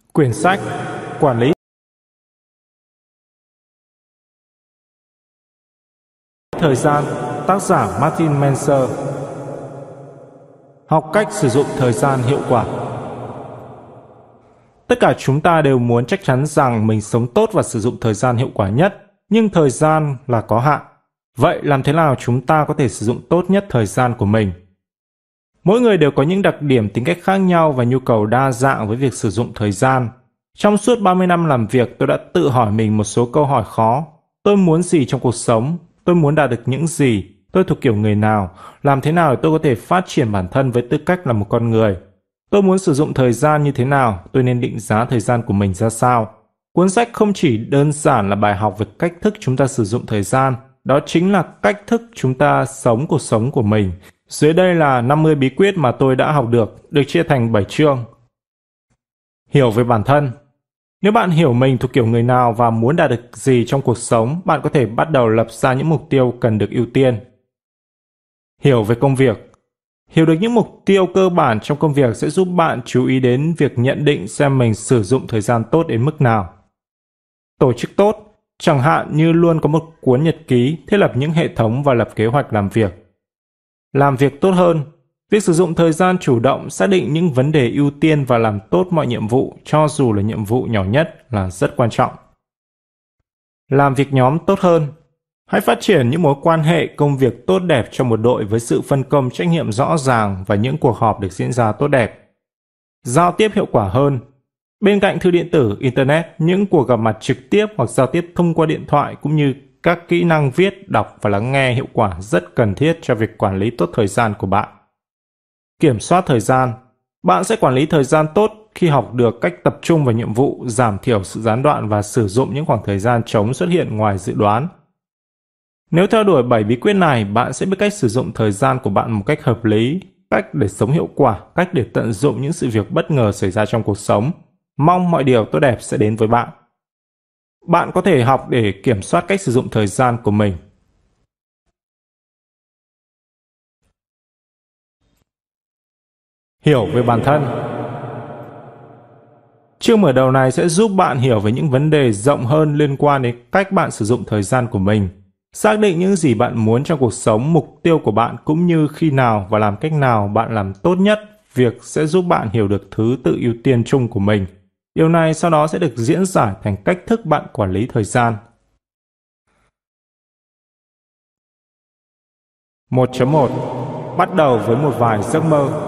Quyển sách Quản lý thời gian, tác giả Martin Menser. Học cách sử dụng thời gian hiệu quả. Tất cả chúng ta đều muốn chắc chắn rằng mình sống tốt và sử dụng thời gian hiệu quả nhất, nhưng thời gian là có hạn. Vậy làm thế nào chúng ta có thể sử dụng tốt nhất thời gian của mình? Mỗi người đều có những đặc điểm tính cách khác nhau và nhu cầu đa dạng với việc sử dụng thời gian. Trong suốt 30 năm làm việc, tôi đã tự hỏi mình một số câu hỏi khó. Tôi muốn gì trong cuộc sống? Tôi muốn đạt được những gì? Tôi thuộc kiểu người nào? Làm thế nào để tôi có thể phát triển bản thân với tư cách là một con người? Tôi muốn sử dụng thời gian như thế nào? Tôi nên định giá thời gian của mình ra sao? Cuốn sách không chỉ đơn giản là bài học về cách thức chúng ta sử dụng thời gian, đó chính là cách thức chúng ta sống cuộc sống của mình. Dưới đây là 50 bí quyết mà tôi đã học được chia thành 7 chương. Hiểu về bản thân. Nếu bạn hiểu mình thuộc kiểu người nào và muốn đạt được gì trong cuộc sống, bạn có thể bắt đầu lập ra những mục tiêu cần được ưu tiên. Hiểu về công việc. Hiểu được những mục tiêu cơ bản trong công việc sẽ giúp bạn chú ý đến việc nhận định xem mình sử dụng thời gian tốt đến mức nào. Tổ chức tốt, chẳng hạn như luôn có một cuốn nhật ký, thiết lập những hệ thống và lập kế hoạch làm việc. Làm việc tốt hơn. Việc sử dụng thời gian chủ động, xác định những vấn đề ưu tiên và làm tốt mọi nhiệm vụ, cho dù là nhiệm vụ nhỏ nhất, là rất quan trọng. Làm việc nhóm tốt hơn. Hãy phát triển những mối quan hệ công việc tốt đẹp trong một đội với sự phân công trách nhiệm rõ ràng và những cuộc họp được diễn ra tốt đẹp. Giao tiếp hiệu quả hơn. Bên cạnh thư điện tử, Internet, những cuộc gặp mặt trực tiếp hoặc giao tiếp thông qua điện thoại cũng như các kỹ năng viết, đọc và lắng nghe hiệu quả rất cần thiết cho việc quản lý tốt thời gian của bạn. Kiểm soát thời gian. Bạn sẽ quản lý thời gian tốt khi học được cách tập trung vào nhiệm vụ, giảm thiểu sự gián đoạn và sử dụng những khoảng thời gian trống xuất hiện ngoài dự đoán. Nếu theo đuổi 7 bí quyết này, bạn sẽ biết cách sử dụng thời gian của bạn một cách hợp lý, cách để sống hiệu quả, cách để tận dụng những sự việc bất ngờ xảy ra trong cuộc sống. Mong mọi điều tốt đẹp sẽ đến với bạn. Bạn có thể học để kiểm soát cách sử dụng thời gian của mình. Hiểu về bản thân. Chương mở đầu này sẽ giúp bạn hiểu về những vấn đề rộng hơn liên quan đến cách bạn sử dụng thời gian của mình. Xác định những gì bạn muốn trong cuộc sống, mục tiêu của bạn cũng như khi nào và làm cách nào bạn làm tốt nhất, việc sẽ giúp bạn hiểu được thứ tự ưu tiên chung của mình. Điều này sau đó sẽ được diễn giải thành cách thức bạn quản lý thời gian. 1.1. Bắt đầu với một vài giấc mơ.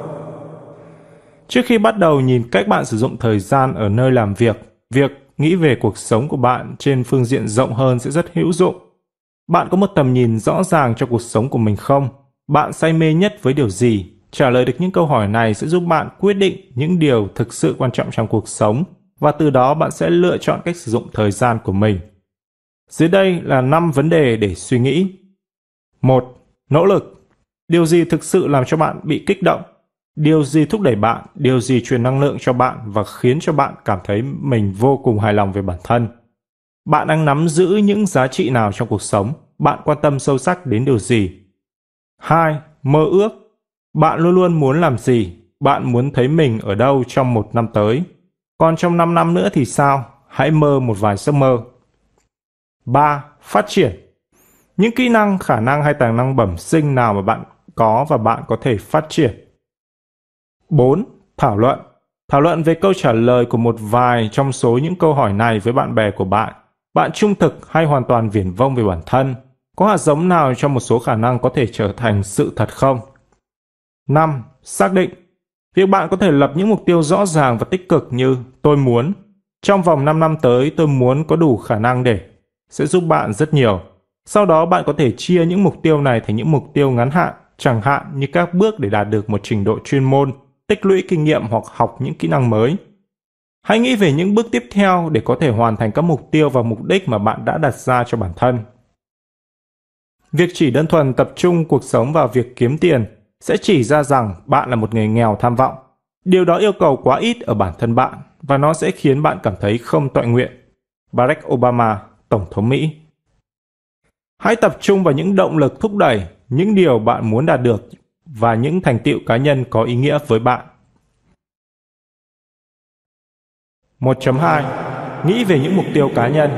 Trước khi bắt đầu nhìn cách bạn sử dụng thời gian ở nơi làm việc nghĩ về cuộc sống của bạn trên phương diện rộng hơn sẽ rất hữu dụng. Bạn có một tầm nhìn rõ ràng cho cuộc sống của mình không? Bạn say mê nhất với điều gì? Trả lời được những câu hỏi này sẽ giúp bạn quyết định những điều thực sự quan trọng trong cuộc sống và từ đó bạn sẽ lựa chọn cách sử dụng thời gian của mình. Dưới đây là 5 vấn đề để suy nghĩ. 1. Nỗ lực. Điều gì thực sự làm cho bạn bị kích động? Điều gì thúc đẩy bạn? Điều gì truyền năng lượng cho bạn và khiến cho bạn cảm thấy mình vô cùng hài lòng về bản thân? Bạn đang nắm giữ những giá trị nào trong cuộc sống? Bạn quan tâm sâu sắc đến điều gì? 2. Mơ ước. Bạn luôn luôn muốn làm gì? Bạn muốn thấy mình ở đâu trong 1 năm tới? Còn trong 5 năm nữa thì sao? Hãy mơ một vài giấc mơ. 3. Phát triển. Những kỹ năng, khả năng hay tài năng bẩm sinh nào mà bạn có và bạn có thể phát triển. 4. Thảo luận. Thảo luận về câu trả lời của một vài trong số những câu hỏi này với bạn bè của bạn. Bạn trung thực hay hoàn toàn viển vông về bản thân? Có hạt giống nào trong một số khả năng có thể trở thành sự thật không? 5. Xác định. Việc bạn có thể lập những mục tiêu rõ ràng và tích cực như tôi muốn. Trong vòng 5 năm tới tôi muốn có đủ khả năng để sẽ giúp bạn rất nhiều. Sau đó bạn có thể chia những mục tiêu này thành những mục tiêu ngắn hạn, chẳng hạn như các bước để đạt được một trình độ chuyên môn, tích lũy kinh nghiệm hoặc học những kỹ năng mới. Hãy nghĩ về những bước tiếp theo để có thể hoàn thành các mục tiêu và mục đích mà bạn đã đặt ra cho bản thân. Việc chỉ đơn thuần tập trung cuộc sống vào việc kiếm tiền sẽ chỉ ra rằng bạn là một người nghèo tham vọng. Điều đó yêu cầu quá ít ở bản thân bạn và nó sẽ khiến bạn cảm thấy không toại nguyện. Barack Obama, Tổng thống Mỹ. Hãy tập trung vào những động lực thúc đẩy, những điều bạn muốn đạt được và những thành tựu cá nhân có ý nghĩa với bạn. 1.2. Nghĩ về những mục tiêu cá nhân.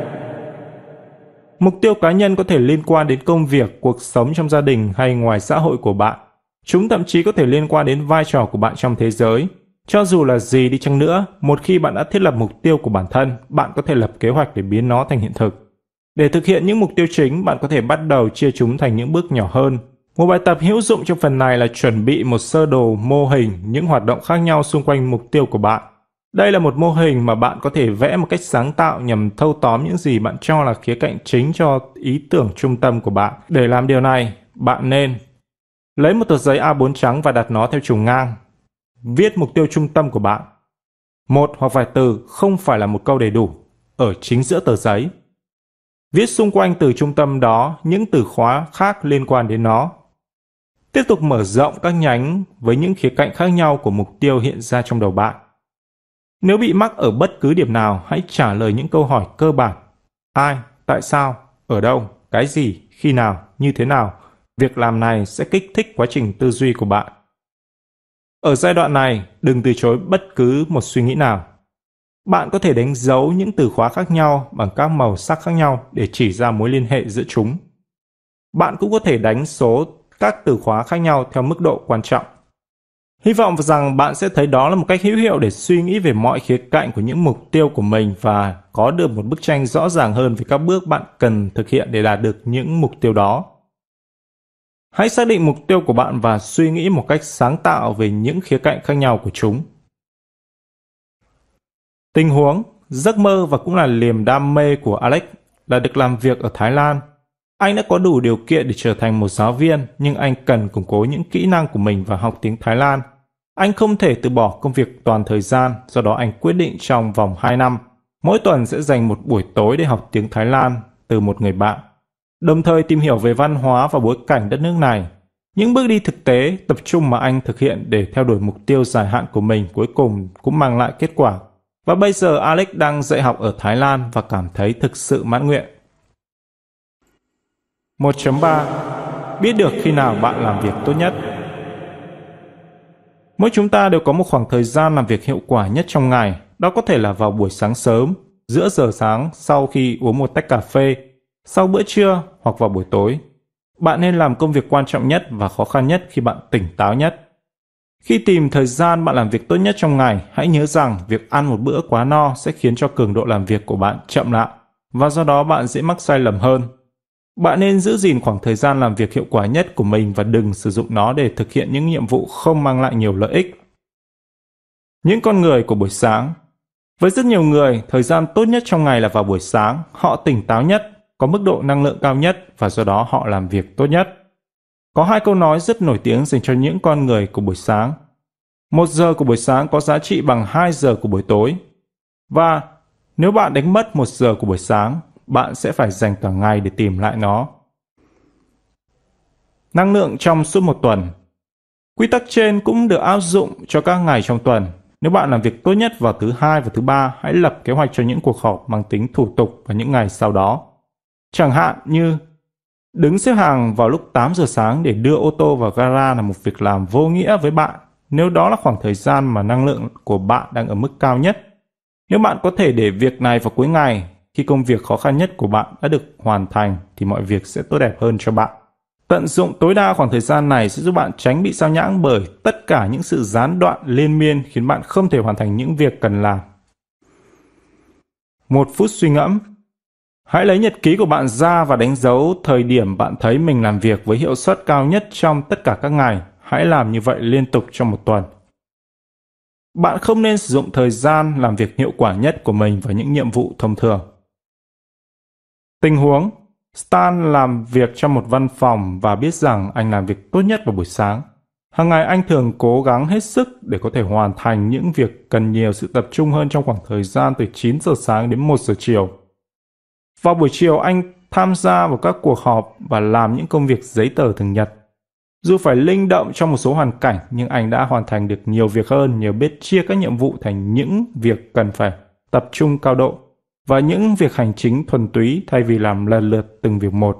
Mục tiêu cá nhân có thể liên quan đến công việc, cuộc sống trong gia đình hay ngoài xã hội của bạn. Chúng thậm chí có thể liên quan đến vai trò của bạn trong thế giới. Cho dù là gì đi chăng nữa, một khi bạn đã thiết lập mục tiêu của bản thân, bạn có thể lập kế hoạch để biến nó thành hiện thực. Để thực hiện những mục tiêu chính, bạn có thể bắt đầu chia chúng thành những bước nhỏ hơn. Một bài tập hữu dụng trong phần này là chuẩn bị một sơ đồ mô hình những hoạt động khác nhau xung quanh mục tiêu của bạn. Đây là một mô hình mà bạn có thể vẽ một cách sáng tạo nhằm thâu tóm những gì bạn cho là khía cạnh chính cho ý tưởng trung tâm của bạn. Để làm điều này, bạn nên lấy một tờ giấy A4 trắng và đặt nó theo chiều ngang. Viết mục tiêu trung tâm của bạn. Một hoặc vài từ, không phải là một câu đầy đủ, ở chính giữa tờ giấy. Viết xung quanh từ trung tâm đó những từ khóa khác liên quan đến nó. Tiếp tục mở rộng các nhánh với những khía cạnh khác nhau của mục tiêu hiện ra trong đầu bạn. Nếu bị mắc ở bất cứ điểm nào, hãy trả lời những câu hỏi cơ bản. Ai, tại sao, ở đâu, cái gì, khi nào, như thế nào. Việc làm này sẽ kích thích quá trình tư duy của bạn. Ở giai đoạn này, đừng từ chối bất cứ một suy nghĩ nào. Bạn có thể đánh dấu những từ khóa khác nhau bằng các màu sắc khác nhau để chỉ ra mối liên hệ giữa chúng. Bạn cũng có thể đánh số các từ khóa khác nhau theo mức độ quan trọng. Hy vọng rằng bạn sẽ thấy đó là một cách hữu hiệu để suy nghĩ về mọi khía cạnh của những mục tiêu của mình và có được một bức tranh rõ ràng hơn về các bước bạn cần thực hiện để đạt được những mục tiêu đó. Hãy xác định mục tiêu của bạn và suy nghĩ một cách sáng tạo về những khía cạnh khác nhau của chúng. Tình huống, giấc mơ và cũng là niềm đam mê của Alex là được làm việc ở Thái Lan. Anh đã có đủ điều kiện để trở thành một giáo viên, nhưng anh cần củng cố những kỹ năng của mình và học tiếng Thái Lan. Anh không thể từ bỏ công việc toàn thời gian, do đó anh quyết định trong vòng 2 năm, mỗi tuần sẽ dành một buổi tối để học tiếng Thái Lan từ một người bạn, đồng thời tìm hiểu về văn hóa và bối cảnh đất nước này. Những bước đi thực tế, tập trung mà anh thực hiện để theo đuổi mục tiêu dài hạn của mình cuối cùng cũng mang lại kết quả. Và bây giờ Alex đang dạy học ở Thái Lan và cảm thấy thực sự mãn nguyện. 1.3. Biết được khi nào bạn làm việc tốt nhất. Mỗi chúng ta đều có một khoảng thời gian làm việc hiệu quả nhất trong ngày. Đó có thể là vào buổi sáng sớm, giữa giờ sáng sau khi uống một tách cà phê, sau bữa trưa hoặc vào buổi tối. Bạn nên làm công việc quan trọng nhất và khó khăn nhất khi bạn tỉnh táo nhất. Khi tìm thời gian bạn làm việc tốt nhất trong ngày, hãy nhớ rằng việc ăn một bữa quá no sẽ khiến cho cường độ làm việc của bạn chậm lại và do đó bạn dễ mắc sai lầm hơn. Bạn nên giữ gìn khoảng thời gian làm việc hiệu quả nhất của mình và đừng sử dụng nó để thực hiện những nhiệm vụ không mang lại nhiều lợi ích. Những con người của buổi sáng. Với rất nhiều người, thời gian tốt nhất trong ngày là vào buổi sáng. Họ tỉnh táo nhất, có mức độ năng lượng cao nhất và do đó họ làm việc tốt nhất. Có hai câu nói rất nổi tiếng dành cho những con người của buổi sáng. 1 giờ của buổi sáng có giá trị bằng 2 giờ của buổi tối. Và nếu bạn đánh mất 1 giờ của buổi sáng, bạn sẽ phải dành cả ngày để tìm lại nó. Năng lượng trong suốt một tuần. Quy tắc trên cũng được áp dụng cho các ngày trong tuần. Nếu bạn làm việc tốt nhất vào thứ Hai và thứ Ba, hãy lập kế hoạch cho những cuộc họp mang tính thủ tục vào những ngày sau đó. Chẳng hạn như đứng xếp hàng vào lúc 8 giờ sáng để đưa ô tô vào gara là một việc làm vô nghĩa với bạn, nếu đó là khoảng thời gian mà năng lượng của bạn đang ở mức cao nhất. Nếu bạn có thể để việc này vào cuối ngày, khi công việc khó khăn nhất của bạn đã được hoàn thành thì mọi việc sẽ tốt đẹp hơn cho bạn. Tận dụng tối đa khoảng thời gian này sẽ giúp bạn tránh bị sao nhãng bởi tất cả những sự gián đoạn liên miên khiến bạn không thể hoàn thành những việc cần làm. 1 phút suy ngẫm. Hãy lấy nhật ký của bạn ra và đánh dấu thời điểm bạn thấy mình làm việc với hiệu suất cao nhất trong tất cả các ngày. Hãy làm như vậy liên tục trong một tuần. Bạn không nên sử dụng thời gian làm việc hiệu quả nhất của mình vào những nhiệm vụ thông thường. Tình huống, Stan làm việc trong một văn phòng và biết rằng anh làm việc tốt nhất vào buổi sáng. Hàng ngày anh thường cố gắng hết sức để có thể hoàn thành những việc cần nhiều sự tập trung hơn trong khoảng thời gian từ 9 giờ sáng đến 1 giờ chiều. Vào buổi chiều anh tham gia vào các cuộc họp và làm những công việc giấy tờ thường nhật. Dù phải linh động trong một số hoàn cảnh, nhưng anh đã hoàn thành được nhiều việc hơn nhờ biết chia các nhiệm vụ thành những việc cần phải tập trung cao độ và những việc hành chính thuần túy thay vì làm lần lượt từng việc một.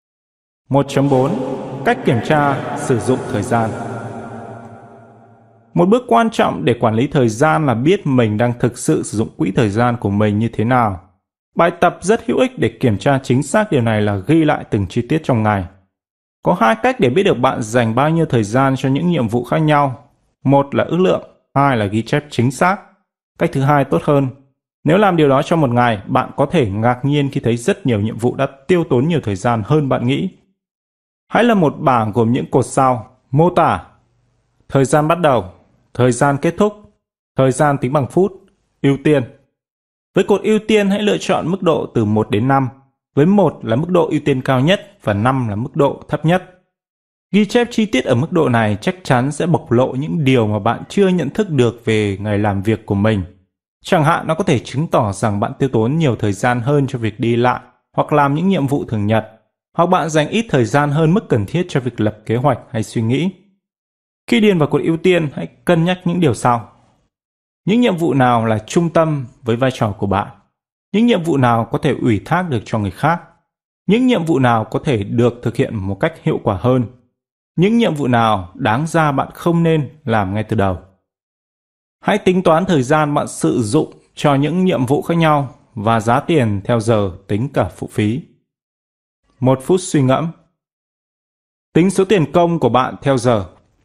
1.4. Cách kiểm tra sử dụng thời gian. Một bước quan trọng để quản lý thời gian là biết mình đang thực sự sử dụng quỹ thời gian của mình như thế nào. Bài tập rất hữu ích để kiểm tra chính xác điều này là ghi lại từng chi tiết trong ngày. Có hai cách để biết được bạn dành bao nhiêu thời gian cho những nhiệm vụ khác nhau. Một là ước lượng, hai là ghi chép chính xác. Cách thứ hai tốt hơn. Nếu làm điều đó trong một ngày, bạn có thể ngạc nhiên khi thấy rất nhiều nhiệm vụ đã tiêu tốn nhiều thời gian hơn bạn nghĩ. Hãy lập một bảng gồm những cột sau: mô tả, thời gian bắt đầu, thời gian kết thúc, thời gian tính bằng phút, ưu tiên. Với cột ưu tiên, hãy lựa chọn mức độ từ 1 đến 5, với 1 là mức độ ưu tiên cao nhất và 5 là mức độ thấp nhất. Ghi chép chi tiết ở mức độ này chắc chắn sẽ bộc lộ những điều mà bạn chưa nhận thức được về ngày làm việc của mình. Chẳng hạn nó có thể chứng tỏ rằng bạn tiêu tốn nhiều thời gian hơn cho việc đi lại hoặc làm những nhiệm vụ thường nhật, hoặc bạn dành ít thời gian hơn mức cần thiết cho việc lập kế hoạch hay suy nghĩ. Khi điền vào cột ưu tiên, hãy cân nhắc những điều sau. Những nhiệm vụ nào là trung tâm với vai trò của bạn? Những nhiệm vụ nào có thể ủy thác được cho người khác? Những nhiệm vụ nào có thể được thực hiện một cách hiệu quả hơn? Những nhiệm vụ nào đáng ra bạn không nên làm ngay từ đầu? Hãy tính toán thời gian bạn sử dụng cho những nhiệm vụ khác nhau và giá tiền theo giờ tính cả phụ phí. 1 phút suy ngẫm. Tính số tiền công của bạn theo giờ.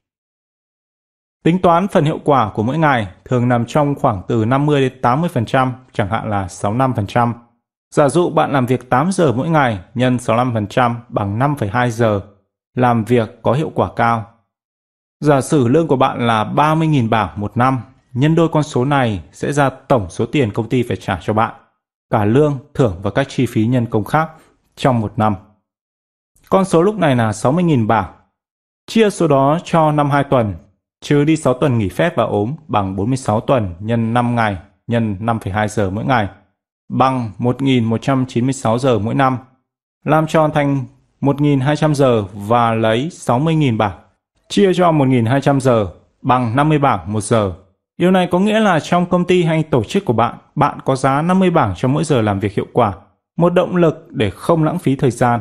Tính toán phần hiệu quả của mỗi ngày thường nằm trong khoảng từ 50 đến 80%, chẳng hạn là 65%. Giả dụ bạn làm việc 8 giờ mỗi ngày nhân 65% bằng 5,2 giờ làm việc có hiệu quả cao. Giả sử lương của bạn là 30.000 bảng một năm, nhân đôi con số này sẽ ra tổng số tiền công ty phải trả cho bạn, cả lương, thưởng và các chi phí nhân công khác trong một năm. Con số lúc này là 60.000 bảng. Chia số đó cho 52 tuần, trừ đi 6 tuần nghỉ phép và ốm bằng 46 tuần nhân 5 ngày nhân 5,2 giờ mỗi ngày, bằng 1.196 giờ mỗi năm. Làm tròn thành 1.200 giờ và lấy 60.000 bảng. Chia cho 1.200 giờ bằng 50 bảng một giờ. Điều này có nghĩa là trong công ty hay tổ chức của bạn, bạn có giá 50 bảng cho mỗi giờ làm việc hiệu quả, một động lực để không lãng phí thời gian.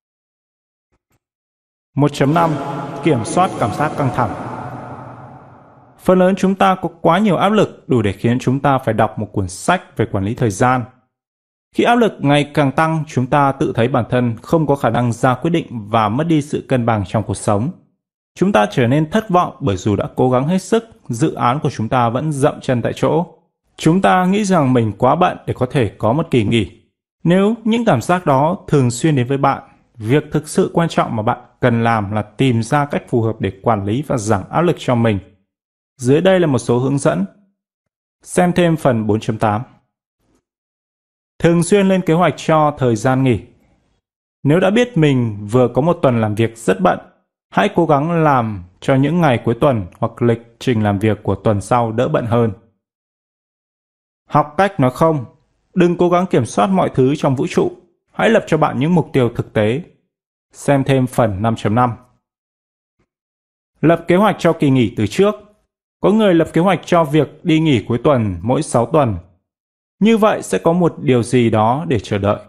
1.5. Kiểm soát cảm giác căng thẳng. Phần lớn chúng ta có quá nhiều áp lực đủ để khiến chúng ta phải đọc một cuốn sách về quản lý thời gian. Khi áp lực ngày càng tăng, chúng ta tự thấy bản thân không có khả năng ra quyết định và mất đi sự cân bằng trong cuộc sống. Chúng ta trở nên thất vọng bởi dù đã cố gắng hết sức, dự án của chúng ta vẫn dậm chân tại chỗ. Chúng ta nghĩ rằng mình quá bận để có thể có một kỳ nghỉ. Nếu những cảm giác đó thường xuyên đến với bạn, việc thực sự quan trọng mà bạn cần làm là tìm ra cách phù hợp để quản lý và giảm áp lực cho mình. Dưới đây là một số hướng dẫn. Xem thêm phần 4.8. Thường xuyên lên kế hoạch cho thời gian nghỉ. Nếu đã biết mình vừa có một tuần làm việc rất bận, hãy cố gắng làm cho những ngày cuối tuần hoặc lịch trình làm việc của tuần sau đỡ bận hơn. Học cách nói không. Đừng cố gắng kiểm soát mọi thứ trong vũ trụ. Hãy lập cho bạn những mục tiêu thực tế. Xem thêm phần 5.5. Lập kế hoạch cho kỳ nghỉ từ trước. Có người lập kế hoạch cho việc đi nghỉ cuối tuần mỗi 6 tuần. Như vậy sẽ có một điều gì đó để chờ đợi.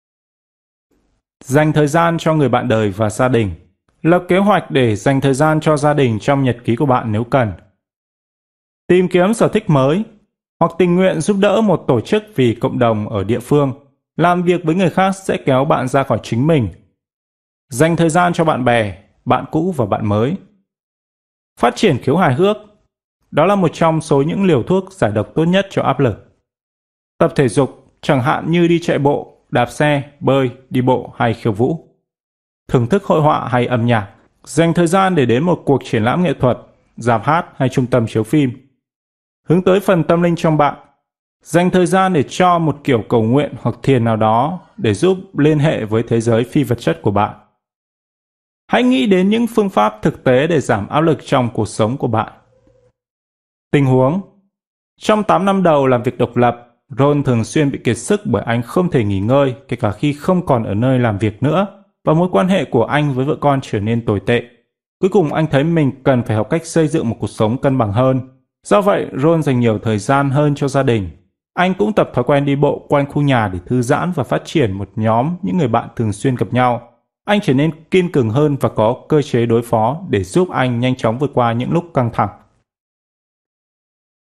Dành thời gian cho người bạn đời và gia đình. Lập kế hoạch để dành thời gian cho gia đình trong nhật ký của bạn nếu cần. Tìm kiếm sở thích mới, hoặc tình nguyện giúp đỡ một tổ chức vì cộng đồng ở địa phương. Làm việc với người khác sẽ kéo bạn ra khỏi chính mình. Dành thời gian cho bạn bè, bạn cũ và bạn mới. Phát triển khiếu hài hước. Đó là một trong số những liều thuốc giải độc tốt nhất cho áp lực. Tập thể dục, chẳng hạn như đi chạy bộ, đạp xe, bơi, đi bộ hay khiêu vũ. Thưởng thức hội họa hay âm nhạc. Dành thời gian để đến một cuộc triển lãm nghệ thuật, rạp hát hay trung tâm chiếu phim. Hướng tới phần tâm linh trong bạn. Dành thời gian để cho một kiểu cầu nguyện hoặc thiền nào đó để giúp liên hệ với thế giới phi vật chất của bạn. Hãy nghĩ đến những phương pháp thực tế để giảm áp lực trong cuộc sống của bạn. Tình huống. Trong 8 năm đầu làm việc độc lập, Ron thường xuyên bị kiệt sức bởi anh không thể nghỉ ngơi kể cả khi không còn ở nơi làm việc nữa, và mối quan hệ của anh với vợ con trở nên tồi tệ. Cuối cùng anh thấy mình cần phải học cách xây dựng một cuộc sống cân bằng hơn. Do vậy, Ron dành nhiều thời gian hơn cho gia đình. Anh cũng tập thói quen đi bộ quanh khu nhà để thư giãn và phát triển một nhóm những người bạn thường xuyên gặp nhau. Anh trở nên kiên cường hơn và có cơ chế đối phó để giúp anh nhanh chóng vượt qua những lúc căng thẳng.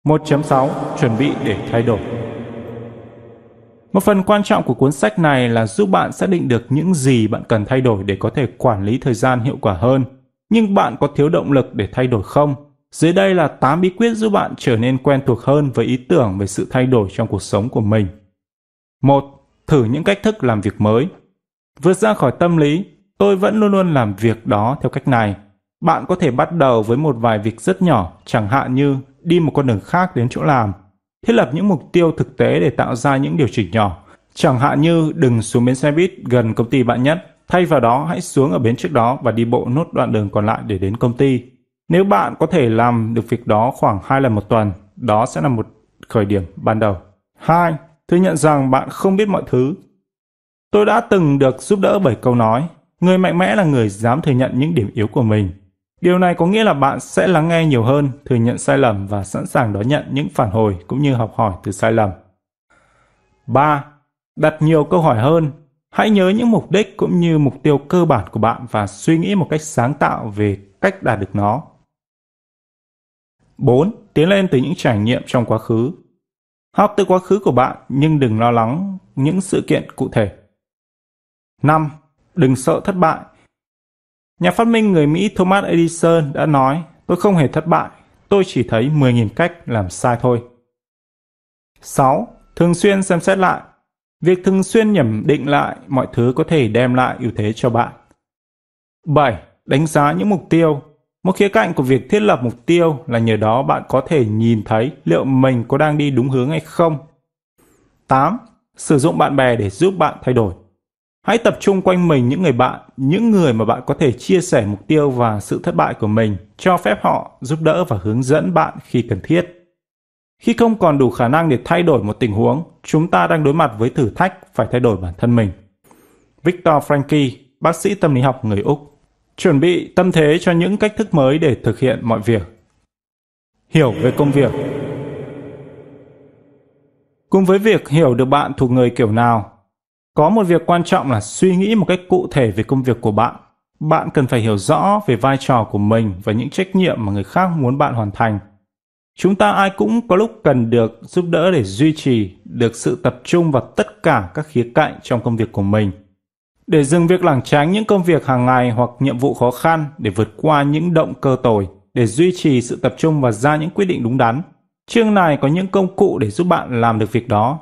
1.6 Chuẩn bị để thay đổi. Một phần quan trọng của cuốn sách này là giúp bạn xác định được những gì bạn cần thay đổi để có thể quản lý thời gian hiệu quả hơn. Nhưng bạn có thiếu động lực để thay đổi không? Dưới đây là 8 bí quyết giúp bạn trở nên quen thuộc hơn với ý tưởng về sự thay đổi trong cuộc sống của mình. 1. Thử những cách thức làm việc mới. Vượt ra khỏi tâm lý, tôi vẫn luôn luôn làm việc đó theo cách này. Bạn có thể bắt đầu với một vài việc rất nhỏ, chẳng hạn như đi một con đường khác đến chỗ làm. Thiết lập những mục tiêu thực tế để tạo ra những điều chỉnh nhỏ. Chẳng hạn như đừng xuống bến xe buýt gần công ty bạn nhất. Thay vào đó, hãy xuống ở bến trước đó và đi bộ nốt đoạn đường còn lại để đến công ty. Nếu bạn có thể làm được việc đó khoảng 2 lần một tuần, đó sẽ là một khởi điểm ban đầu. 2. Thừa nhận rằng bạn không biết mọi thứ. Tôi đã từng được giúp đỡ bởi câu nói, người mạnh mẽ là người dám thừa nhận những điểm yếu của mình. Điều này có nghĩa là bạn sẽ lắng nghe nhiều hơn, thừa nhận sai lầm và sẵn sàng đón nhận những phản hồi cũng như học hỏi từ sai lầm. 3. Đặt nhiều câu hỏi hơn. Hãy nhớ những mục đích cũng như mục tiêu cơ bản của bạn và suy nghĩ một cách sáng tạo về cách đạt được nó. 4. Tiến lên từ những trải nghiệm trong quá khứ. Học từ quá khứ của bạn nhưng đừng lo lắng những sự kiện cụ thể. 5. Đừng sợ thất bại. Nhà phát minh người Mỹ Thomas Edison đã nói, tôi không hề thất bại, tôi chỉ thấy 10.000 cách làm sai thôi. 6. Thường xuyên xem xét lại. Việc thường xuyên nhẩm định lại mọi thứ có thể đem lại ưu thế cho bạn. 7. Đánh giá những mục tiêu. Một khía cạnh của việc thiết lập mục tiêu là nhờ đó bạn có thể nhìn thấy liệu mình có đang đi đúng hướng hay không. 8. Sử dụng bạn bè để giúp bạn thay đổi. Hãy tập trung quanh mình những người mà bạn có thể chia sẻ mục tiêu và sự thất bại của mình, cho phép họ giúp đỡ và hướng dẫn bạn khi cần thiết. Khi không còn đủ khả năng để thay đổi một tình huống, chúng ta đang đối mặt với thử thách phải thay đổi bản thân mình. Viktor Frankl, bác sĩ tâm lý học người Úc. Chuẩn bị tâm thế cho những cách thức mới để thực hiện mọi việc. Hiểu về công việc. Cùng với việc hiểu được bạn thuộc người kiểu nào, có một việc quan trọng là suy nghĩ một cách cụ thể về công việc của bạn. Bạn cần phải hiểu rõ về vai trò của mình và những trách nhiệm mà người khác muốn bạn hoàn thành. Chúng ta ai cũng có lúc cần được giúp đỡ để duy trì được sự tập trung vào tất cả các khía cạnh trong công việc của mình. Để dừng việc lảng tránh những công việc hàng ngày hoặc nhiệm vụ khó khăn, để vượt qua những động cơ tồi, để duy trì sự tập trung và ra những quyết định đúng đắn. Chương này có những công cụ để giúp bạn làm được việc đó.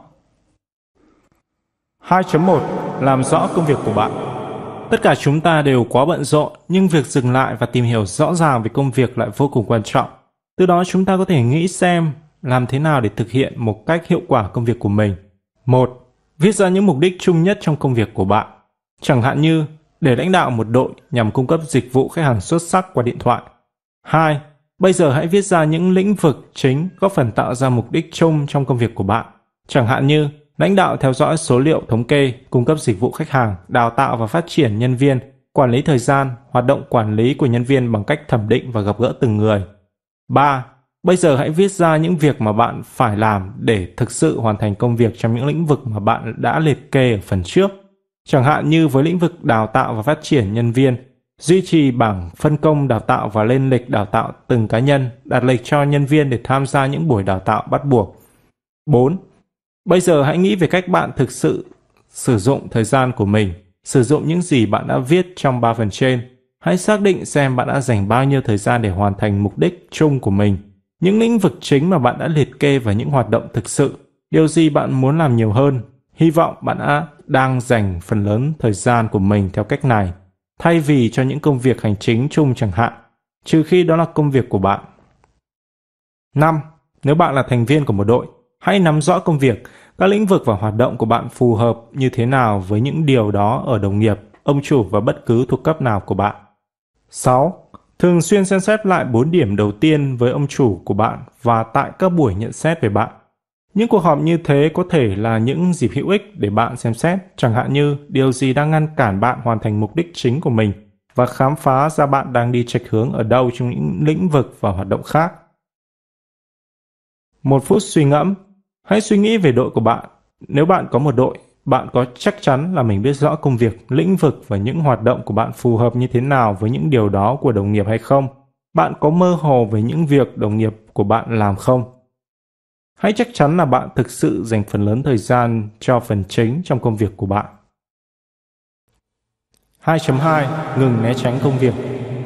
2.1. Làm rõ công việc của bạn. Tất cả chúng ta đều quá bận rộn, nhưng việc dừng lại và tìm hiểu rõ ràng về công việc lại vô cùng quan trọng. Từ đó chúng ta có thể nghĩ xem làm thế nào để thực hiện một cách hiệu quả công việc của mình. 1. Viết ra những mục đích chung nhất trong công việc của bạn. Chẳng hạn như để lãnh đạo một đội nhằm cung cấp dịch vụ khách hàng xuất sắc qua điện thoại. 2. Bây giờ hãy viết ra những lĩnh vực chính góp phần tạo ra mục đích chung trong công việc của bạn. Chẳng hạn như lãnh đạo theo dõi số liệu thống kê, cung cấp dịch vụ khách hàng, đào tạo và phát triển nhân viên, quản lý thời gian, hoạt động quản lý của nhân viên bằng cách thẩm định và gặp gỡ từng người. 3. Bây giờ hãy viết ra những việc mà bạn phải làm để thực sự hoàn thành công việc trong những lĩnh vực mà bạn đã liệt kê ở phần trước. Chẳng hạn như với lĩnh vực đào tạo và phát triển nhân viên, duy trì bảng phân công đào tạo và lên lịch đào tạo từng cá nhân, đặt lịch cho nhân viên để tham gia những buổi đào tạo bắt buộc. 4. Bây giờ hãy nghĩ về cách bạn thực sự sử dụng thời gian của mình, sử dụng những gì bạn đã viết trong 3 phần trên. Hãy xác định xem bạn đã dành bao nhiêu thời gian để hoàn thành mục đích chung của mình, những lĩnh vực chính mà bạn đã liệt kê và những hoạt động thực sự, điều gì bạn muốn làm nhiều hơn. Hy vọng bạn đang dành phần lớn thời gian của mình theo cách này, thay vì cho những công việc hành chính chung chẳng hạn, trừ khi đó là công việc của bạn. 5. Nếu bạn là thành viên của một đội, hãy nắm rõ công việc, các lĩnh vực và hoạt động của bạn phù hợp như thế nào với những điều đó ở đồng nghiệp, ông chủ và bất cứ thuộc cấp nào của bạn. 6. Thường xuyên xem xét lại 4 điểm đầu tiên với ông chủ của bạn và tại các buổi nhận xét về bạn. Những cuộc họp như thế có thể là những dịp hữu ích để bạn xem xét, chẳng hạn như điều gì đang ngăn cản bạn hoàn thành mục đích chính của mình và khám phá ra bạn đang đi chệch hướng ở đâu trong những lĩnh vực và hoạt động khác. 1 phút suy ngẫm. Hãy suy nghĩ về đội của bạn. Nếu bạn có một đội, bạn có chắc chắn là mình biết rõ công việc, lĩnh vực và những hoạt động của bạn phù hợp như thế nào với những điều đó của đồng nghiệp hay không? Bạn có mơ hồ về những việc đồng nghiệp của bạn làm không? Hãy chắc chắn là bạn thực sự dành phần lớn thời gian cho phần chính trong công việc của bạn. 2.2. Ngừng né tránh công việc.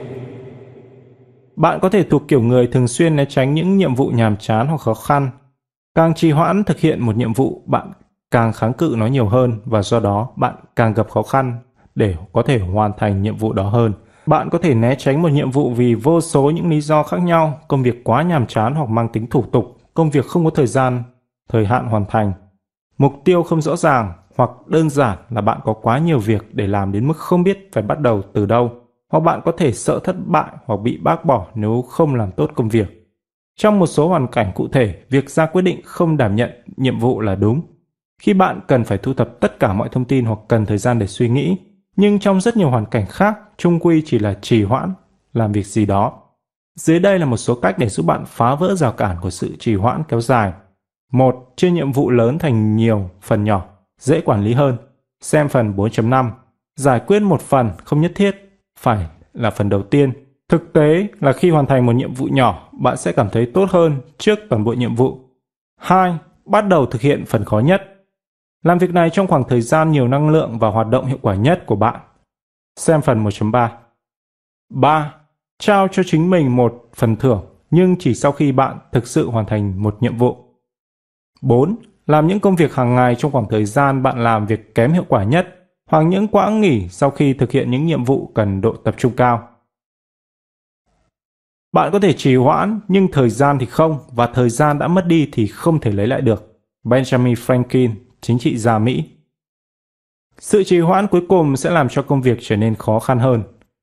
Bạn có thể thuộc kiểu người thường xuyên né tránh những nhiệm vụ nhàm chán hoặc khó khăn. Càng trì hoãn thực hiện một nhiệm vụ, bạn càng kháng cự nó nhiều hơn và do đó bạn càng gặp khó khăn để có thể hoàn thành nhiệm vụ đó hơn. Bạn có thể né tránh một nhiệm vụ vì vô số những lý do khác nhau, công việc quá nhàm chán hoặc mang tính thủ tục, công việc không có thời hạn hoàn thành, mục tiêu không rõ ràng, hoặc đơn giản là bạn có quá nhiều việc để làm đến mức không biết phải bắt đầu từ đâu, hoặc bạn có thể sợ thất bại hoặc bị bác bỏ nếu không làm tốt công việc. Trong một số hoàn cảnh cụ thể, việc ra quyết định không đảm nhận nhiệm vụ là đúng. Khi bạn cần phải thu thập tất cả mọi thông tin hoặc cần thời gian để suy nghĩ, nhưng trong rất nhiều hoàn cảnh khác, chung quy chỉ là trì hoãn làm việc gì đó. Dưới đây là một số cách để giúp bạn phá vỡ rào cản của sự trì hoãn kéo dài. 1. Chia nhiệm vụ lớn thành nhiều phần nhỏ, dễ quản lý hơn. Xem phần 4.5. Giải quyết một phần không nhất thiết phải là phần đầu tiên. Thực tế là khi hoàn thành một nhiệm vụ nhỏ, bạn sẽ cảm thấy tốt hơn trước toàn bộ nhiệm vụ. 2. Bắt đầu thực hiện phần khó nhất. Làm việc này trong khoảng thời gian nhiều năng lượng và hoạt động hiệu quả nhất của bạn. Xem phần 1.3. 3. Trao cho chính mình một phần thưởng, nhưng chỉ sau khi bạn thực sự hoàn thành một nhiệm vụ. 4. Làm những công việc hàng ngày trong khoảng thời gian bạn làm việc kém hiệu quả nhất, hoặc những quãng nghỉ sau khi thực hiện những nhiệm vụ cần độ tập trung cao. Bạn có thể trì hoãn, nhưng thời gian thì không, và thời gian đã mất đi thì không thể lấy lại được. Benjamin Franklin, chính trị gia Mỹ. Sự trì hoãn cuối cùng sẽ làm cho công việc trở nên khó khăn hơn.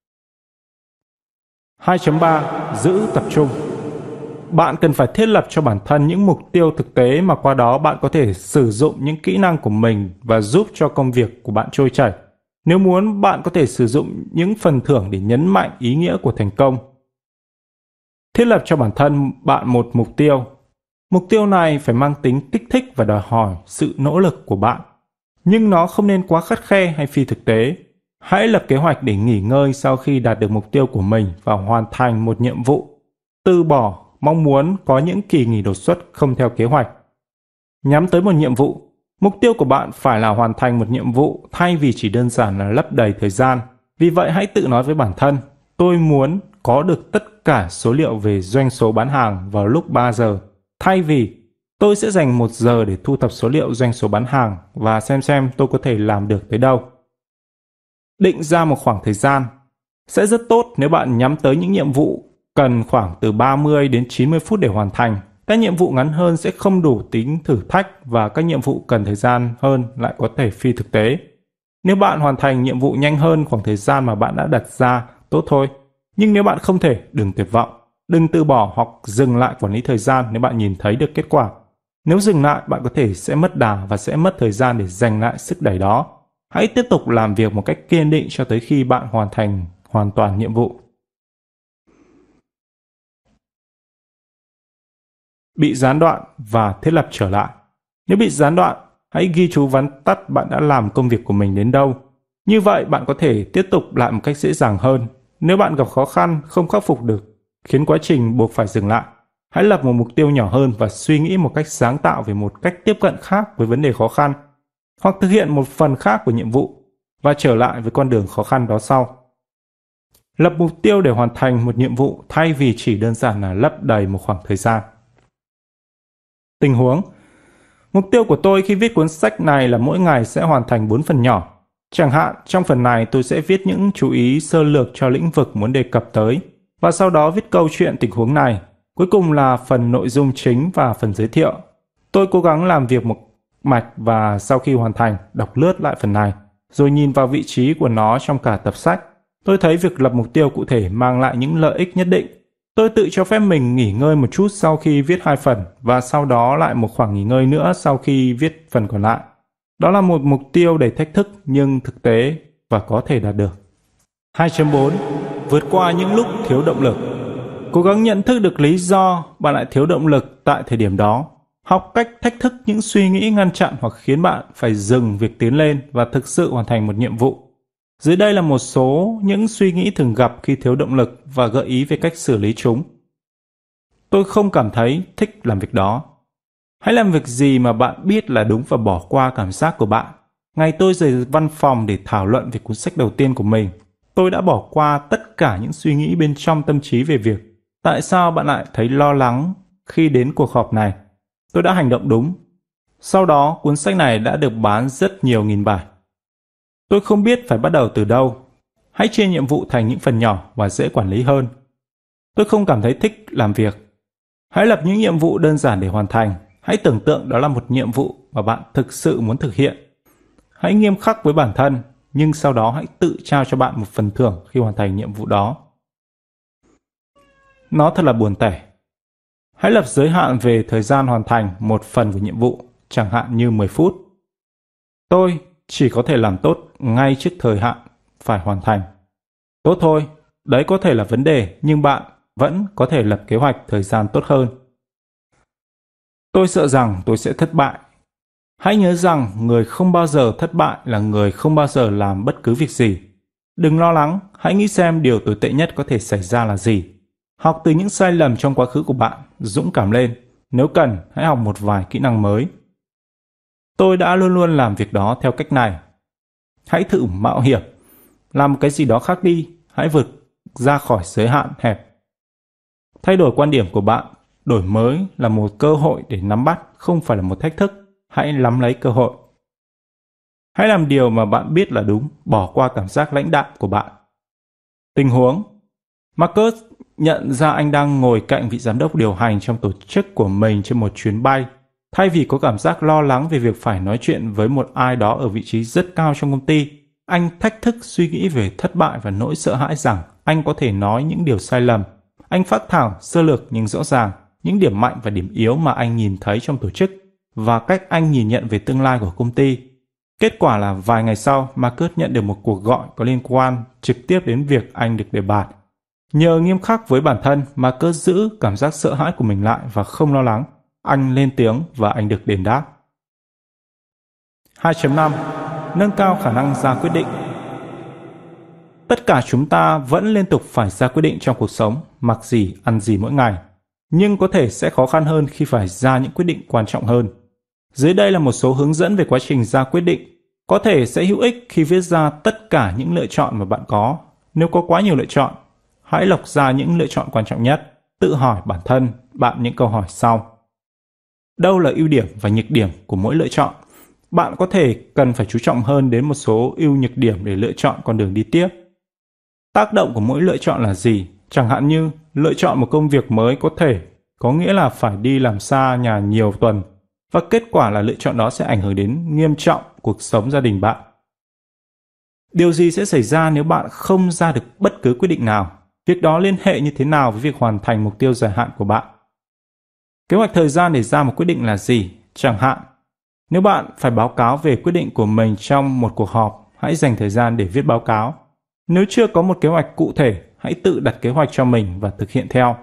2.3. Giữ tập trung. Bạn cần phải thiết lập cho bản thân những mục tiêu thực tế mà qua đó bạn có thể sử dụng những kỹ năng của mình và giúp cho công việc của bạn trôi chảy. Nếu muốn, bạn có thể sử dụng những phần thưởng để nhấn mạnh ý nghĩa của thành công. Thiết lập cho bản thân bạn một mục tiêu. Mục tiêu này phải mang tính kích thích và đòi hỏi sự nỗ lực của bạn. Nhưng nó không nên quá khắt khe hay phi thực tế. Hãy lập kế hoạch để nghỉ ngơi sau khi đạt được mục tiêu của mình và hoàn thành một nhiệm vụ. Từ bỏ mong muốn có những kỳ nghỉ đột xuất không theo kế hoạch. Nhắm tới một nhiệm vụ. Mục tiêu của bạn phải là hoàn thành một nhiệm vụ thay vì chỉ đơn giản là lấp đầy thời gian. Vì vậy hãy tự nói với bản thân, tôi muốn có được tất cả số liệu về doanh số bán hàng vào lúc 3 giờ. Thay vì, tôi sẽ dành 1 giờ để thu thập số liệu doanh số bán hàng và xem tôi có thể làm được tới đâu. Định ra một khoảng thời gian. Sẽ rất tốt nếu bạn nhắm tới những nhiệm vụ cần khoảng từ 30 đến 90 phút để hoàn thành. Các nhiệm vụ ngắn hơn sẽ không đủ tính thử thách và các nhiệm vụ cần thời gian hơn lại có thể phi thực tế. Nếu bạn hoàn thành nhiệm vụ nhanh hơn khoảng thời gian mà bạn đã đặt ra, tốt thôi. Nhưng nếu bạn không thể, đừng tuyệt vọng. Đừng từ bỏ hoặc dừng lại quản lý thời gian nếu bạn nhìn thấy được kết quả. Nếu dừng lại, bạn có thể sẽ mất đà và sẽ mất thời gian để giành lại sức đẩy đó. Hãy tiếp tục làm việc một cách kiên định cho tới khi bạn hoàn thành hoàn toàn nhiệm vụ. Bị gián đoạn và thiết lập trở lại. Nếu bị gián đoạn, hãy ghi chú vắn tắt bạn đã làm công việc của mình đến đâu. Như vậy bạn có thể tiếp tục lại một cách dễ dàng hơn. Nếu bạn gặp khó khăn, không khắc phục được, khiến quá trình buộc phải dừng lại, hãy lập một mục tiêu nhỏ hơn và suy nghĩ một cách sáng tạo về một cách tiếp cận khác với vấn đề khó khăn, hoặc thực hiện một phần khác của nhiệm vụ và trở lại với con đường khó khăn đó sau. Lập mục tiêu để hoàn thành một nhiệm vụ thay vì chỉ đơn giản là lấp đầy một khoảng thời gian. Tình huống. Mục tiêu của tôi khi viết cuốn sách này là mỗi ngày sẽ hoàn thành 4 phần nhỏ. Chẳng hạn, trong phần này tôi sẽ viết những chú ý sơ lược cho lĩnh vực muốn đề cập tới, và sau đó viết câu chuyện tình huống này. Cuối cùng là phần nội dung chính và phần giới thiệu. Tôi cố gắng làm việc một mạch và sau khi hoàn thành, đọc lướt lại phần này, rồi nhìn vào vị trí của nó trong cả tập sách. Tôi thấy việc lập mục tiêu cụ thể mang lại những lợi ích nhất định. Tôi tự cho phép mình nghỉ ngơi một chút sau khi viết 2 phần và sau đó lại một khoảng nghỉ ngơi nữa sau khi viết phần còn lại. Đó là một mục tiêu đầy thách thức nhưng thực tế và có thể đạt được. 2.4. Vượt qua những lúc thiếu động lực. Cố gắng nhận thức được lý do bạn lại thiếu động lực tại thời điểm đó. Học cách thách thức những suy nghĩ ngăn chặn hoặc khiến bạn phải dừng việc tiến lên và thực sự hoàn thành một nhiệm vụ. Dưới đây là một số những suy nghĩ thường gặp khi thiếu động lực và gợi ý về cách xử lý chúng. Tôi không cảm thấy thích làm việc đó. Hãy làm việc gì mà bạn biết là đúng và bỏ qua cảm giác của bạn. Ngày tôi rời văn phòng để thảo luận về cuốn sách đầu tiên của mình, tôi đã bỏ qua tất cả những suy nghĩ bên trong tâm trí về việc tại sao bạn lại thấy lo lắng khi đến cuộc họp này. Tôi đã hành động đúng. Sau đó, cuốn sách này đã được bán rất nhiều nghìn bản. Tôi không biết phải bắt đầu từ đâu. Hãy chia nhiệm vụ thành những phần nhỏ và dễ quản lý hơn. Tôi không cảm thấy thích làm việc. Hãy lập những nhiệm vụ đơn giản để hoàn thành. Hãy tưởng tượng đó là một nhiệm vụ mà bạn thực sự muốn thực hiện. Hãy nghiêm khắc với bản thân, nhưng sau đó hãy tự trao cho bạn một phần thưởng khi hoàn thành nhiệm vụ đó. Nó thật là buồn tẻ. Hãy lập giới hạn về thời gian hoàn thành một phần của nhiệm vụ, chẳng hạn như 10 phút. Tôi chỉ có thể làm tốt ngay trước thời hạn phải hoàn thành. Tốt thôi, đấy có thể là vấn đề, nhưng bạn vẫn có thể lập kế hoạch thời gian tốt hơn. Tôi sợ rằng tôi sẽ thất bại. Hãy nhớ rằng người không bao giờ thất bại là người không bao giờ làm bất cứ việc gì. Đừng lo lắng, hãy nghĩ xem điều tồi tệ nhất có thể xảy ra là gì. Học từ những sai lầm trong quá khứ của bạn, dũng cảm lên. Nếu cần, hãy học một vài kỹ năng mới. Tôi đã luôn luôn làm việc đó theo cách này. Hãy thử mạo hiểm. Làm một cái gì đó khác đi, hãy vượt ra khỏi giới hạn hẹp. Thay đổi quan điểm của bạn, đổi mới là một cơ hội để nắm bắt, không phải là một thách thức. Hãy nắm lấy cơ hội. Hãy làm điều mà bạn biết là đúng, bỏ qua cảm giác lãnh đạm của bạn. Tình huống: Marcus nhận ra anh đang ngồi cạnh vị giám đốc điều hành trong tổ chức của mình trên một chuyến bay. Thay vì có cảm giác lo lắng về việc phải nói chuyện với một ai đó ở vị trí rất cao trong công ty, anh thách thức suy nghĩ về thất bại và nỗi sợ hãi rằng anh có thể nói những điều sai lầm. Anh phác thảo sơ lược nhưng rõ ràng những điểm mạnh và điểm yếu mà anh nhìn thấy trong tổ chức và cách anh nhìn nhận về tương lai của công ty. Kết quả là vài ngày sau, Marcus nhận được một cuộc gọi có liên quan trực tiếp đến việc anh được đề bạt. Nhờ nghiêm khắc với bản thân, Marcus giữ cảm giác sợ hãi của mình lại và không lo lắng. Anh lên tiếng và anh được đền đáp. 2.5. Nâng cao khả năng ra quyết định. Tất cả chúng ta vẫn liên tục phải ra quyết định trong cuộc sống, mặc gì, ăn gì mỗi ngày. Nhưng có thể sẽ khó khăn hơn khi phải ra những quyết định quan trọng hơn. Dưới đây là một số hướng dẫn về quá trình ra quyết định. Có thể sẽ hữu ích khi viết ra tất cả những lựa chọn mà bạn có. Nếu có quá nhiều lựa chọn, hãy lọc ra những lựa chọn quan trọng nhất. Tự hỏi bản thân bạn những câu hỏi sau. Đâu là ưu điểm và nhược điểm của mỗi lựa chọn? Bạn có thể cần phải chú trọng hơn đến một số ưu nhược điểm để lựa chọn con đường đi tiếp. Tác động của mỗi lựa chọn là gì? Chẳng hạn như lựa chọn một công việc mới có nghĩa là phải đi làm xa nhà nhiều tuần, và kết quả là lựa chọn đó sẽ ảnh hưởng đến nghiêm trọng cuộc sống gia đình bạn. Điều gì sẽ xảy ra nếu bạn không ra được bất cứ quyết định nào? Việc đó liên hệ như thế nào với việc hoàn thành mục tiêu dài hạn của bạn? Kế hoạch thời gian để ra một quyết định là gì? Chẳng hạn, nếu bạn phải báo cáo về quyết định của mình trong một cuộc họp, hãy dành thời gian để viết báo cáo. Nếu chưa có một kế hoạch cụ thể, hãy tự đặt kế hoạch cho mình và thực hiện theo.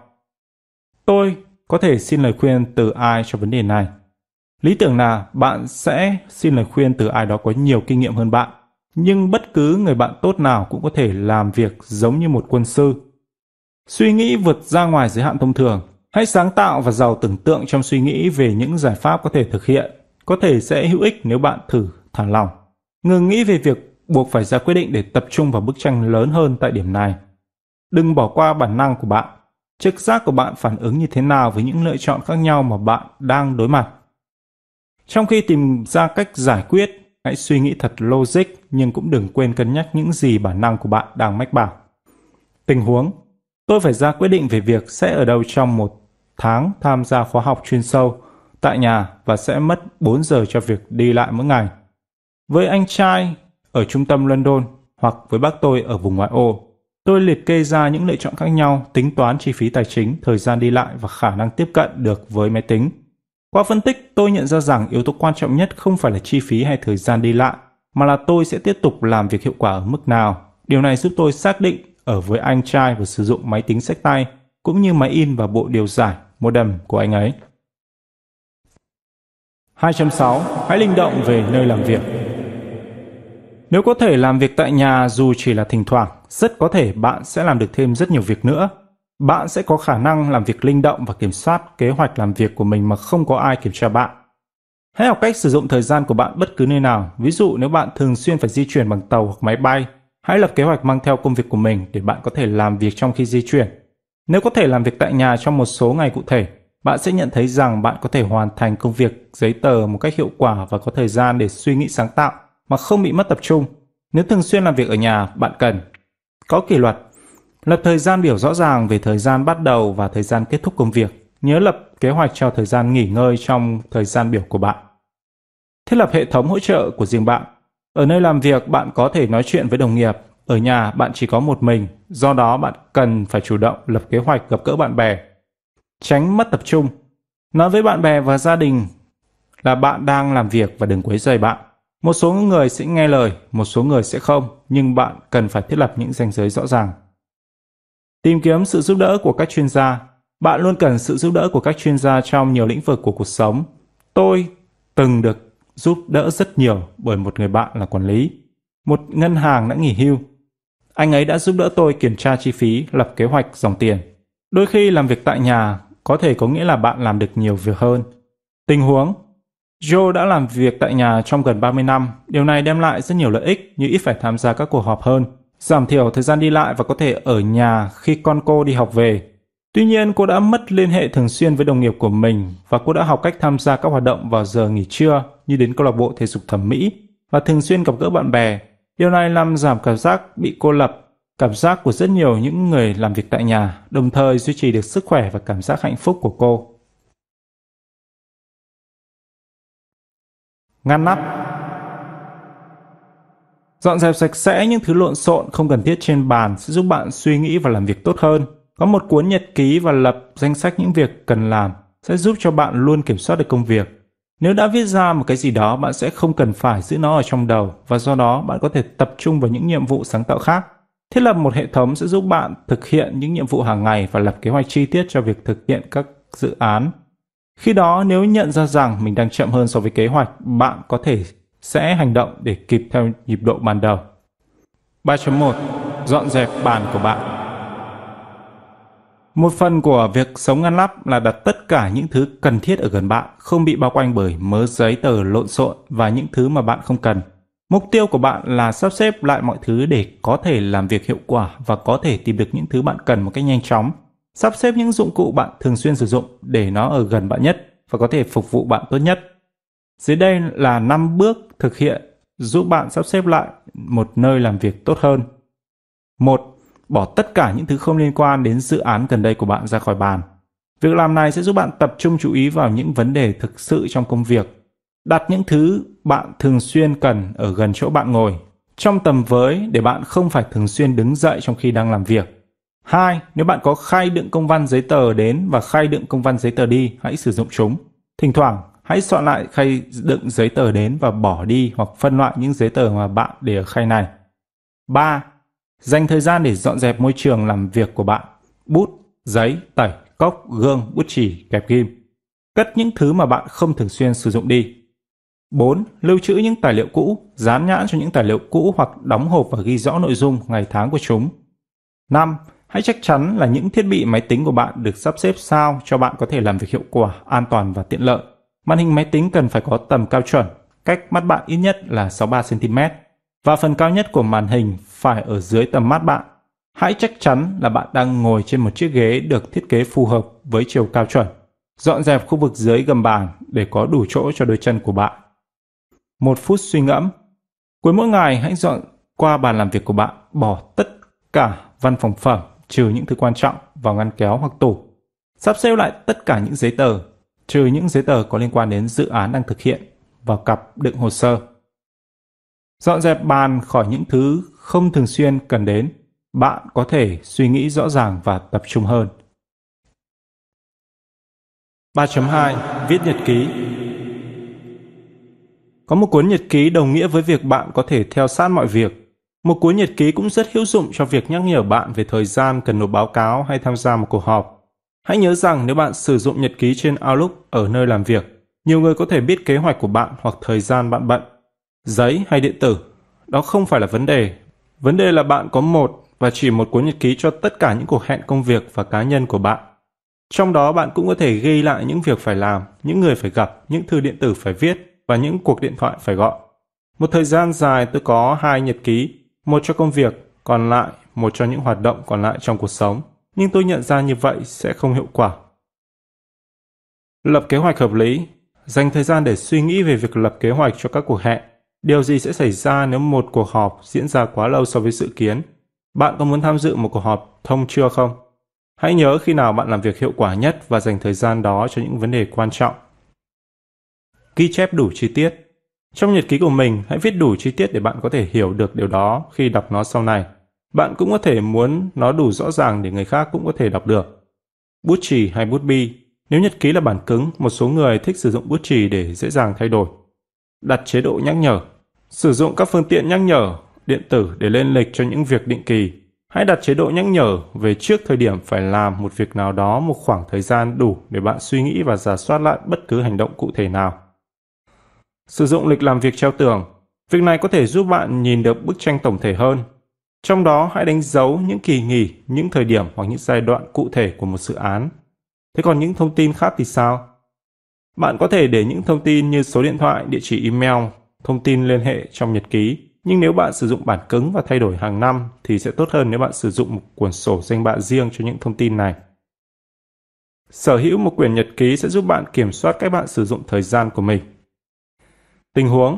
Tôi có thể xin lời khuyên từ ai cho vấn đề này? Lý tưởng là bạn sẽ xin lời khuyên từ ai đó có nhiều kinh nghiệm hơn bạn. Nhưng bất cứ người bạn tốt nào cũng có thể làm việc giống như một quân sư. Suy nghĩ vượt ra ngoài giới hạn thông thường. Hãy sáng tạo và giàu tưởng tượng trong suy nghĩ về những giải pháp có thể thực hiện. Có thể sẽ hữu ích nếu bạn thử thả lỏng. Ngừng nghĩ về việc buộc phải ra quyết định để tập trung vào bức tranh lớn hơn tại điểm này. Đừng bỏ qua bản năng của bạn. Trực giác của bạn phản ứng như thế nào với những lựa chọn khác nhau mà bạn đang đối mặt. Trong khi tìm ra cách giải quyết, hãy suy nghĩ thật logic nhưng cũng đừng quên cân nhắc những gì bản năng của bạn đang mách bảo. Tình huống: tôi phải ra quyết định về việc sẽ ở đâu trong một tháng tham gia khóa học chuyên sâu tại nhà và sẽ mất 4 giờ cho việc đi lại mỗi ngày. Với anh trai ở trung tâm London hoặc với bác tôi ở vùng ngoại ô, tôi liệt kê ra những lựa chọn khác nhau, tính toán chi phí tài chính, thời gian đi lại và khả năng tiếp cận được với máy tính. Qua phân tích, tôi nhận ra rằng yếu tố quan trọng nhất không phải là chi phí hay thời gian đi lại, mà là tôi sẽ tiếp tục làm việc hiệu quả ở mức nào. Điều này giúp tôi xác định ở với anh trai và sử dụng máy tính xách tay, cũng như máy in và bộ điều giải modem của anh ấy. 2.6. Hãy linh động về nơi làm việc. Nếu có thể làm việc tại nhà dù chỉ là thỉnh thoảng, rất có thể bạn sẽ làm được thêm rất nhiều việc nữa. Bạn sẽ có khả năng làm việc linh động và kiểm soát kế hoạch làm việc của mình mà không có ai kiểm tra bạn. Hãy học cách sử dụng thời gian của bạn bất cứ nơi nào. Ví dụ nếu bạn thường xuyên phải di chuyển bằng tàu hoặc máy bay, hãy lập kế hoạch mang theo công việc của mình để bạn có thể làm việc trong khi di chuyển. Nếu có thể làm việc tại nhà trong một số ngày cụ thể, bạn sẽ nhận thấy rằng bạn có thể hoàn thành công việc giấy tờ một cách hiệu quả và có thời gian để suy nghĩ sáng tạo mà không bị mất tập trung. Nếu thường xuyên làm việc ở nhà, bạn cần có kỷ luật. Lập thời gian biểu rõ ràng về thời gian bắt đầu và thời gian kết thúc công việc. Nhớ lập kế hoạch cho thời gian nghỉ ngơi trong thời gian biểu của bạn. Thiết lập hệ thống hỗ trợ của riêng bạn. Ở nơi làm việc, bạn có thể nói chuyện với đồng nghiệp. Ở nhà, bạn chỉ có một mình, do đó bạn cần phải chủ động lập kế hoạch gặp gỡ bạn bè. Tránh mất tập trung. Nói với bạn bè và gia đình là bạn đang làm việc và đừng quấy rầy bạn. Một số người sẽ nghe lời, một số người sẽ không, nhưng bạn cần phải thiết lập những ranh giới rõ ràng. Tìm kiếm sự giúp đỡ của các chuyên gia. Bạn luôn cần sự giúp đỡ của các chuyên gia trong nhiều lĩnh vực của cuộc sống. Tôi từng được giúp đỡ rất nhiều bởi một người bạn là quản lý một ngân hàng đã nghỉ hưu. Anh ấy đã giúp đỡ tôi kiểm tra chi phí, lập kế hoạch dòng tiền. Đôi khi làm việc tại nhà có thể có nghĩa là bạn làm được nhiều việc hơn. Tình huống: Joe đã làm việc tại nhà trong gần 30 năm. Điều này đem lại rất nhiều lợi ích như ít phải tham gia các cuộc họp hơn, giảm thiểu thời gian đi lại và có thể ở nhà khi con cô đi học về. Tuy nhiên, cô đã mất liên hệ thường xuyên với đồng nghiệp của mình và cô đã học cách tham gia các hoạt động vào giờ nghỉ trưa như đến câu lạc bộ thể dục thẩm mỹ và thường xuyên gặp gỡ bạn bè. Điều này làm giảm cảm giác bị cô lập, cảm giác của rất nhiều những người làm việc tại nhà, đồng thời duy trì được sức khỏe và cảm giác hạnh phúc của cô. Ngăn nắp. Dọn dẹp sạch sẽ những thứ lộn xộn không cần thiết trên bàn sẽ giúp bạn suy nghĩ và làm việc tốt hơn. Có một cuốn nhật ký và lập danh sách những việc cần làm sẽ giúp cho bạn luôn kiểm soát được công việc. Nếu đã viết ra một cái gì đó, bạn sẽ không cần phải giữ nó ở trong đầu và do đó bạn có thể tập trung vào những nhiệm vụ sáng tạo khác. Thiết lập một hệ thống sẽ giúp bạn thực hiện những nhiệm vụ hàng ngày và lập kế hoạch chi tiết cho việc thực hiện các dự án. Khi đó, nếu nhận ra rằng mình đang chậm hơn so với kế hoạch, bạn có thể sẽ hành động để kịp theo nhịp độ ban đầu. 3.1. Dọn dẹp bàn của bạn. Một phần của việc sống ngăn nắp là đặt tất cả những thứ cần thiết ở gần bạn, không bị bao quanh bởi mớ giấy tờ lộn xộn và những thứ mà bạn không cần. Mục tiêu của bạn là sắp xếp lại mọi thứ để có thể làm việc hiệu quả và có thể tìm được những thứ bạn cần một cách nhanh chóng. Sắp xếp những dụng cụ bạn thường xuyên sử dụng để nó ở gần bạn nhất và có thể phục vụ bạn tốt nhất. Dưới đây là 5 bước thực hiện giúp bạn sắp xếp lại một nơi làm việc tốt hơn. 1. Bỏ tất cả những thứ không liên quan đến dự án gần đây của bạn ra khỏi bàn. Việc làm này sẽ giúp bạn tập trung chú ý vào những vấn đề thực sự trong công việc. Đặt những thứ bạn thường xuyên cần ở gần chỗ bạn ngồi, trong tầm với để bạn không phải thường xuyên đứng dậy trong khi đang làm việc. 2. Nếu bạn có khay đựng công văn giấy tờ đến và khay đựng công văn giấy tờ đi, hãy sử dụng chúng. Thỉnh thoảng, hãy soạn lại khay đựng giấy tờ đến và bỏ đi hoặc phân loại những giấy tờ mà bạn để ở khay này. 3. Dành thời gian để dọn dẹp môi trường làm việc của bạn. Bút, giấy, tẩy, cốc, gương, bút chì, kẹp ghim. Cất những thứ mà bạn không thường xuyên sử dụng đi. 4. Lưu trữ những tài liệu cũ, dán nhãn cho những tài liệu cũ hoặc đóng hộp và ghi rõ nội dung, ngày tháng của chúng. 5. Hãy chắc chắn là những thiết bị máy tính của bạn được sắp xếp sao cho bạn có thể làm việc hiệu quả, an toàn và tiện lợi. Màn hình máy tính cần phải có tầm cao chuẩn, cách mắt bạn ít nhất là 63cm và phần cao nhất của màn hình phải ở dưới tầm mắt bạn. Hãy chắc chắn là bạn đang ngồi trên một chiếc ghế được thiết kế phù hợp với chiều cao chuẩn. Dọn dẹp khu vực dưới gầm bàn để có đủ chỗ cho đôi chân của bạn. 1 phút suy ngẫm. Cuối mỗi ngày hãy dọn qua bàn làm việc của bạn, bỏ tất cả văn phòng phẩm trừ những thứ quan trọng vào ngăn kéo hoặc tủ. Sắp xếp lại tất cả những giấy tờ, trừ những giấy tờ có liên quan đến dự án đang thực hiện, vào cặp đựng hồ sơ. Dọn dẹp bàn khỏi những thứ không thường xuyên cần đến, bạn có thể suy nghĩ rõ ràng và tập trung hơn. 3.2. Viết nhật ký. Có một cuốn nhật ký đồng nghĩa với việc bạn có thể theo sát mọi việc. Một cuốn nhật ký cũng rất hữu dụng cho việc nhắc nhở bạn về thời gian cần nộp báo cáo hay tham gia một cuộc họp. Hãy nhớ rằng nếu bạn sử dụng nhật ký trên Outlook ở nơi làm việc, nhiều người có thể biết kế hoạch của bạn hoặc thời gian bạn bận. Giấy hay điện tử, đó không phải là vấn đề. Vấn đề là bạn có một và chỉ một cuốn nhật ký cho tất cả những cuộc hẹn công việc và cá nhân của bạn. Trong đó bạn cũng có thể ghi lại những việc phải làm, những người phải gặp, những thư điện tử phải viết và những cuộc điện thoại phải gọi. Một thời gian dài tôi có 2 nhật ký, một cho công việc, còn lại một cho những hoạt động còn lại trong cuộc sống. Nhưng tôi nhận ra như vậy sẽ không hiệu quả. Lập kế hoạch hợp lý. Dành thời gian để suy nghĩ về việc lập kế hoạch cho các cuộc hẹn. Điều gì sẽ xảy ra nếu một cuộc họp diễn ra quá lâu so với dự kiến? Bạn có muốn tham dự một cuộc họp thông trưa không? Hãy nhớ khi nào bạn làm việc hiệu quả nhất và dành thời gian đó cho những vấn đề quan trọng. Ghi chép đủ chi tiết. Trong nhật ký của mình, hãy viết đủ chi tiết để bạn có thể hiểu được điều đó khi đọc nó sau này. Bạn cũng có thể muốn nó đủ rõ ràng để người khác cũng có thể đọc được. Bút chì hay bút bi. Nếu nhật ký là bản cứng, một số người thích sử dụng bút chì để dễ dàng thay đổi. Đặt chế độ nhắc nhở. Sử dụng các phương tiện nhắc nhở điện tử để lên lịch cho những việc định kỳ. Hãy đặt chế độ nhắc nhở về trước thời điểm phải làm một việc nào đó một khoảng thời gian đủ để bạn suy nghĩ và rà soát lại bất cứ hành động cụ thể nào. Sử dụng lịch làm việc treo tường. Việc này có thể giúp bạn nhìn được bức tranh tổng thể hơn. Trong đó hãy đánh dấu những kỳ nghỉ, những thời điểm hoặc những giai đoạn cụ thể của một dự án. Thế còn những thông tin khác thì sao? Bạn có thể để những thông tin như số điện thoại, địa chỉ email, thông tin liên hệ trong nhật ký. Nhưng nếu bạn sử dụng bản cứng và thay đổi hàng năm thì sẽ tốt hơn nếu bạn sử dụng một cuốn sổ danh bạ riêng cho những thông tin này. Sở hữu một quyển nhật ký sẽ giúp bạn kiểm soát cách bạn sử dụng thời gian của mình. Tình huống.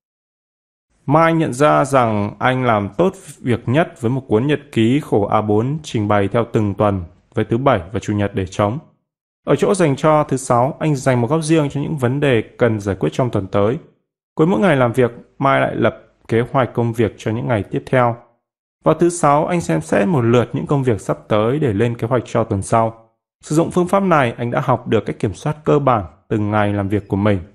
Mike nhận ra rằng anh làm tốt việc nhất với một cuốn nhật ký khổ A4 trình bày theo từng tuần với thứ Bảy và Chủ nhật để trống. Ở chỗ dành cho thứ Sáu, anh dành một góc riêng cho những vấn đề cần giải quyết trong tuần tới. Cuối mỗi ngày làm việc, Mike lại lập kế hoạch công việc cho những ngày tiếp theo. Vào thứ Sáu, anh xem xét một lượt những công việc sắp tới để lên kế hoạch cho tuần sau. Sử dụng phương pháp này, anh đã học được cách kiểm soát cơ bản từng ngày làm việc của mình.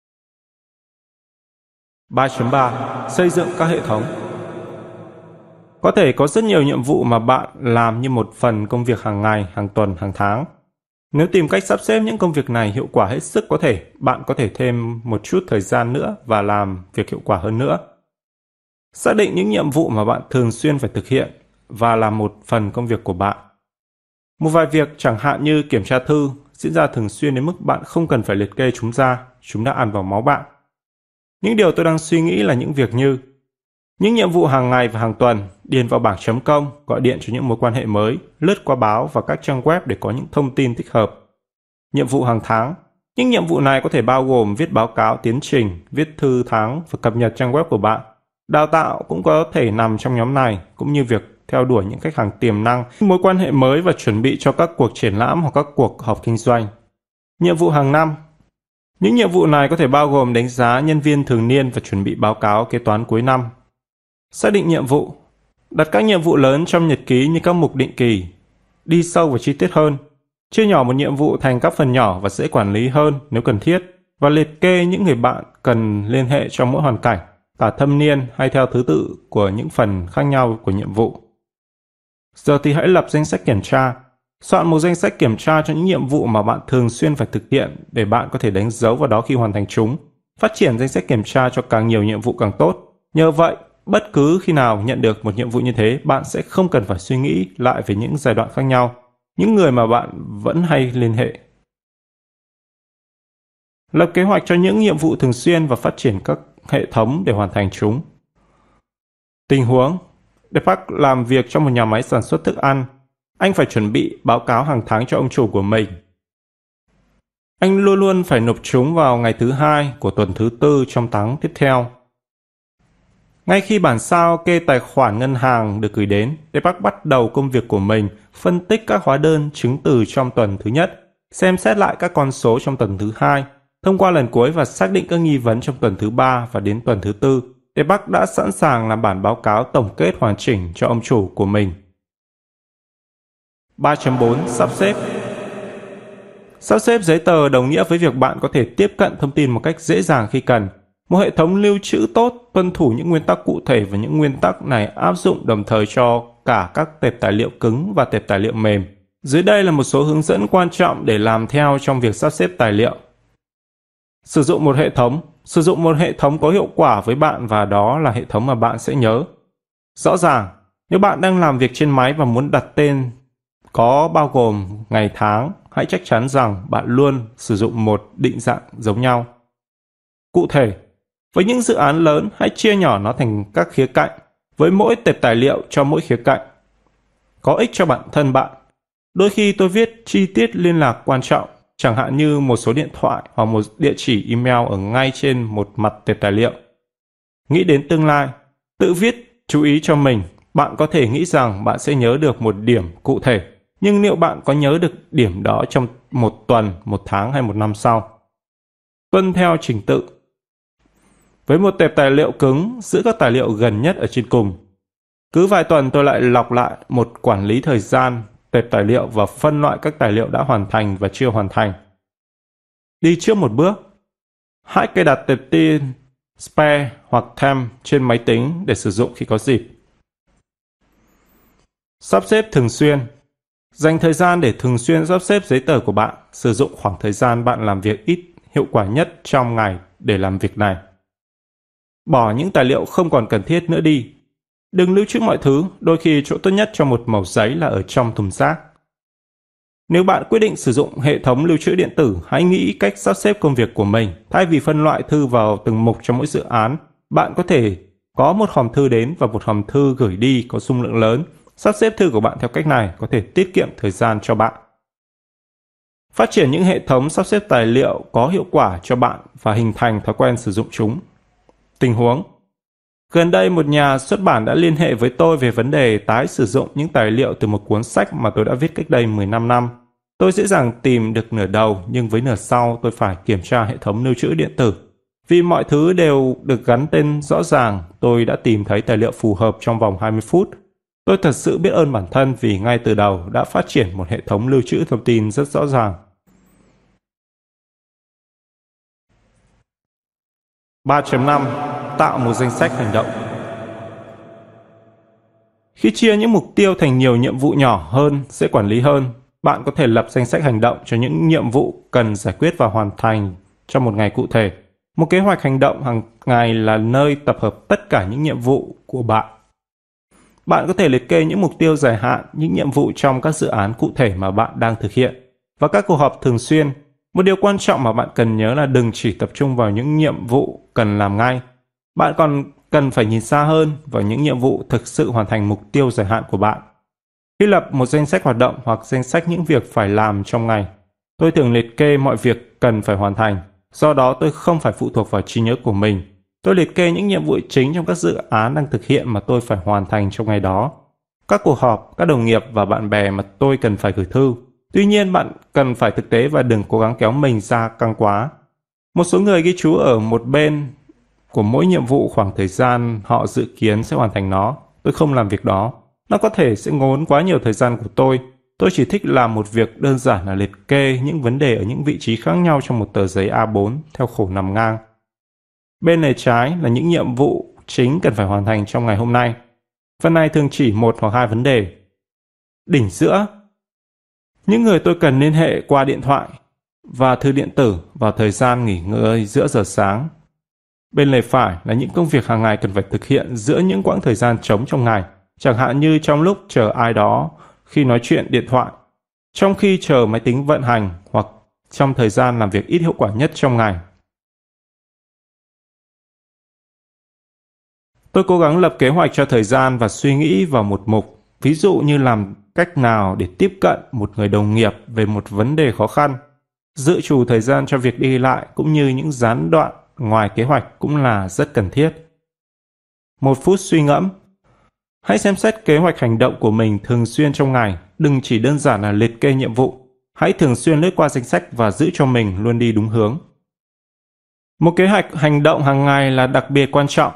3.3. Xây dựng các hệ thống. Có thể có rất nhiều nhiệm vụ mà bạn làm như một phần công việc hàng ngày, hàng tuần, hàng tháng. Nếu tìm cách sắp xếp những công việc này hiệu quả hết sức có thể, bạn có thể thêm một chút thời gian nữa và làm việc hiệu quả hơn nữa. Xác định những nhiệm vụ mà bạn thường xuyên phải thực hiện và làm một phần công việc của bạn. Một vài việc chẳng hạn như kiểm tra thư diễn ra thường xuyên đến mức bạn không cần phải liệt kê chúng ra, chúng đã ăn vào máu bạn. Những điều tôi đang suy nghĩ là những việc như những nhiệm vụ hàng ngày và hàng tuần, điền vào bảng chấm công, gọi điện cho những mối quan hệ mới, lướt qua báo và các trang web để có những thông tin thích hợp. Nhiệm vụ hàng tháng. Những nhiệm vụ này có thể bao gồm viết báo cáo tiến trình, viết thư tháng và cập nhật trang web của bạn. Đào tạo cũng có thể nằm trong nhóm này, cũng như việc theo đuổi những khách hàng tiềm năng, mối quan hệ mới và chuẩn bị cho các cuộc triển lãm hoặc các cuộc họp kinh doanh. Nhiệm vụ hàng năm. Những nhiệm vụ này có thể bao gồm đánh giá nhân viên thường niên và chuẩn bị báo cáo kế toán cuối năm. Xác định nhiệm vụ. Đặt các nhiệm vụ lớn trong nhật ký như các mục định kỳ. Đi sâu và chi tiết hơn. Chia nhỏ một nhiệm vụ thành các phần nhỏ và dễ quản lý hơn nếu cần thiết. Và liệt kê những người bạn cần liên hệ trong mỗi hoàn cảnh, cả thâm niên hay theo thứ tự của những phần khác nhau của nhiệm vụ. Giờ thì hãy lập danh sách kiểm tra. Soạn một danh sách kiểm tra cho những nhiệm vụ mà bạn thường xuyên phải thực hiện để bạn có thể đánh dấu vào đó khi hoàn thành chúng. Phát triển danh sách kiểm tra cho càng nhiều nhiệm vụ càng tốt. Nhờ vậy, bất cứ khi nào nhận được một nhiệm vụ như thế, bạn sẽ không cần phải suy nghĩ lại về những giai đoạn khác nhau, những người mà bạn vẫn hay liên hệ. Lập kế hoạch cho những nhiệm vụ thường xuyên và phát triển các hệ thống để hoàn thành chúng. Tình huống. Deepak làm việc trong một nhà máy sản xuất thức ăn. Anh phải chuẩn bị báo cáo hàng tháng cho ông chủ của mình. Anh luôn luôn phải nộp chúng vào ngày thứ Hai của tuần thứ Tư trong tháng tiếp theo. Ngay khi bản sao kê tài khoản ngân hàng được gửi đến, Deepak bắt đầu công việc của mình, phân tích các hóa đơn chứng từ trong tuần thứ nhất, xem xét lại các con số trong tuần thứ Hai, thông qua lần cuối và xác định các nghi vấn trong tuần thứ Ba và đến tuần thứ Tư. Deepak đã sẵn sàng làm bản báo cáo tổng kết hoàn chỉnh cho ông chủ của mình. 3.4. Sắp xếp. Sắp xếp giấy tờ đồng nghĩa với việc bạn có thể tiếp cận thông tin một cách dễ dàng khi cần. Một hệ thống lưu trữ tốt tuân thủ những nguyên tắc cụ thể và những nguyên tắc này áp dụng đồng thời cho cả các tệp tài liệu cứng và tệp tài liệu mềm. Dưới đây là một số hướng dẫn quan trọng để làm theo trong việc sắp xếp tài liệu. Sử dụng một hệ thống. Sử dụng một hệ thống có hiệu quả với bạn và đó là hệ thống mà bạn sẽ nhớ. Rõ ràng, Nếu bạn đang làm việc trên máy và muốn đặt tên có bao gồm ngày tháng, hãy chắc chắn rằng bạn luôn sử dụng một định dạng giống nhau. Cụ thể, với những dự án lớn, hãy chia nhỏ nó thành các khía cạnh, với mỗi tệp tài liệu cho mỗi khía cạnh. Có ích cho bản thân bạn. Đôi khi tôi viết chi tiết liên lạc quan trọng, chẳng hạn như một số điện thoại hoặc một địa chỉ email ở ngay trên một mặt tệp tài liệu. Nghĩ đến tương lai, tự viết chú ý cho mình. Bạn có thể nghĩ rằng bạn sẽ nhớ được một điểm cụ thể, nhưng liệu bạn có nhớ được điểm đó trong một tuần, một tháng hay một năm sau? Tuân theo trình tự. Với một tệp tài liệu cứng, giữ các tài liệu gần nhất ở trên cùng. Cứ vài tuần tôi lại lọc lại một quản lý thời gian, tệp tài liệu và phân loại các tài liệu đã hoàn thành và chưa hoàn thành. Đi trước một bước. Hãy cài đặt tệp tin Spare hoặc Temp trên máy tính để sử dụng khi có dịp. Sắp xếp thường xuyên. Dành thời gian để thường xuyên sắp xếp giấy tờ của bạn. Sử dụng khoảng thời gian bạn làm việc ít hiệu quả nhất trong ngày để làm việc này. Bỏ những tài liệu không còn cần thiết nữa đi. Đừng lưu trữ mọi thứ, đôi khi chỗ tốt nhất cho một mẩu giấy là ở trong thùng rác. Nếu bạn quyết định sử dụng hệ thống lưu trữ điện tử, hãy nghĩ cách sắp xếp công việc của mình. Thay vì phân loại thư vào từng mục cho mỗi dự án, bạn có thể có một hòm thư đến và một hòm thư gửi đi có dung lượng lớn. Sắp xếp thư của bạn theo cách này có thể tiết kiệm thời gian cho bạn. Phát triển những hệ thống sắp xếp tài liệu có hiệu quả cho bạn và hình thành thói quen sử dụng chúng. Tình huống. Gần đây một nhà xuất bản đã liên hệ với tôi về vấn đề tái sử dụng những tài liệu từ một cuốn sách mà tôi đã viết cách đây 15 năm. Tôi dễ dàng tìm được nửa đầu, nhưng với nửa sau tôi phải kiểm tra hệ thống lưu trữ điện tử. Vì mọi thứ đều được gắn tên rõ ràng, tôi đã tìm thấy tài liệu phù hợp trong vòng 20 phút. Tôi thật sự biết ơn bản thân vì ngay từ đầu đã phát triển một hệ thống lưu trữ thông tin rất rõ ràng. 3.5. Tạo một danh sách hành động. Khi chia những mục tiêu thành nhiều nhiệm vụ nhỏ hơn, dễ quản lý hơn, bạn có thể lập danh sách hành động cho những nhiệm vụ cần giải quyết và hoàn thành trong một ngày cụ thể. Một kế hoạch hành động hàng ngày là nơi tập hợp tất cả những nhiệm vụ của bạn. Bạn có thể liệt kê những mục tiêu dài hạn, những nhiệm vụ trong các dự án cụ thể mà bạn đang thực hiện và các cuộc họp thường xuyên. Một điều quan trọng mà bạn cần nhớ là đừng chỉ tập trung vào những nhiệm vụ cần làm ngay. Bạn còn cần phải nhìn xa hơn vào những nhiệm vụ thực sự hoàn thành mục tiêu dài hạn của bạn. Khi lập một danh sách hoạt động hoặc danh sách những việc phải làm trong ngày, tôi thường liệt kê mọi việc cần phải hoàn thành. Do đó tôi không phải phụ thuộc vào trí nhớ của mình. Tôi liệt kê những nhiệm vụ chính trong các dự án đang thực hiện mà tôi phải hoàn thành trong ngày đó. Các cuộc họp, các đồng nghiệp và bạn bè mà tôi cần phải gửi thư. Tuy nhiên bạn cần phải thực tế và đừng cố gắng kéo mình ra căng quá. Một số người ghi chú ở một bên của mỗi nhiệm vụ khoảng thời gian họ dự kiến sẽ hoàn thành nó. Tôi không làm việc đó. Nó có thể sẽ ngốn quá nhiều thời gian của tôi. Tôi chỉ thích làm một việc đơn giản là liệt kê những vấn đề ở những vị trí khác nhau trong một tờ giấy A4 theo khổ nằm ngang. Bên lề trái là những nhiệm vụ chính cần phải hoàn thành trong ngày hôm nay. Phần này thường chỉ một hoặc hai vấn đề. Đỉnh giữa. Những người tôi cần liên hệ qua điện thoại và thư điện tử vào thời gian nghỉ ngơi giữa giờ sáng. Bên lề phải là những công việc hàng ngày cần phải thực hiện giữa những quãng thời gian trống trong ngày, chẳng hạn như trong lúc chờ ai đó khi nói chuyện điện thoại, trong khi chờ máy tính vận hành hoặc trong thời gian làm việc ít hiệu quả nhất trong ngày. Tôi cố gắng lập kế hoạch cho thời gian và suy nghĩ vào một mục, ví dụ như làm cách nào để tiếp cận một người đồng nghiệp về một vấn đề khó khăn. Dự trù thời gian cho việc đi lại cũng như những gián đoạn ngoài kế hoạch cũng là rất cần thiết. 1 phút suy ngẫm. Hãy xem xét kế hoạch hành động của mình thường xuyên trong ngày, đừng chỉ đơn giản là liệt kê nhiệm vụ. Hãy thường xuyên lướt qua danh sách và giữ cho mình luôn đi đúng hướng. Một kế hoạch hành động hàng ngày là đặc biệt quan trọng.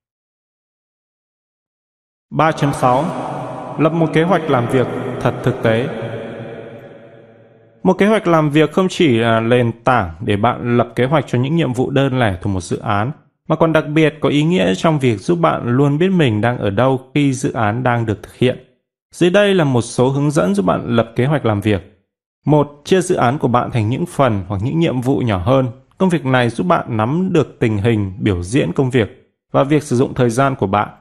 3.6. Lập một kế hoạch làm việc thật thực tế. Một kế hoạch làm việc không chỉ là nền tảng để bạn lập kế hoạch cho những nhiệm vụ đơn lẻ thuộc một dự án, mà còn đặc biệt có ý nghĩa trong việc giúp bạn luôn biết mình đang ở đâu khi dự án đang được thực hiện. Dưới đây là một số hướng dẫn giúp bạn lập kế hoạch làm việc. 1. Chia dự án của bạn thành những phần hoặc những nhiệm vụ nhỏ hơn. Công việc này giúp bạn nắm được tình hình biểu diễn công việc và việc sử dụng thời gian của bạn.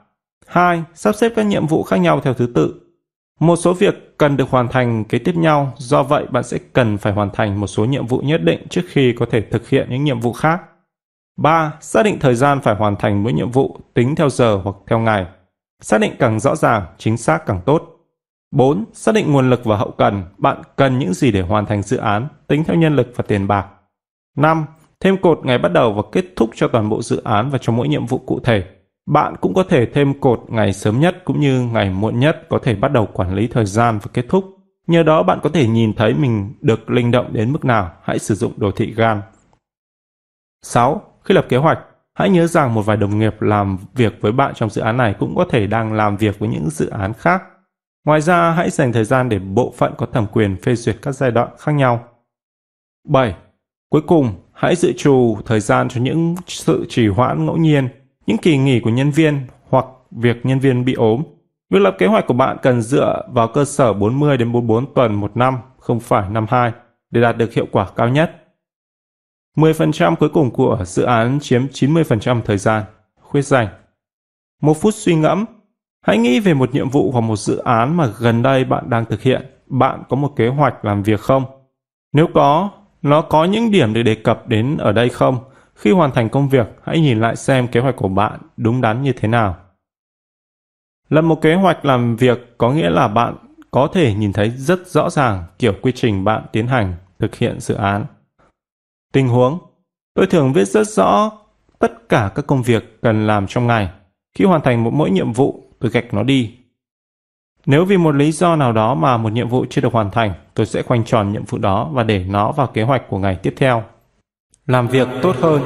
2. Sắp xếp các nhiệm vụ khác nhau theo thứ tự. Một số việc cần được hoàn thành kế tiếp nhau, do vậy bạn sẽ cần phải hoàn thành một số nhiệm vụ nhất định trước khi có thể thực hiện những nhiệm vụ khác. 3. Xác định thời gian phải hoàn thành mỗi nhiệm vụ, tính theo giờ hoặc theo ngày. Xác định càng rõ ràng, chính xác càng tốt. 4. Xác định nguồn lực và hậu cần. Bạn cần những gì để hoàn thành dự án, tính theo nhân lực và tiền bạc. 5. Thêm cột ngày bắt đầu và kết thúc cho toàn bộ dự án và cho mỗi nhiệm vụ cụ thể. Bạn cũng có thể thêm cột ngày sớm nhất cũng như ngày muộn nhất có thể bắt đầu quản lý thời gian và kết thúc. Nhờ đó bạn có thể nhìn thấy mình được linh động đến mức nào. Hãy sử dụng đồ thị Gantt. 6. Khi lập kế hoạch, hãy nhớ rằng một vài đồng nghiệp làm việc với bạn trong dự án này cũng có thể đang làm việc với những dự án khác. Ngoài ra, hãy dành thời gian để bộ phận có thẩm quyền phê duyệt các giai đoạn khác nhau. 7. Cuối cùng, hãy dự trù thời gian cho những sự trì hoãn ngẫu nhiên, những kỳ nghỉ của nhân viên hoặc việc nhân viên bị ốm. Việc lập kế hoạch của bạn cần dựa vào cơ sở 40 đến 44 tuần một năm, không phải năm 2, để đạt được hiệu quả cao nhất. 10% cuối cùng của dự án chiếm 90% thời gian. Khuyết danh. 1 phút suy ngẫm. Hãy nghĩ về một nhiệm vụ hoặc một dự án mà gần đây bạn đang thực hiện. Bạn có một kế hoạch làm việc không? Nếu có, nó có những điểm được đề cập đến ở đây không? Khi hoàn thành công việc, hãy nhìn lại xem kế hoạch của bạn đúng đắn như thế nào. Lập một kế hoạch làm việc có nghĩa là bạn có thể nhìn thấy rất rõ ràng kiểu quy trình bạn tiến hành thực hiện dự án. Tình huống. Tôi thường viết rất rõ tất cả các công việc cần làm trong ngày. Khi hoàn thành mỗi nhiệm vụ, tôi gạch nó đi. Nếu vì một lý do nào đó mà một nhiệm vụ chưa được hoàn thành, tôi sẽ khoanh tròn nhiệm vụ đó và để nó vào kế hoạch của ngày tiếp theo. Làm việc tốt hơn.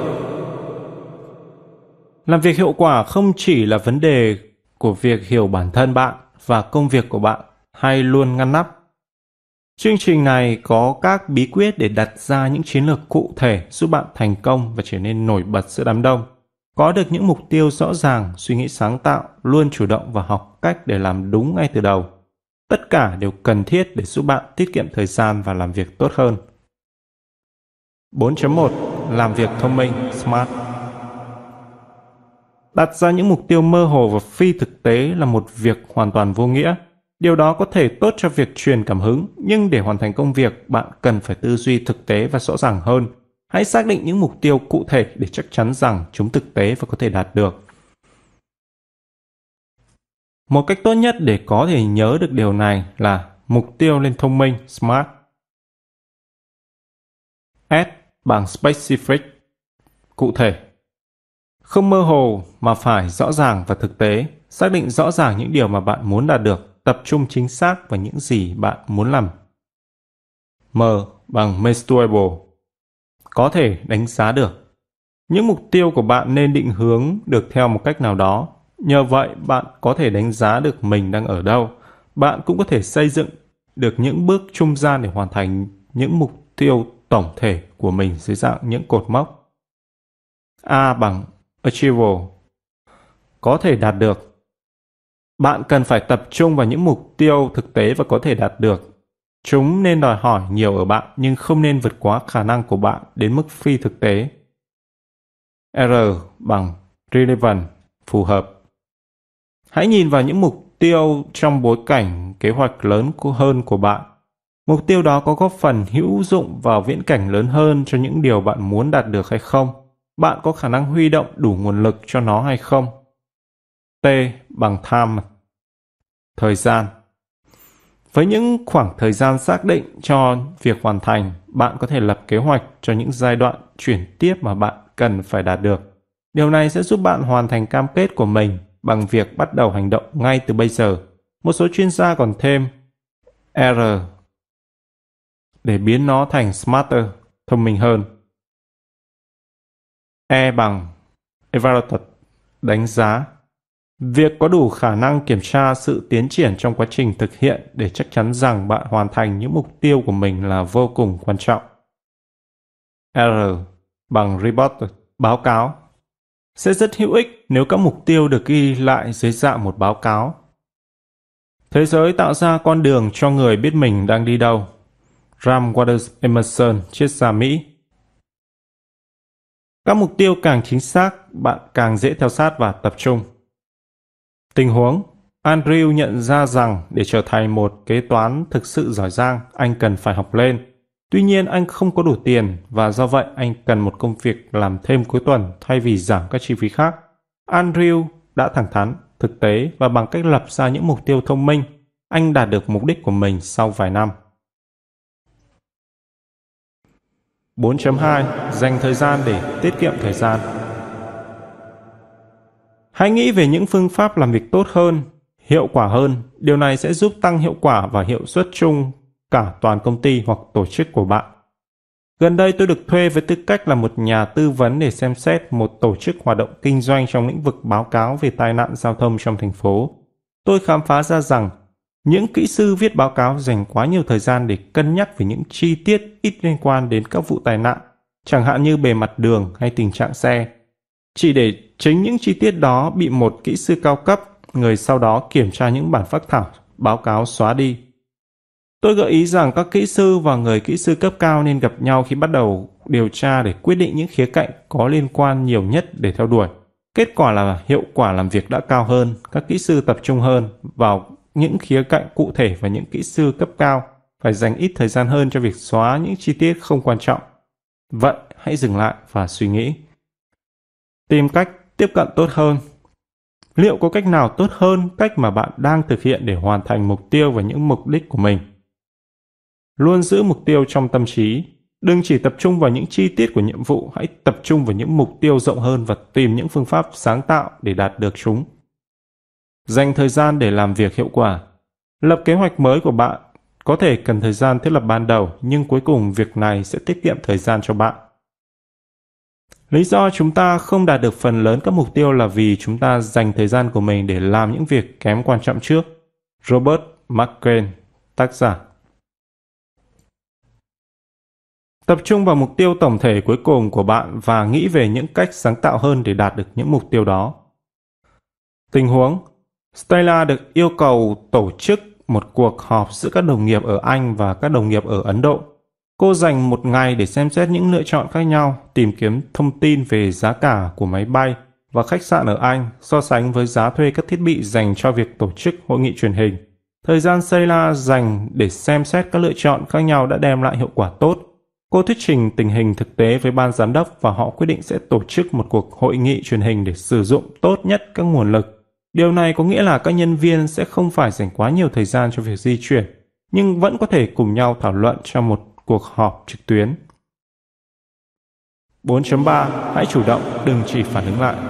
Làm việc hiệu quả không chỉ là vấn đề của việc hiểu bản thân bạn và công việc của bạn hay luôn ngăn nắp. Chương trình này có các bí quyết để đặt ra những chiến lược cụ thể giúp bạn thành công và trở nên nổi bật giữa đám đông. Có được những mục tiêu rõ ràng, suy nghĩ sáng tạo, luôn chủ động và học cách để làm đúng ngay từ đầu. Tất cả đều cần thiết để giúp bạn tiết kiệm thời gian và làm việc tốt hơn. 4.1. Làm việc thông minh, smart. Đặt ra những mục tiêu mơ hồ và phi thực tế là một việc hoàn toàn vô nghĩa. Điều đó có thể tốt cho việc truyền cảm hứng, nhưng để hoàn thành công việc, bạn cần phải tư duy thực tế và rõ ràng hơn. Hãy xác định những mục tiêu cụ thể để chắc chắn rằng chúng thực tế và có thể đạt được. Một cách tốt nhất để có thể nhớ được điều này là mục tiêu lên thông minh, smart. S bằng specific, cụ thể. Không mơ hồ mà phải rõ ràng và thực tế. Xác định rõ ràng những điều mà bạn muốn đạt được, tập trung chính xác vào những gì bạn muốn làm. M bằng measurable, có thể đánh giá được. Những mục tiêu của bạn nên định hướng được theo một cách nào đó. Nhờ vậy, bạn có thể đánh giá được mình đang ở đâu. Bạn cũng có thể xây dựng được những bước trung gian để hoàn thành những mục tiêu tổng thể của mình dưới dạng những cột mốc. A bằng achievable, có thể đạt được. Bạn cần phải tập trung vào những mục tiêu thực tế và có thể đạt được. Chúng nên đòi hỏi nhiều ở bạn nhưng không nên vượt quá khả năng của bạn đến mức phi thực tế. R bằng relevant, phù hợp. Hãy nhìn vào những mục tiêu trong bối cảnh kế hoạch lớn hơn của bạn. Mục tiêu đó có góp phần hữu dụng vào viễn cảnh lớn hơn cho những điều bạn muốn đạt được hay không? Bạn có khả năng huy động đủ nguồn lực cho nó hay không? T bằng time, thời gian. Với những khoảng thời gian xác định cho việc hoàn thành, bạn có thể lập kế hoạch cho những giai đoạn chuyển tiếp mà bạn cần phải đạt được. Điều này sẽ giúp bạn hoàn thành cam kết của mình bằng việc bắt đầu hành động ngay từ bây giờ. Một số chuyên gia còn thêm R để biến nó thành smarter, thông minh hơn. E bằng evaluate, đánh giá. Việc có đủ khả năng kiểm tra sự tiến triển trong quá trình thực hiện để chắc chắn rằng bạn hoàn thành những mục tiêu của mình là vô cùng quan trọng. R bằng report, báo cáo. Sẽ rất hữu ích nếu các mục tiêu được ghi lại dưới dạng một báo cáo. Thế giới tạo ra con đường cho người biết mình đang đi đâu. Ralph Waldo Emerson, triết gia Mỹ. Các mục tiêu càng chính xác, bạn càng dễ theo sát và tập trung. Tình huống: Andrew nhận ra rằng để trở thành một kế toán thực sự giỏi giang, anh cần phải học lên. Tuy nhiên anh không có đủ tiền và do vậy anh cần một công việc làm thêm cuối tuần thay vì giảm các chi phí khác. Andrew đã thẳng thắn, thực tế và bằng cách lập ra những mục tiêu thông minh, anh đạt được mục đích của mình sau vài năm. 4.2. Dành thời gian để tiết kiệm thời gian. Hãy nghĩ về những phương pháp làm việc tốt hơn, hiệu quả hơn. Điều này sẽ giúp tăng hiệu quả và hiệu suất chung cả toàn công ty hoặc tổ chức của bạn. Gần đây tôi được thuê với tư cách là một nhà tư vấn để xem xét một tổ chức hoạt động kinh doanh trong lĩnh vực báo cáo về tai nạn giao thông trong thành phố. Tôi khám phá ra rằng những kỹ sư viết báo cáo dành quá nhiều thời gian để cân nhắc về những chi tiết ít liên quan đến các vụ tai nạn, chẳng hạn như bề mặt đường hay tình trạng xe. Chỉ để chính những chi tiết đó bị một kỹ sư cao cấp, người sau đó kiểm tra những bản phác thảo báo cáo xóa đi. Tôi gợi ý rằng các kỹ sư và người kỹ sư cấp cao nên gặp nhau khi bắt đầu điều tra để quyết định những khía cạnh có liên quan nhiều nhất để theo đuổi. Kết quả là hiệu quả làm việc đã cao hơn, các kỹ sư tập trung hơn vào những khía cạnh cụ thể và những kỹ sư cấp cao phải dành ít thời gian hơn cho việc xóa những chi tiết không quan trọng. Vậy, hãy dừng lại và suy nghĩ. Tìm cách tiếp cận tốt hơn. Liệu có cách nào tốt hơn cách mà bạn đang thực hiện để hoàn thành mục tiêu và những mục đích của mình? Luôn giữ mục tiêu trong tâm trí. Đừng chỉ tập trung vào những chi tiết của nhiệm vụ, hãy tập trung vào những mục tiêu rộng hơn và tìm những phương pháp sáng tạo để đạt được chúng. Dành thời gian để làm việc hiệu quả. Lập kế hoạch mới của bạn có thể cần thời gian thiết lập ban đầu, nhưng cuối cùng việc này sẽ tiết kiệm thời gian cho bạn. Lý do chúng ta không đạt được phần lớn các mục tiêu là vì chúng ta dành thời gian của mình để làm những việc kém quan trọng trước. Robert McCrae, tác giả. Tập trung vào mục tiêu tổng thể cuối cùng của bạn và nghĩ về những cách sáng tạo hơn để đạt được những mục tiêu đó. Tình huống: Stella được yêu cầu tổ chức một cuộc họp giữa các đồng nghiệp ở Anh và các đồng nghiệp ở Ấn Độ. Cô dành một ngày để xem xét những lựa chọn khác nhau, tìm kiếm thông tin về giá cả của máy bay và khách sạn ở Anh, so sánh với giá thuê các thiết bị dành cho việc tổ chức hội nghị truyền hình. Thời gian Stella dành để xem xét các lựa chọn khác nhau đã đem lại hiệu quả tốt. Cô thuyết trình tình hình thực tế với ban giám đốc và họ quyết định sẽ tổ chức một cuộc hội nghị truyền hình để sử dụng tốt nhất các nguồn lực. Điều này có nghĩa là các nhân viên sẽ không phải dành quá nhiều thời gian cho việc di chuyển, nhưng vẫn có thể cùng nhau thảo luận trong một cuộc họp trực tuyến. 4.3. Hãy chủ động, đừng chỉ phản ứng lại.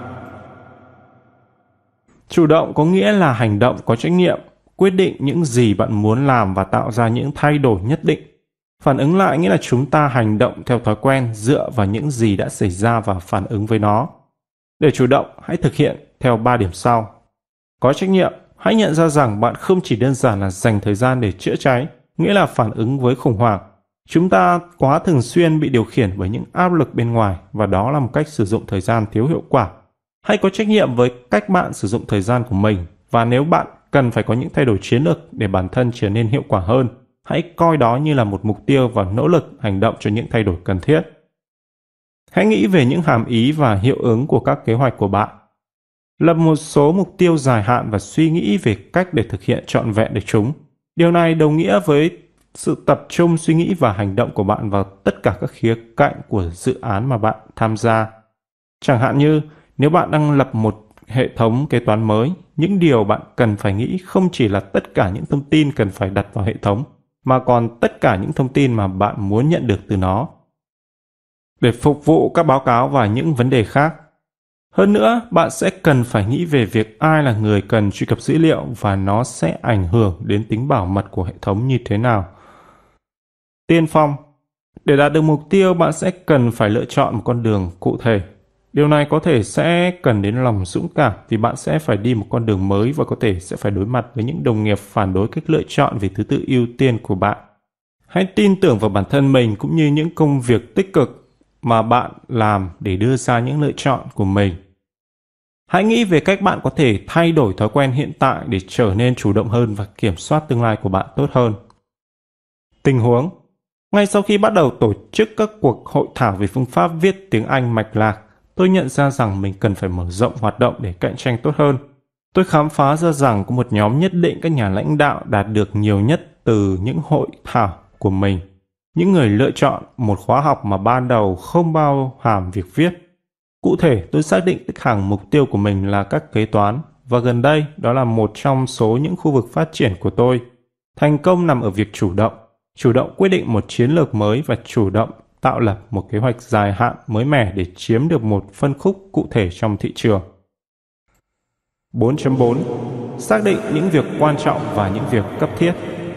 Chủ động có nghĩa là hành động có trách nhiệm, quyết định những gì bạn muốn làm và tạo ra những thay đổi nhất định. Phản ứng lại nghĩa là chúng ta hành động theo thói quen dựa vào những gì đã xảy ra và phản ứng với nó. Để chủ động, hãy thực hiện theo 3 điểm sau. Có trách nhiệm, hãy nhận ra rằng bạn không chỉ đơn giản là dành thời gian để chữa cháy, nghĩa là phản ứng với khủng hoảng. Chúng ta quá thường xuyên bị điều khiển bởi những áp lực bên ngoài và đó là một cách sử dụng thời gian thiếu hiệu quả. Hãy có trách nhiệm với cách bạn sử dụng thời gian của mình và nếu bạn cần phải có những thay đổi chiến lược để bản thân trở nên hiệu quả hơn, hãy coi đó như là một mục tiêu và nỗ lực hành động cho những thay đổi cần thiết. Hãy nghĩ về những hàm ý và hiệu ứng của các kế hoạch của bạn. Lập một số mục tiêu dài hạn và suy nghĩ về cách để thực hiện trọn vẹn được chúng. Điều này đồng nghĩa với sự tập trung suy nghĩ và hành động của bạn vào tất cả các khía cạnh của dự án mà bạn tham gia. Chẳng hạn như, nếu bạn đang lập một hệ thống kế toán mới, những điều bạn cần phải nghĩ không chỉ là tất cả những thông tin cần phải đặt vào hệ thống, mà còn tất cả những thông tin mà bạn muốn nhận được từ nó, để phục vụ các báo cáo và những vấn đề khác. Hơn nữa, bạn sẽ cần phải nghĩ về việc ai là người cần truy cập dữ liệu và nó sẽ ảnh hưởng đến tính bảo mật của hệ thống như thế nào. Tiên phong. Để đạt được mục tiêu, bạn sẽ cần phải lựa chọn một con đường cụ thể. Điều này có thể sẽ cần đến lòng dũng cảm vì bạn sẽ phải đi một con đường mới và có thể sẽ phải đối mặt với những đồng nghiệp phản đối cách lựa chọn về thứ tự ưu tiên của bạn. Hãy tin tưởng vào bản thân mình cũng như những công việc tích cực mà bạn làm để đưa ra những lựa chọn của mình. Hãy nghĩ về cách bạn có thể thay đổi thói quen hiện tại để trở nên chủ động hơn và kiểm soát tương lai của bạn tốt hơn. Tình huống: ngay sau khi bắt đầu tổ chức các cuộc hội thảo về phương pháp viết tiếng Anh mạch lạc, tôi nhận ra rằng mình cần phải mở rộng hoạt động để cạnh tranh tốt hơn. Tôi khám phá ra rằng có một nhóm nhất định các nhà lãnh đạo đạt được nhiều nhất từ những hội thảo của mình. Những người lựa chọn một khóa học mà ban đầu không bao hàm việc viết. Cụ thể, tôi xác định khách hàng mục tiêu của mình là các kế toán, và gần đây đó là một trong số những khu vực phát triển của tôi. Thành công nằm ở việc chủ động quyết định một chiến lược mới và chủ động tạo lập một kế hoạch dài hạn mới mẻ để chiếm được một phân khúc cụ thể trong thị trường. 4.4. Xác định những việc quan trọng và những việc cấp thiết.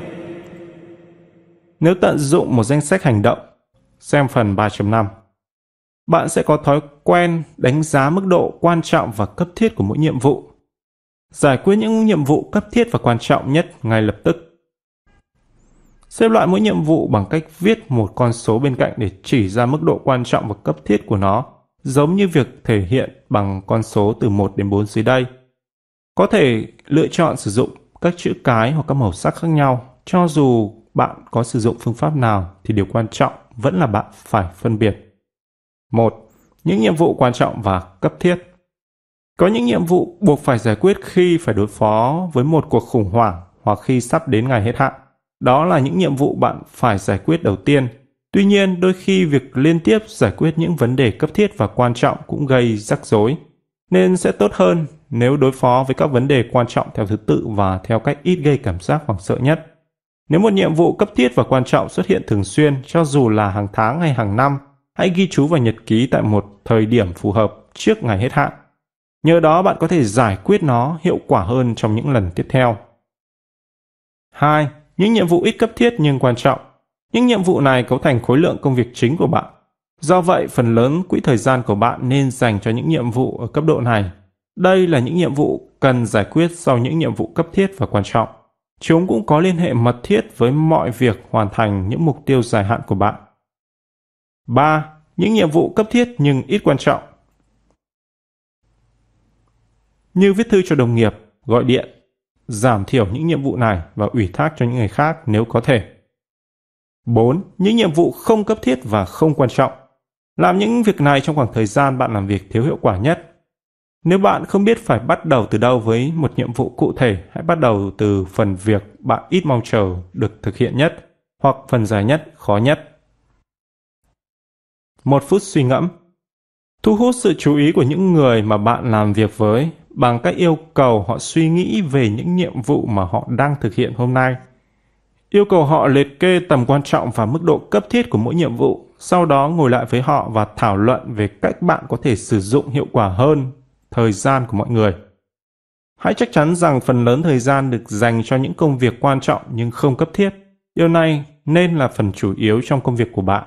Nếu tận dụng một danh sách hành động, xem phần 3.5, bạn sẽ có thói quen đánh giá mức độ quan trọng và cấp thiết của mỗi nhiệm vụ. Giải quyết những nhiệm vụ cấp thiết và quan trọng nhất ngay lập tức. Xếp loại mỗi nhiệm vụ bằng cách viết một con số bên cạnh để chỉ ra mức độ quan trọng và cấp thiết của nó, giống như việc thể hiện bằng con số từ 1 đến 4 dưới đây. Có thể lựa chọn sử dụng các chữ cái hoặc các màu sắc khác nhau. Cho dù bạn có sử dụng phương pháp nào thì điều quan trọng vẫn là bạn phải phân biệt. 1. Những nhiệm vụ quan trọng và cấp thiết. Có những nhiệm vụ buộc phải giải quyết khi phải đối phó với một cuộc khủng hoảng hoặc khi sắp đến ngày hết hạn. Đó là những nhiệm vụ bạn phải giải quyết đầu tiên. Tuy nhiên, đôi khi việc liên tiếp giải quyết những vấn đề cấp thiết và quan trọng cũng gây rắc rối, nên sẽ tốt hơn nếu đối phó với các vấn đề quan trọng theo thứ tự và theo cách ít gây cảm giác hoảng sợ nhất. Nếu một nhiệm vụ cấp thiết và quan trọng xuất hiện thường xuyên, cho dù là hàng tháng hay hàng năm, hãy ghi chú vào nhật ký tại một thời điểm phù hợp trước ngày hết hạn. Nhờ đó bạn có thể giải quyết nó hiệu quả hơn trong những lần tiếp theo. 2. Những nhiệm vụ ít cấp thiết nhưng quan trọng. Những nhiệm vụ này cấu thành khối lượng công việc chính của bạn. Do vậy, phần lớn quỹ thời gian của bạn nên dành cho những nhiệm vụ ở cấp độ này. Đây là những nhiệm vụ cần giải quyết sau những nhiệm vụ cấp thiết và quan trọng. Chúng cũng có liên hệ mật thiết với mọi việc hoàn thành những mục tiêu dài hạn của bạn. 3. Những nhiệm vụ cấp thiết nhưng ít quan trọng. Như viết thư cho đồng nghiệp, gọi điện, giảm thiểu những nhiệm vụ này và ủy thác cho những người khác nếu có thể. 4. Những nhiệm vụ không cấp thiết và không quan trọng. Làm những việc này trong khoảng thời gian bạn làm việc thiếu hiệu quả nhất. Nếu bạn không biết phải bắt đầu từ đâu với một nhiệm vụ cụ thể, hãy bắt đầu từ phần việc bạn ít mong chờ được thực hiện nhất, hoặc phần dài nhất, khó nhất. 1 phút suy ngẫm. Thu hút sự chú ý của những người mà bạn làm việc với bằng cách yêu cầu họ suy nghĩ về những nhiệm vụ mà họ đang thực hiện hôm nay. Yêu cầu họ liệt kê tầm quan trọng và mức độ cấp thiết của mỗi nhiệm vụ, sau đó ngồi lại với họ và thảo luận về cách bạn có thể sử dụng hiệu quả hơn thời gian của mọi người. Hãy chắc chắn rằng phần lớn thời gian được dành cho những công việc quan trọng nhưng không cấp thiết. Điều này nên là phần chủ yếu trong công việc của bạn.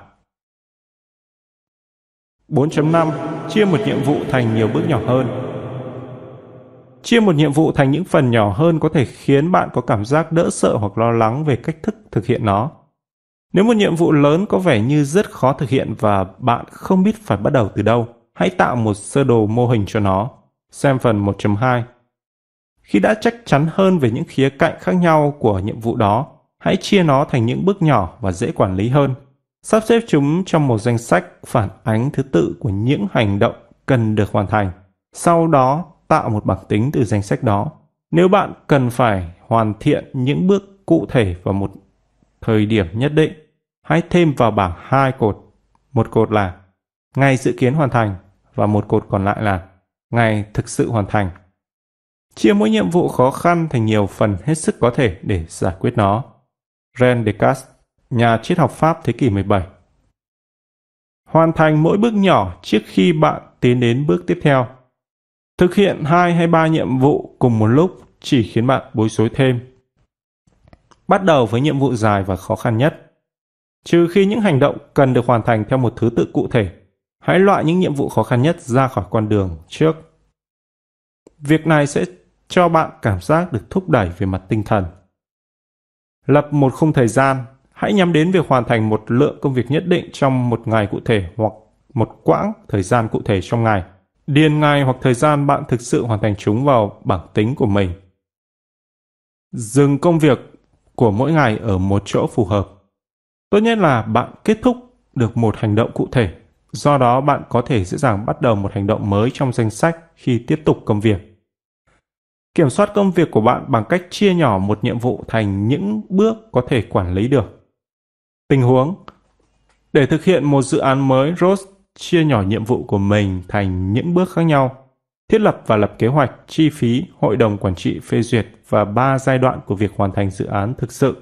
4.5. Chia một nhiệm vụ thành nhiều bước nhỏ hơn. Chia một nhiệm vụ thành những phần nhỏ hơn có thể khiến bạn có cảm giác đỡ sợ hoặc lo lắng về cách thức thực hiện nó. Nếu một nhiệm vụ lớn có vẻ như rất khó thực hiện và bạn không biết phải bắt đầu từ đâu, hãy tạo một sơ đồ mô hình cho nó. Xem phần 1.2. Khi đã chắc chắn hơn về những khía cạnh khác nhau của nhiệm vụ đó, hãy chia nó thành những bước nhỏ và dễ quản lý hơn. Sắp xếp chúng trong một danh sách phản ánh thứ tự của những hành động cần được hoàn thành. Sau đó, tạo một bảng tính từ danh sách đó. Nếu bạn cần phải hoàn thiện những bước cụ thể vào một thời điểm nhất định, hãy thêm vào bảng 2 cột. Một cột là ngày dự kiến hoàn thành và một cột còn lại là ngày thực sự hoàn thành. Chia mỗi nhiệm vụ khó khăn thành nhiều phần hết sức có thể để giải quyết nó. René Descartes, nhà triết học Pháp thế kỷ 17. Hoàn thành mỗi bước nhỏ trước khi bạn tiến đến bước tiếp theo. Thực hiện 2 hay 3 nhiệm vụ cùng một lúc chỉ khiến bạn bối rối thêm. Bắt đầu với nhiệm vụ dài và khó khăn nhất. Trừ khi những hành động cần được hoàn thành theo một thứ tự cụ thể, hãy loại những nhiệm vụ khó khăn nhất ra khỏi con đường trước. Việc này sẽ cho bạn cảm giác được thúc đẩy về mặt tinh thần. Lập một khung thời gian. Hãy nhắm đến việc hoàn thành một lượng công việc nhất định trong một ngày cụ thể hoặc một quãng thời gian cụ thể trong ngày. Điền ngày hoặc thời gian bạn thực sự hoàn thành chúng vào bảng tính của mình. Dừng công việc của mỗi ngày ở một chỗ phù hợp. Tốt nhất là bạn kết thúc được một hành động cụ thể. Do đó bạn có thể dễ dàng bắt đầu một hành động mới trong danh sách khi tiếp tục công việc. Kiểm soát công việc của bạn bằng cách chia nhỏ một nhiệm vụ thành những bước có thể quản lý được. Tình huống: để thực hiện một dự án mới, Rose chia nhỏ nhiệm vụ của mình thành những bước khác nhau. Thiết lập và lập kế hoạch, chi phí, hội đồng quản trị phê duyệt và 3 giai đoạn của việc hoàn thành dự án thực sự.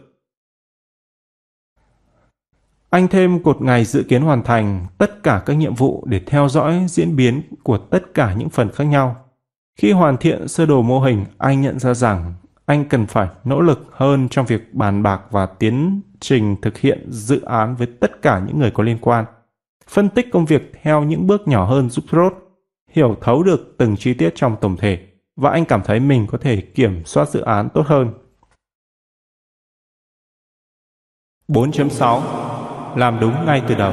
Anh thêm cột ngày dự kiến hoàn thành tất cả các nhiệm vụ để theo dõi diễn biến của tất cả những phần khác nhau. Khi hoàn thiện sơ đồ mô hình, anh nhận ra rằng anh cần phải nỗ lực hơn trong việc bàn bạc và tiến trình thực hiện dự án với tất cả những người có liên quan. Phân tích công việc theo những bước nhỏ hơn giúp Rose hiểu thấu được từng chi tiết trong tổng thể, và anh cảm thấy mình có thể kiểm soát dự án tốt hơn. 4.6. Làm đúng ngay từ đầu.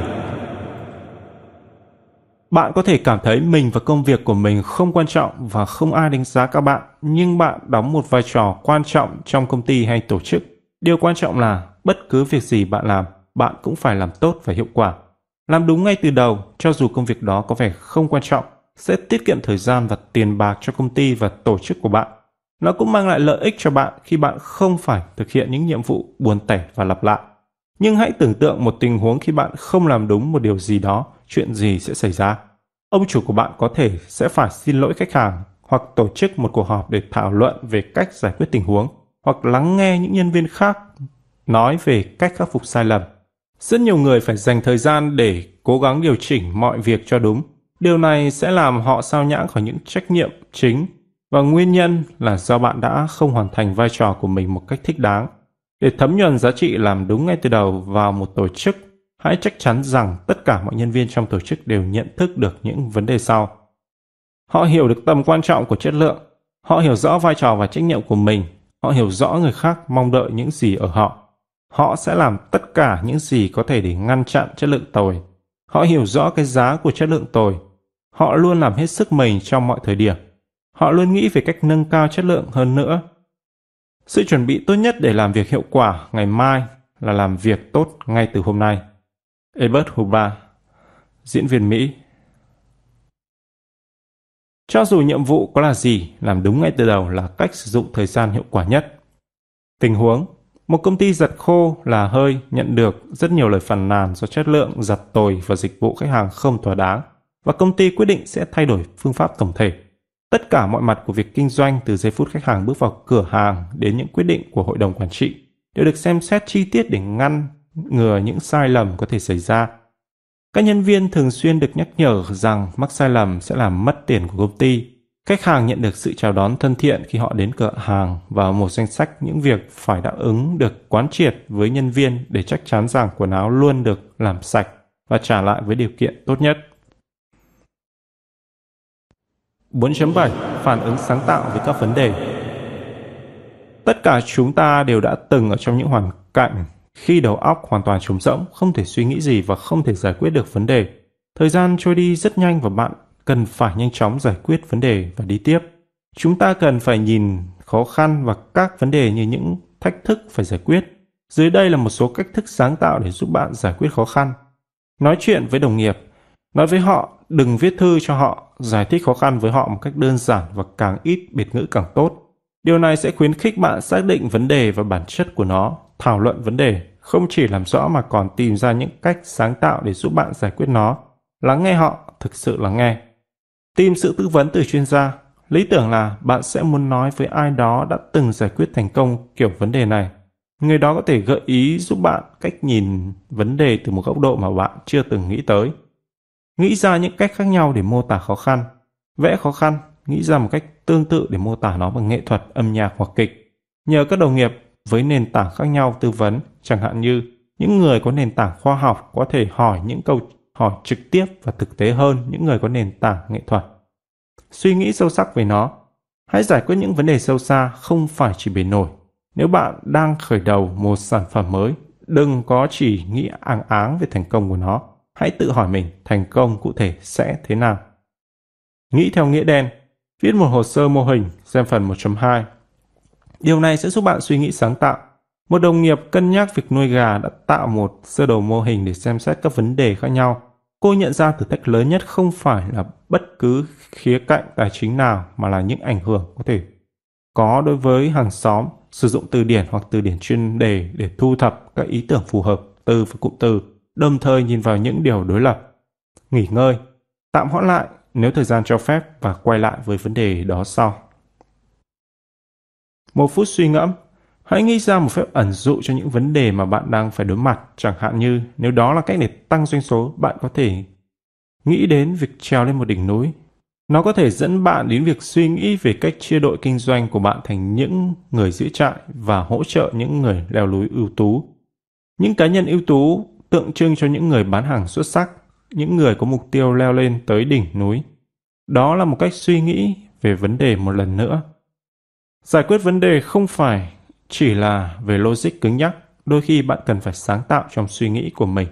Bạn có thể cảm thấy mình và công việc của mình không quan trọng và không ai đánh giá các bạn, nhưng bạn đóng một vai trò quan trọng trong công ty hay tổ chức. Điều quan trọng là bất cứ việc gì bạn làm, bạn cũng phải làm tốt và hiệu quả. Làm đúng ngay từ đầu, cho dù công việc đó có vẻ không quan trọng, sẽ tiết kiệm thời gian và tiền bạc cho công ty và tổ chức của bạn. Nó cũng mang lại lợi ích cho bạn khi bạn không phải thực hiện những nhiệm vụ buồn tẻ và lặp lại. Nhưng hãy tưởng tượng một tình huống khi bạn không làm đúng một điều gì đó, chuyện gì sẽ xảy ra? Ông chủ của bạn có thể sẽ phải xin lỗi khách hàng, hoặc tổ chức một cuộc họp để thảo luận về cách giải quyết tình huống, hoặc lắng nghe những nhân viên khác nói về cách khắc phục sai lầm. Rất nhiều người phải dành thời gian để cố gắng điều chỉnh mọi việc cho đúng. Điều này sẽ làm họ sao nhãng khỏi những trách nhiệm chính, và nguyên nhân là do bạn đã không hoàn thành vai trò của mình một cách thích đáng. Để thấm nhuần giá trị làm đúng ngay từ đầu vào một tổ chức, hãy chắc chắn rằng tất cả mọi nhân viên trong tổ chức đều nhận thức được những vấn đề sau. Họ hiểu được tầm quan trọng của chất lượng. Họ hiểu rõ vai trò và trách nhiệm của mình. Họ hiểu rõ người khác mong đợi những gì ở họ. Họ sẽ làm tất cả những gì có thể để ngăn chặn chất lượng tồi. Họ hiểu rõ cái giá của chất lượng tồi. Họ luôn làm hết sức mình trong mọi thời điểm. Họ luôn nghĩ về cách nâng cao chất lượng hơn nữa. Sự chuẩn bị tốt nhất để làm việc hiệu quả ngày mai là làm việc tốt ngay từ hôm nay. Albert Hubbard, diễn viên Mỹ. Cho dù nhiệm vụ có là gì, làm đúng ngay từ đầu là cách sử dụng thời gian hiệu quả nhất. Tình huống: một công ty giặt khô là hơi nhận được rất nhiều lời phàn nàn do chất lượng giặt tồi và dịch vụ khách hàng không thỏa đáng, và công ty quyết định sẽ thay đổi phương pháp tổng thể. Tất cả mọi mặt của việc kinh doanh, từ giây phút khách hàng bước vào cửa hàng đến những quyết định của hội đồng quản trị, đều được xem xét chi tiết để ngăn ngừa những sai lầm có thể xảy ra. Các nhân viên thường xuyên được nhắc nhở rằng mắc sai lầm sẽ làm mất tiền của công ty. Khách hàng nhận được sự chào đón thân thiện khi họ đến cửa hàng, và một danh sách những việc phải đáp ứng được quán triệt với nhân viên để chắc chắn rằng quần áo luôn được làm sạch và trả lại với điều kiện tốt nhất. 4.7. Phản ứng sáng tạo với các vấn đề. Tất cả chúng ta đều đã từng ở trong những hoàn cảnh khi đầu óc hoàn toàn trống rỗng, không thể suy nghĩ gì và không thể giải quyết được vấn đề. Thời gian trôi đi rất nhanh và bạn cần phải nhanh chóng giải quyết vấn đề và đi tiếp. Chúng ta cần phải nhìn khó khăn và các vấn đề như những thách thức phải giải quyết. Dưới đây là một số cách thức sáng tạo để giúp bạn giải quyết khó khăn. Nói chuyện với đồng nghiệp. Nói với họ, đừng viết thư cho họ, giải thích khó khăn với họ một cách đơn giản và càng ít biệt ngữ càng tốt. Điều này sẽ khuyến khích bạn xác định vấn đề và bản chất của nó, thảo luận vấn đề, không chỉ làm rõ mà còn tìm ra những cách sáng tạo để giúp bạn giải quyết nó. Lắng nghe họ, thực sự lắng nghe. Tìm sự tư vấn từ chuyên gia. Lý tưởng là bạn sẽ muốn nói với ai đó đã từng giải quyết thành công kiểu vấn đề này. Người đó có thể gợi ý giúp bạn cách nhìn vấn đề từ một góc độ mà bạn chưa từng nghĩ tới. Nghĩ ra những cách khác nhau để mô tả khó khăn. Vẽ khó khăn, nghĩ ra một cách tương tự để mô tả nó bằng nghệ thuật, âm nhạc hoặc kịch. Nhờ các đồng nghiệp với nền tảng khác nhau tư vấn, chẳng hạn như những người có nền tảng khoa học có thể hỏi những câu hỏi trực tiếp và thực tế hơn những người có nền tảng nghệ thuật. Suy nghĩ sâu sắc về nó. Hãy giải quyết những vấn đề sâu xa, không phải chỉ bề nổi. Nếu bạn đang khởi đầu một sản phẩm mới, đừng có chỉ nghĩ áng áng về thành công của nó. Hãy tự hỏi mình thành công cụ thể sẽ thế nào. Nghĩ theo nghĩa đen. Viết một hồ sơ mô hình, xem phần 1.2. Điều này sẽ giúp bạn suy nghĩ sáng tạo. Một đồng nghiệp cân nhắc việc nuôi gà đã tạo một sơ đồ mô hình để xem xét các vấn đề khác nhau. Cô nhận ra thử thách lớn nhất không phải là bất cứ khía cạnh tài chính nào, mà là những ảnh hưởng có thể có đối với hàng xóm, sử dụng từ điển hoặc từ điển chuyên đề để thu thập các ý tưởng phù hợp từ và cụm từ, đồng thời nhìn vào những điều đối lập. Nghỉ ngơi, tạm hoãn lại nếu thời gian cho phép và quay lại với vấn đề đó sau. 1 phút suy ngẫm. Hãy nghĩ ra một phép ẩn dụ cho những vấn đề mà bạn đang phải đối mặt, chẳng hạn như nếu đó là cách để tăng doanh số, bạn có thể nghĩ đến việc trèo lên một đỉnh núi. Nó có thể dẫn bạn đến việc suy nghĩ về cách chia đội kinh doanh của bạn thành những người giữ trại và hỗ trợ những người leo núi ưu tú. Những cá nhân ưu tú tượng trưng cho những người bán hàng xuất sắc, những người có mục tiêu leo lên tới đỉnh núi. Đó là một cách suy nghĩ về vấn đề một lần nữa. Giải quyết vấn đề không phải chỉ là về logic cứng nhắc, đôi khi bạn cần phải sáng tạo trong suy nghĩ của mình.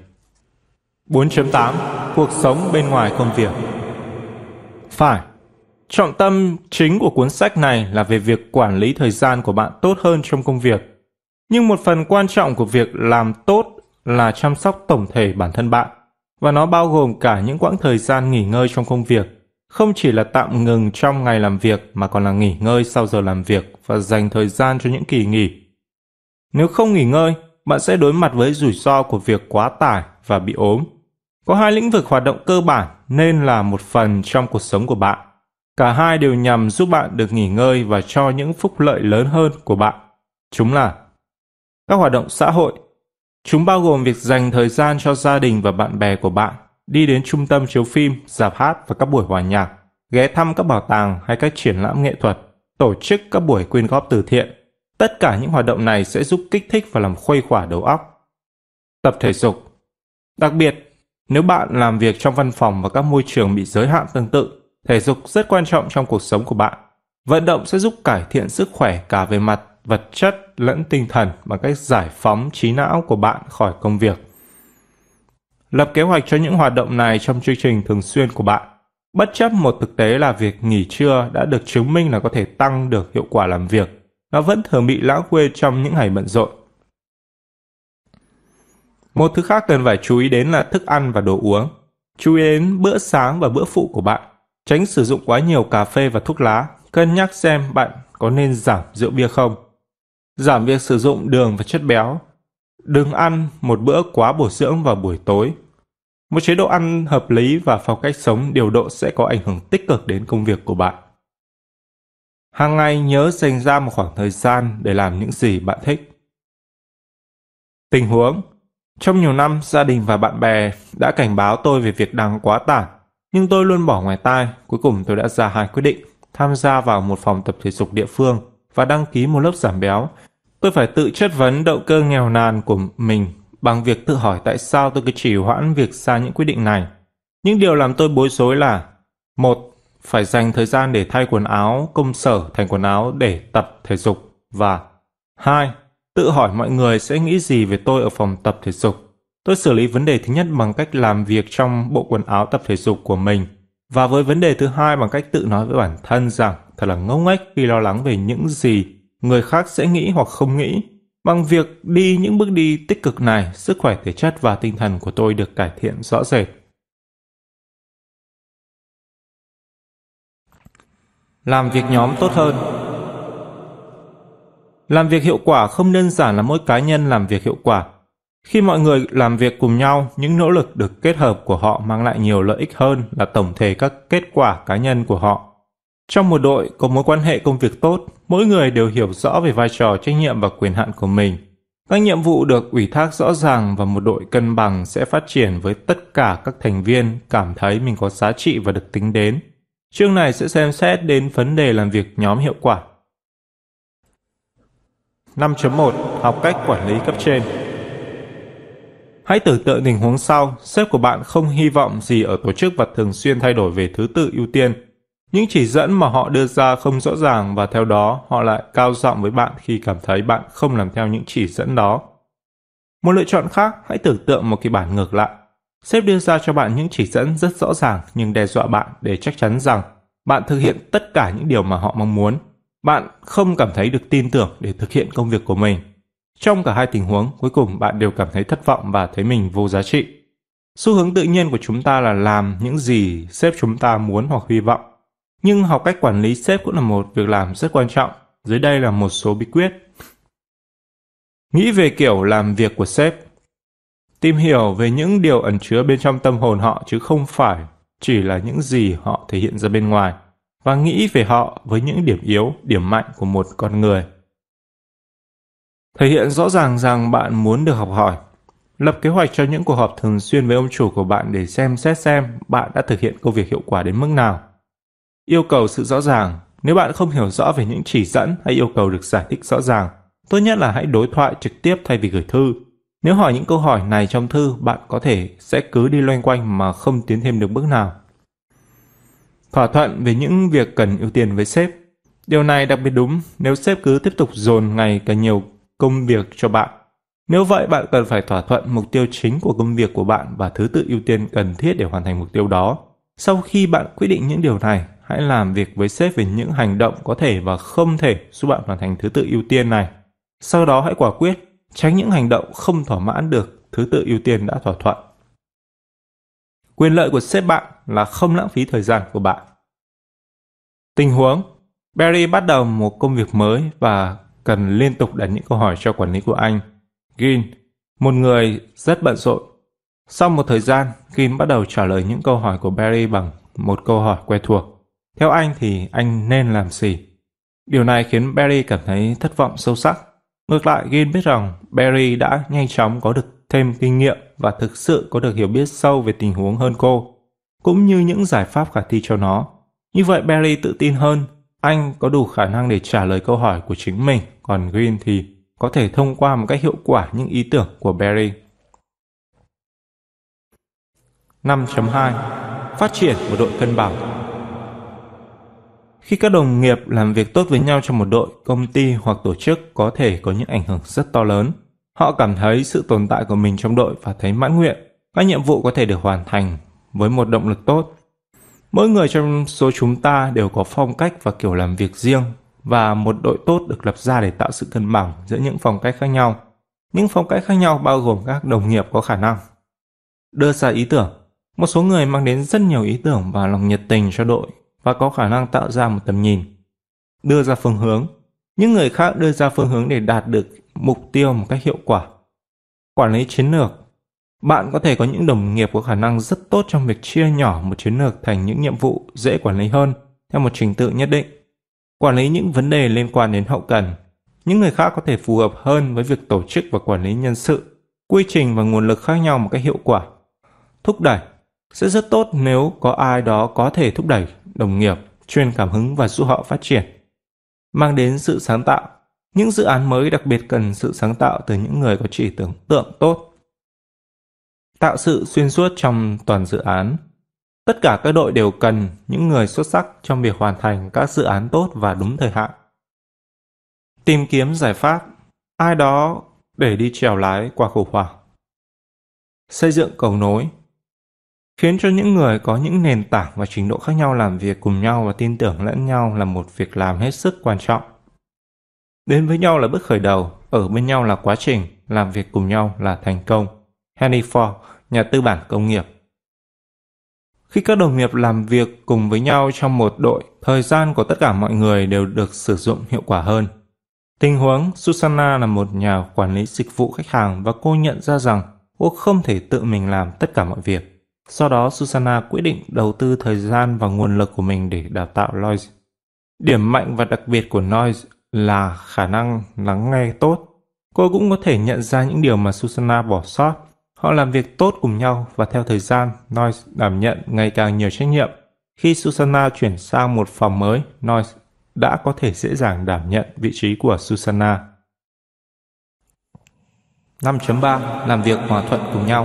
4.8 Cuộc sống bên ngoài công việc. Phải, trọng tâm chính của cuốn sách này là về việc quản lý thời gian của bạn tốt hơn trong công việc. Nhưng một phần quan trọng của việc làm tốt là chăm sóc tổng thể bản thân bạn, và nó bao gồm cả những quãng thời gian nghỉ ngơi trong công việc, không chỉ là tạm ngừng trong ngày làm việc mà còn là nghỉ ngơi sau giờ làm việc và dành thời gian cho những kỳ nghỉ. Nếu không nghỉ ngơi, bạn sẽ đối mặt với rủi ro của việc quá tải và bị ốm. Có 2 lĩnh vực hoạt động cơ bản nên là một phần trong cuộc sống của bạn. Cả hai đều nhằm giúp bạn được nghỉ ngơi và cho những phúc lợi lớn hơn của bạn. Chúng là các hoạt động xã hội. Chúng bao gồm việc dành thời gian cho gia đình và bạn bè của bạn, đi đến trung tâm chiếu phim, rạp hát và các buổi hòa nhạc, ghé thăm các bảo tàng hay các triển lãm nghệ thuật, tổ chức các buổi quyên góp từ thiện. Tất cả những hoạt động này sẽ giúp kích thích và làm khuây khỏa đầu óc. Tập thể dục. Đặc biệt, nếu bạn làm việc trong văn phòng và các môi trường bị giới hạn tương tự, thể dục rất quan trọng trong cuộc sống của bạn. Vận động sẽ giúp cải thiện sức khỏe cả về mặt vật chất lẫn tinh thần bằng cách giải phóng trí não của bạn khỏi công việc. Lập kế hoạch cho những hoạt động này trong chương trình thường xuyên của bạn. Bất chấp một thực tế là việc nghỉ trưa đã được chứng minh là có thể tăng được hiệu quả làm việc, nó vẫn thường bị lãng quên trong những ngày bận rộn. Một thứ khác cần phải chú ý đến là thức ăn và đồ uống. Chú ý đến bữa sáng và bữa phụ của bạn. Tránh sử dụng quá nhiều cà phê và thuốc lá. Cân nhắc xem bạn có nên giảm rượu bia không. Giảm việc sử dụng đường và chất béo. Đừng ăn một bữa quá bổ dưỡng vào buổi tối. Một chế độ ăn hợp lý và phong cách sống điều độ sẽ có ảnh hưởng tích cực đến công việc của bạn. Hàng ngày nhớ dành ra một khoảng thời gian để làm những gì bạn thích. Tình huống. Trong nhiều năm, gia đình và bạn bè đã cảnh báo tôi về việc đang quá tải, nhưng tôi luôn bỏ ngoài tai. Cuối cùng tôi đã ra 2 quyết định: tham gia vào một phòng tập thể dục địa phương và đăng ký một lớp giảm béo. Tôi phải tự chất vấn động cơ nghèo nàn của mình bằng việc tự hỏi tại sao tôi cứ trì hoãn việc ra những quyết định này. Những điều làm tôi bối rối là: 1. Phải dành thời gian để thay quần áo công sở thành quần áo để tập thể dục, và 2. Tự hỏi mọi người sẽ nghĩ gì về tôi ở phòng tập thể dục. Tôi xử lý vấn đề thứ nhất bằng cách làm việc trong bộ quần áo tập thể dục của mình, và với vấn đề thứ hai bằng cách tự nói với bản thân rằng thật là ngốc nghếch khi lo lắng về những gì người khác sẽ nghĩ hoặc không nghĩ. Bằng việc đi những bước đi tích cực này, sức khỏe thể chất và tinh thần của tôi được cải thiện rõ rệt. Làm việc nhóm tốt hơn. Làm việc hiệu quả không đơn giản là mỗi cá nhân làm việc hiệu quả. Khi mọi người làm việc cùng nhau, những nỗ lực được kết hợp của họ mang lại nhiều lợi ích hơn là tổng thể các kết quả cá nhân của họ. Trong một đội có mối quan hệ công việc tốt, mỗi người đều hiểu rõ về vai trò, trách nhiệm và quyền hạn của mình. Các nhiệm vụ được ủy thác rõ ràng và một đội cân bằng sẽ phát triển với tất cả các thành viên cảm thấy mình có giá trị và được tính đến. Chương này sẽ xem xét đến vấn đề làm việc nhóm hiệu quả. 5.1 Học cách quản lý cấp trên. Hãy tưởng tượng tình huống sau: sếp của bạn không hy vọng gì ở tổ chức và thường xuyên thay đổi về thứ tự ưu tiên. Những chỉ dẫn mà họ đưa ra không rõ ràng và theo đó họ lại cao giọng với bạn khi cảm thấy bạn không làm theo những chỉ dẫn đó. Một lựa chọn khác, hãy tưởng tượng một kịch bản ngược lại. Sếp đưa ra cho bạn những chỉ dẫn rất rõ ràng nhưng đe dọa bạn để chắc chắn rằng bạn thực hiện tất cả những điều mà họ mong muốn. Bạn không cảm thấy được tin tưởng để thực hiện công việc của mình. Trong cả hai tình huống, cuối cùng bạn đều cảm thấy thất vọng và thấy mình vô giá trị. Xu hướng tự nhiên của chúng ta là làm những gì sếp chúng ta muốn hoặc hy vọng. Nhưng học cách quản lý sếp cũng là một việc làm rất quan trọng. Dưới đây là một số bí quyết. Nghĩ về kiểu làm việc của sếp. Tìm hiểu về những điều ẩn chứa bên trong tâm hồn họ chứ không phải chỉ là những gì họ thể hiện ra bên ngoài, và nghĩ về họ với những điểm yếu, điểm mạnh của một con người. Thể hiện rõ ràng rằng bạn muốn được học hỏi. Lập kế hoạch cho những cuộc họp thường xuyên với ông chủ của bạn để xem xét xem bạn đã thực hiện công việc hiệu quả đến mức nào. Yêu cầu sự rõ ràng. Nếu bạn không hiểu rõ về những chỉ dẫn hay yêu cầu được giải thích rõ ràng, tốt nhất là hãy đối thoại trực tiếp thay vì gửi thư. Nếu hỏi những câu hỏi này trong thư, bạn có thể sẽ cứ đi loanh quanh mà không tiến thêm được bước nào. Thỏa thuận về những việc cần ưu tiên với sếp. Điều này đặc biệt đúng nếu sếp cứ tiếp tục dồn ngày càng nhiều công việc cho bạn. Nếu vậy, bạn cần phải thỏa thuận mục tiêu chính của công việc của bạn và thứ tự ưu tiên cần thiết để hoàn thành mục tiêu đó. Sau khi bạn quyết định những điều này, hãy làm việc với sếp về những hành động có thể và không thể giúp bạn hoàn thành thứ tự ưu tiên này. Sau đó hãy quả quyết, tránh những hành động không thỏa mãn được thứ tự ưu tiên đã thỏa thuận. Quyền lợi của sếp bạn là không lãng phí thời gian của bạn. Tình huống: Barry bắt đầu một công việc mới và cần liên tục đặt những câu hỏi cho quản lý của anh, Gin, một người rất bận rộn. Sau một thời gian, Gin bắt đầu trả lời những câu hỏi của Barry bằng một câu hỏi quen thuộc. Theo anh thì anh nên làm gì? Điều này khiến Barry cảm thấy thất vọng sâu sắc. Ngược lại, Gin biết rằng Barry đã nhanh chóng có được thêm kinh nghiệm và thực sự có được hiểu biết sâu về tình huống hơn cô, cũng như những giải pháp khả thi cho nó. Như vậy, Barry tự tin hơn, anh có đủ khả năng để trả lời câu hỏi của chính mình, còn Gin thì có thể thông qua một cách hiệu quả những ý tưởng của Barry. 5.2. Phát triển một đội cân bằng. Khi các đồng nghiệp làm việc tốt với nhau trong một đội, công ty hoặc tổ chức có thể có những ảnh hưởng rất to lớn. Họ cảm thấy sự tồn tại của mình trong đội và thấy mãn nguyện. Các nhiệm vụ có thể được hoàn thành với một động lực tốt. Mỗi người trong số chúng ta đều có phong cách và kiểu làm việc riêng, và một đội tốt được lập ra để tạo sự cân bằng giữa những phong cách khác nhau. Những phong cách khác nhau bao gồm các đồng nghiệp có khả năng đưa ra ý tưởng. Một số người mang đến rất nhiều ý tưởng và lòng nhiệt tình cho đội và có khả năng tạo ra một tầm nhìn. Đưa ra phương hướng. Những người khác đưa ra phương hướng để đạt được mục tiêu một cách hiệu quả. Quản lý chiến lược. Bạn có thể có những đồng nghiệp có khả năng rất tốt trong việc chia nhỏ một chiến lược thành những nhiệm vụ dễ quản lý hơn theo một trình tự nhất định. Quản lý những vấn đề liên quan đến hậu cần. Những người khác có thể phù hợp hơn với việc tổ chức và quản lý nhân sự, quy trình và nguồn lực khác nhau một cách hiệu quả. Thúc đẩy. Sẽ rất tốt nếu có ai đó có thể thúc đẩy đồng nghiệp, truyền cảm hứng và giúp họ phát triển. Mang đến sự sáng tạo. Những dự án mới đặc biệt cần sự sáng tạo từ những người có trí tưởng tượng tốt. Tạo sự xuyên suốt trong toàn dự án. Tất cả các đội đều cần những người xuất sắc trong việc hoàn thành các dự án tốt và đúng thời hạn. Tìm kiếm giải pháp. Ai đó để đi chèo lái qua khủng hoảng. Xây dựng cầu nối. Khiến cho những người có những nền tảng và trình độ khác nhau làm việc cùng nhau và tin tưởng lẫn nhau là một việc làm hết sức quan trọng. Đến với nhau là bước khởi đầu, ở bên nhau là quá trình, làm việc cùng nhau là thành công. Henry Ford, nhà tư bản công nghiệp. Khi các đồng nghiệp làm việc cùng với nhau trong một đội, thời gian của tất cả mọi người đều được sử dụng hiệu quả hơn. Tình huống: Susanna là một nhà quản lý dịch vụ khách hàng và cô nhận ra rằng cô không thể tự mình làm tất cả mọi việc. Sau đó, Susanna quyết định đầu tư thời gian và nguồn lực của mình để đào tạo Lois. Điểm mạnh và đặc biệt của Lois là khả năng lắng nghe tốt. Cô cũng có thể nhận ra những điều mà Susanna bỏ sót. Họ làm việc tốt cùng nhau và theo thời gian, Lois đảm nhận ngày càng nhiều trách nhiệm. Khi Susanna chuyển sang một phòng mới, Lois đã có thể dễ dàng đảm nhận vị trí của Susanna. 5.3. Làm việc hòa thuận cùng nhau.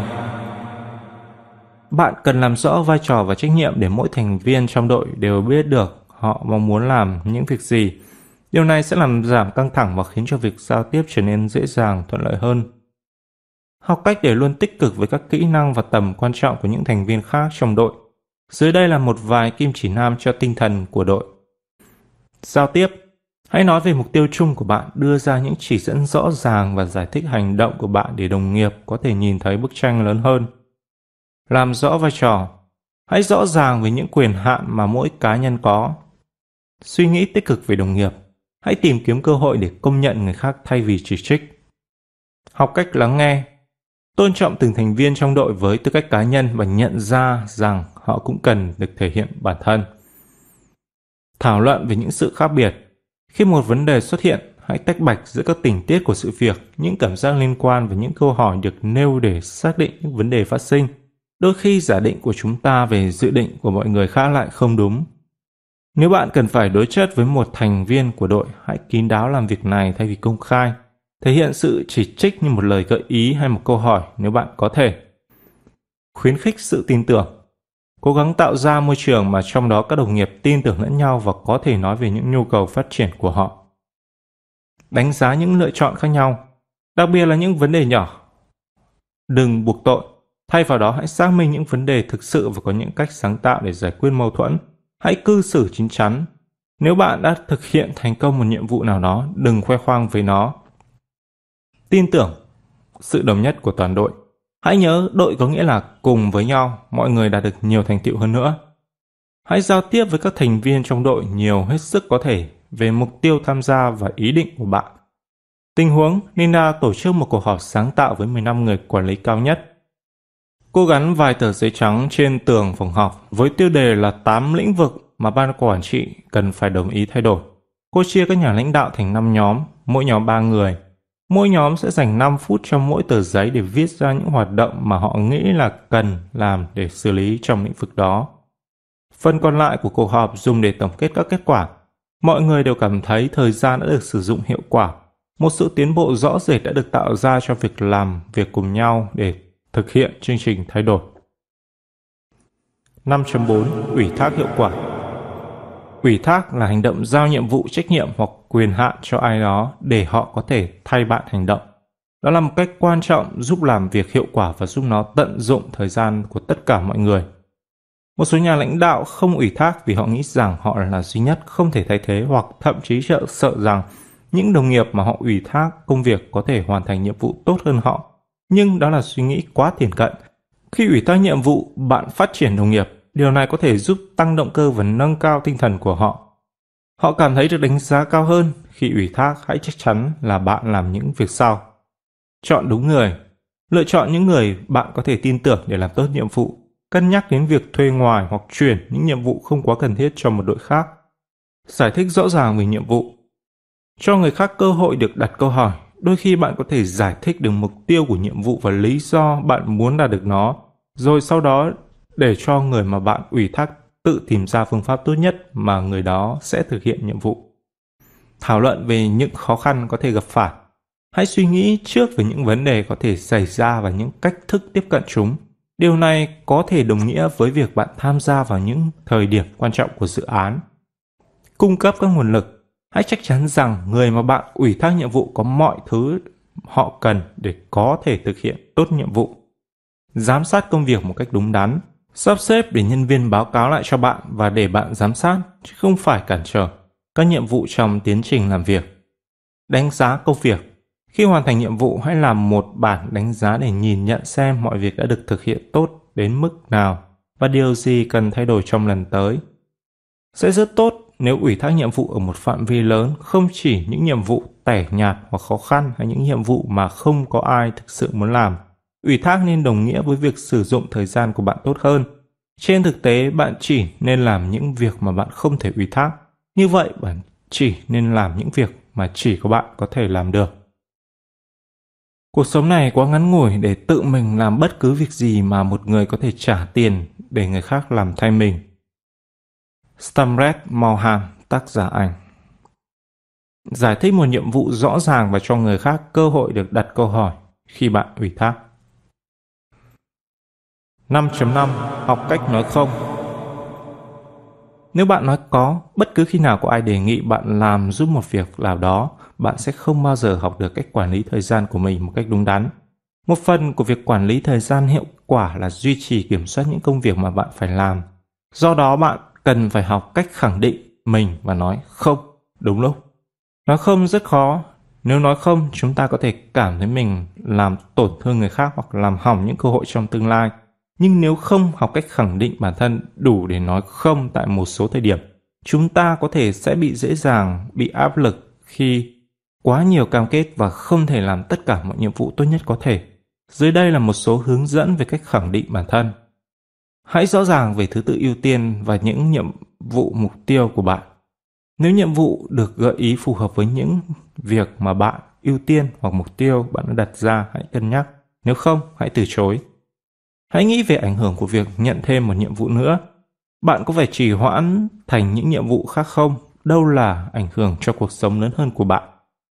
Bạn cần làm rõ vai trò và trách nhiệm để mỗi thành viên trong đội đều biết được họ mong muốn làm những việc gì. Điều này sẽ làm giảm căng thẳng và khiến cho việc giao tiếp trở nên dễ dàng, thuận lợi hơn. Học cách để luôn tích cực với các kỹ năng và tầm quan trọng của những thành viên khác trong đội. Dưới đây là một vài kim chỉ nam cho tinh thần của đội. Giao tiếp. Hãy nói về mục tiêu chung của bạn, đưa ra những chỉ dẫn rõ ràng và giải thích hành động của bạn để đồng nghiệp có thể nhìn thấy bức tranh lớn hơn. Làm rõ vai trò. Hãy rõ ràng về những quyền hạn mà mỗi cá nhân có. Suy nghĩ tích cực về đồng nghiệp. Hãy tìm kiếm cơ hội để công nhận người khác thay vì chỉ trích. Học cách lắng nghe. Tôn trọng từng thành viên trong đội với tư cách cá nhân và nhận ra rằng họ cũng cần được thể hiện bản thân. Thảo luận về những sự khác biệt. Khi một vấn đề xuất hiện, hãy tách bạch giữa các tình tiết của sự việc, những cảm giác liên quan và những câu hỏi được nêu để xác định những vấn đề phát sinh. Đôi khi giả định của chúng ta về dự định của mọi người khác lại không đúng. Nếu bạn cần phải đối chất với một thành viên của đội, hãy kín đáo làm việc này thay vì công khai. Thể hiện sự chỉ trích như một lời gợi ý hay một câu hỏi nếu bạn có thể. Khuyến khích sự tin tưởng. Cố gắng tạo ra môi trường mà trong đó các đồng nghiệp tin tưởng lẫn nhau và có thể nói về những nhu cầu phát triển của họ. Đánh giá những lựa chọn khác nhau, đặc biệt là những vấn đề nhỏ. Đừng buộc tội, thay vào đó hãy xác minh những vấn đề thực sự và có những cách sáng tạo để giải quyết mâu thuẫn. Hãy cư xử chín chắn. Nếu bạn đã thực hiện thành công một nhiệm vụ nào đó, đừng khoe khoang với nó. Tin tưởng, sự đồng nhất của toàn đội. Hãy nhớ, đội có nghĩa là cùng với nhau, mọi người đạt được nhiều thành tựu hơn nữa. Hãy giao tiếp với các thành viên trong đội nhiều hết sức có thể về mục tiêu tham gia và ý định của bạn. Tình huống, Nina tổ chức một cuộc họp sáng tạo với 15 người quản lý cao nhất. Cô gắn vài tờ giấy trắng trên tường phòng họp với tiêu đề là 8 lĩnh vực mà ban quản trị cần phải đồng ý thay đổi. Cô chia các nhà lãnh đạo thành 5 nhóm, mỗi nhóm 3 người. Mỗi nhóm sẽ dành 5 phút cho mỗi tờ giấy để viết ra những hoạt động mà họ nghĩ là cần làm để xử lý trong lĩnh vực đó. Phần còn lại của cuộc họp dùng để tổng kết các kết quả. Mọi người đều cảm thấy thời gian đã được sử dụng hiệu quả. Một sự tiến bộ rõ rệt đã được tạo ra cho việc làm việc cùng nhau để thực hiện chương trình thay đổi. 5.4. Ủy thác hiệu quả. Ủy thác là hành động giao nhiệm vụ, trách nhiệm hoặc quyền hạn cho ai đó để họ có thể thay bạn hành động. Đó là một cách quan trọng giúp làm việc hiệu quả và giúp nó tận dụng thời gian của tất cả mọi người. Một số nhà lãnh đạo không ủy thác vì họ nghĩ rằng họ là duy nhất không thể thay thế, hoặc thậm chí sợ rằng những đồng nghiệp mà họ ủy thác công việc có thể hoàn thành nhiệm vụ tốt hơn họ. Nhưng đó là suy nghĩ quá thiển cận. Khi ủy thác nhiệm vụ, bạn phát triển đồng nghiệp. Điều này có thể giúp tăng động cơ và nâng cao tinh thần của họ. Họ cảm thấy được đánh giá cao hơn. Khi ủy thác, hãy chắc chắn là bạn làm những việc sau. Chọn đúng người. Lựa chọn những người bạn có thể tin tưởng để làm tốt nhiệm vụ. Cân nhắc đến việc thuê ngoài hoặc chuyển những nhiệm vụ không quá cần thiết cho một đội khác. Giải thích rõ ràng về nhiệm vụ. Cho người khác cơ hội được đặt câu hỏi. Đôi khi bạn có thể giải thích được mục tiêu của nhiệm vụ và lý do bạn muốn đạt được nó, rồi sau đó để cho người mà bạn ủy thác tự tìm ra phương pháp tốt nhất mà người đó sẽ thực hiện nhiệm vụ. Thảo luận về những khó khăn có thể gặp phải. Hãy suy nghĩ trước về những vấn đề có thể xảy ra và những cách thức tiếp cận chúng. Điều này có thể đồng nghĩa với việc bạn tham gia vào những thời điểm quan trọng của dự án. Cung cấp các nguồn lực. Hãy chắc chắn rằng người mà bạn ủy thác nhiệm vụ có mọi thứ họ cần để có thể thực hiện tốt nhiệm vụ. Giám sát công việc một cách đúng đắn. Sắp xếp để nhân viên báo cáo lại cho bạn và để bạn giám sát, chứ không phải cản trở các nhiệm vụ trong tiến trình làm việc. Đánh giá công việc. Khi hoàn thành nhiệm vụ, hãy làm một bản đánh giá để nhìn nhận xem mọi việc đã được thực hiện tốt đến mức nào và điều gì cần thay đổi trong lần tới. Sẽ rất tốt nếu ủy thác nhiệm vụ ở một phạm vi lớn, không chỉ những nhiệm vụ tẻ nhạt hoặc khó khăn hay những nhiệm vụ mà không có ai thực sự muốn làm. Ủy thác nên đồng nghĩa với việc sử dụng thời gian của bạn tốt hơn. Trên thực tế, bạn chỉ nên làm những việc mà bạn không thể ủy thác. Như vậy, bạn chỉ nên làm những việc mà chỉ có bạn có thể làm được. Cuộc sống này quá ngắn ngủi để tự mình làm bất cứ việc gì mà một người có thể trả tiền để người khác làm thay mình. Stamret Mohan, tác giả Anh. Giải thích một nhiệm vụ rõ ràng và cho người khác cơ hội được đặt câu hỏi khi bạn ủy thác. 5.5. Học cách nói không. Nếu bạn nói có, bất cứ khi nào có ai đề nghị bạn làm giúp một việc nào đó, bạn sẽ không bao giờ học được cách quản lý thời gian của mình một cách đúng đắn. Một phần của việc quản lý thời gian hiệu quả là duy trì kiểm soát những công việc mà bạn phải làm. Do đó bạn cần phải học cách khẳng định mình và nói không đúng lúc. Nói không rất khó. Nếu nói không, chúng ta có thể cảm thấy mình làm tổn thương người khác hoặc làm hỏng những cơ hội trong tương lai. Nhưng nếu không học cách khẳng định bản thân đủ để nói không tại một số thời điểm, chúng ta có thể sẽ dễ dàng bị áp lực khi quá nhiều cam kết và không thể làm tất cả mọi nhiệm vụ tốt nhất có thể. Dưới đây là một số hướng dẫn về cách khẳng định bản thân. Hãy rõ ràng về thứ tự ưu tiên và những nhiệm vụ mục tiêu của bạn. Nếu nhiệm vụ được gợi ý phù hợp với những việc mà bạn ưu tiên hoặc mục tiêu bạn đã đặt ra, hãy cân nhắc. Nếu không, hãy từ chối. Hãy nghĩ về ảnh hưởng của việc nhận thêm một nhiệm vụ nữa. Bạn có phải trì hoãn thành những nhiệm vụ khác không? Đâu là ảnh hưởng cho cuộc sống lớn hơn của bạn?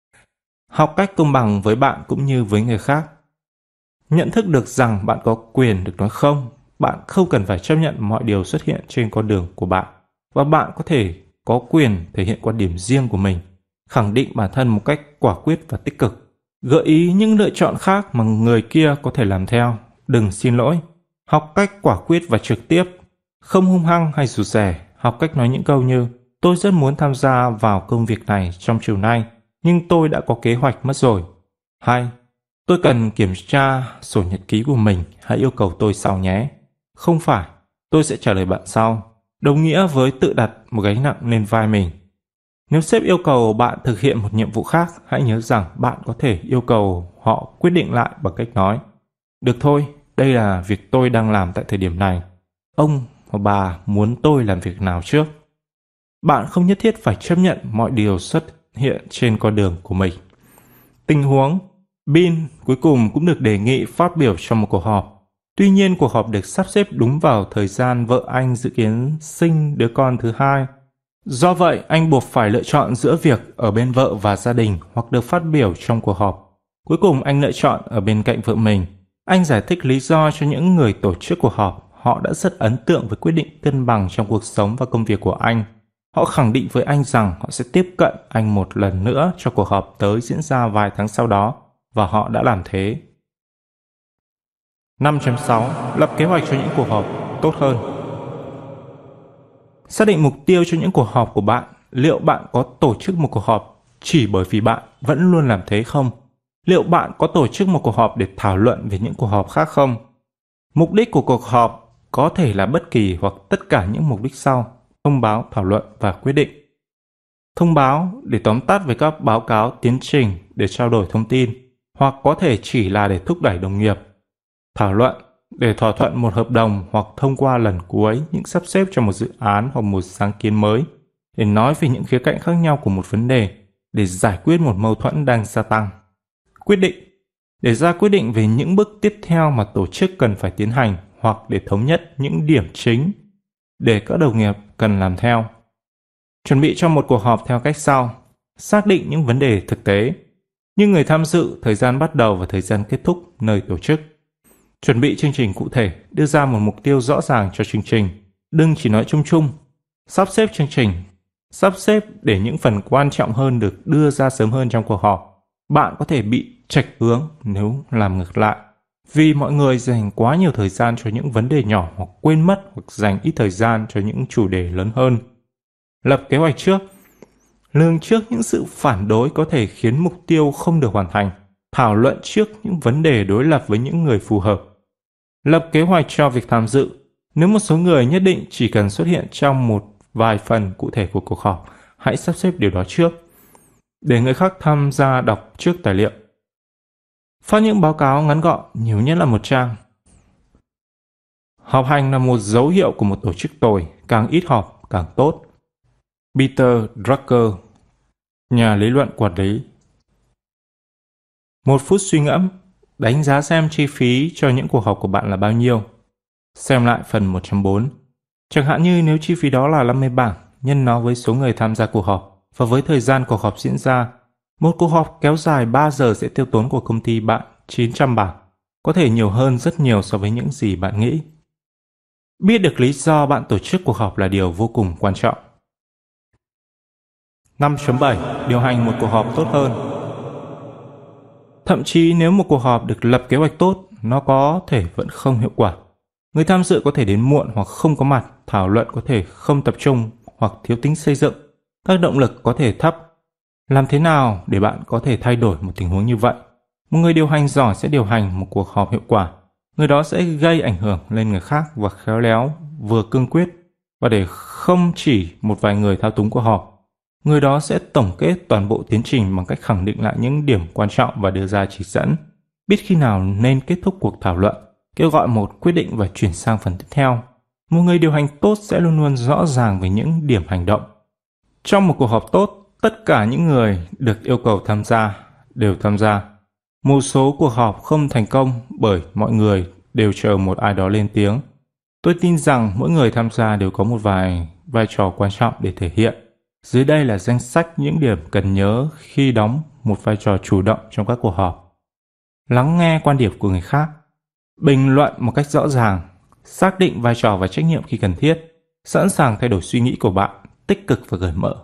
Học cách công bằng với bạn cũng như với người khác. Nhận thức được rằng bạn có quyền được nói không. Bạn không cần phải chấp nhận mọi điều xuất hiện trên con đường của bạn. Và bạn có thể có quyền thể hiện quan điểm riêng của mình. Khẳng định bản thân một cách quả quyết và tích cực. Gợi ý những lựa chọn khác mà người kia có thể làm theo. Đừng xin lỗi. Học cách quả quyết và trực tiếp. Không hung hăng hay rụt rè. Học cách nói những câu như: tôi rất muốn tham gia vào công việc này trong chiều nay, nhưng tôi đã có kế hoạch mất rồi. Hay: tôi cần kiểm tra sổ nhật ký của mình, hãy yêu cầu tôi sau nhé. Không phải: tôi sẽ trả lời bạn sau. Đồng nghĩa với tự đặt một gánh nặng lên vai mình. Nếu sếp yêu cầu bạn thực hiện một nhiệm vụ khác, hãy nhớ rằng bạn có thể yêu cầu họ quyết định lại bằng cách nói: được thôi, đây là việc tôi đang làm tại thời điểm này. Ông hoặc bà muốn tôi làm việc nào trước? Bạn không nhất thiết phải chấp nhận mọi điều xuất hiện trên con đường của mình. Tình huống: Bin cuối cùng cũng được đề nghị phát biểu trong một cuộc họp. Tuy nhiên, cuộc họp được sắp xếp đúng vào thời gian vợ anh dự kiến sinh đứa con thứ hai. Do vậy, anh buộc phải lựa chọn giữa việc ở bên vợ và gia đình hoặc được phát biểu trong cuộc họp. Cuối cùng, anh lựa chọn ở bên cạnh vợ mình. Anh giải thích lý do cho những người tổ chức cuộc họp. Họ đã rất ấn tượng với quyết định cân bằng trong cuộc sống và công việc của anh. Họ khẳng định với anh rằng họ sẽ tiếp cận anh một lần nữa cho cuộc họp tới diễn ra vài tháng sau đó, và họ đã làm thế. 5.6. Lập kế hoạch cho những cuộc họp tốt hơn. Xác định mục tiêu cho những cuộc họp của bạn. Liệu bạn có tổ chức một cuộc họp chỉ bởi vì bạn vẫn luôn làm thế không? Liệu bạn có tổ chức một cuộc họp để thảo luận về những cuộc họp khác không? Mục đích của cuộc họp có thể là bất kỳ hoặc tất cả những mục đích sau: thông báo, thảo luận và quyết định. Thông báo để tóm tắt về các báo cáo tiến trình để trao đổi thông tin, hoặc có thể chỉ là để thúc đẩy đồng nghiệp. Thảo luận để thỏa thuận một hợp đồng hoặc thông qua lần cuối những sắp xếp cho một dự án hoặc một sáng kiến mới, để nói về những khía cạnh khác nhau của một vấn đề, để giải quyết một mâu thuẫn đang gia tăng. Quyết định để ra quyết định về những bước tiếp theo mà tổ chức cần phải tiến hành, hoặc để thống nhất những điểm chính để các đồng nghiệp cần làm theo. Chuẩn bị cho một cuộc họp theo cách sau: xác định những vấn đề thực tế như người tham dự, thời gian bắt đầu và thời gian kết thúc, nơi tổ chức. Chuẩn bị chương trình cụ thể, đưa ra một mục tiêu rõ ràng cho chương trình, đừng chỉ nói chung chung. Sắp xếp chương trình, sắp xếp để những phần quan trọng hơn được đưa ra sớm hơn trong cuộc họp. Bạn có thể bị chệch hướng nếu làm ngược lại, vì mọi người dành quá nhiều thời gian cho những vấn đề nhỏ hoặc quên mất hoặc dành ít thời gian cho những chủ đề lớn hơn. Lập kế hoạch trước. Lường trước những sự phản đối có thể khiến mục tiêu không được hoàn thành. Thảo luận trước những vấn đề đối lập với những người phù hợp. Lập kế hoạch cho việc tham dự. Nếu một số người nhất định chỉ cần xuất hiện trong một vài phần cụ thể của cuộc họp, hãy sắp xếp điều đó trước, để người khác tham gia đọc trước tài liệu. Phát những báo cáo ngắn gọn, nhiều nhất là 1 trang. Họp hành là một dấu hiệu của một tổ chức tồi, càng ít họp càng tốt. Peter Drucker, nhà lý luận quản lý. 1 phút suy ngẫm. Đánh giá xem chi phí cho những cuộc họp của bạn là bao nhiêu. Xem lại phần 1.4. Chẳng hạn như nếu chi phí đó là 50 bảng, nhân nó với số người tham gia cuộc họp và với thời gian cuộc họp diễn ra. Một cuộc họp kéo dài 3 giờ sẽ tiêu tốn của công ty bạn 900 bảng, có thể nhiều hơn rất nhiều so với những gì bạn nghĩ. Biết được lý do bạn tổ chức cuộc họp là điều vô cùng quan trọng. 5.7. Điều hành một cuộc họp tốt hơn. Thậm chí nếu một cuộc họp được lập kế hoạch tốt, nó có thể vẫn không hiệu quả. Người tham dự có thể đến muộn hoặc không có mặt, thảo luận có thể không tập trung hoặc thiếu tính xây dựng, các động lực có thể thấp. Làm thế nào để bạn có thể thay đổi một tình huống như vậy? Một người điều hành giỏi sẽ điều hành một cuộc họp hiệu quả. Người đó sẽ gây ảnh hưởng lên người khác và khéo léo, vừa cương quyết, và để không chỉ một vài người thao túng cuộc họp. Người đó sẽ tổng kết toàn bộ tiến trình bằng cách khẳng định lại những điểm quan trọng và đưa ra chỉ dẫn, biết khi nào nên kết thúc cuộc thảo luận, kêu gọi một quyết định và chuyển sang phần tiếp theo. Một người điều hành tốt sẽ luôn luôn rõ ràng về những điểm hành động. Trong một cuộc họp tốt, tất cả những người được yêu cầu tham gia đều tham gia. Một số cuộc họp không thành công bởi mọi người đều chờ một ai đó lên tiếng. Tôi tin rằng mỗi người tham gia đều có một vai trò quan trọng để thể hiện. Dưới đây là danh sách những điểm cần nhớ khi đóng một vai trò chủ động trong các cuộc họp. Lắng nghe quan điểm của người khác. Bình luận một cách rõ ràng. Xác định vai trò và trách nhiệm khi cần thiết. Sẵn sàng thay đổi suy nghĩ của bạn, tích cực và cởi mở.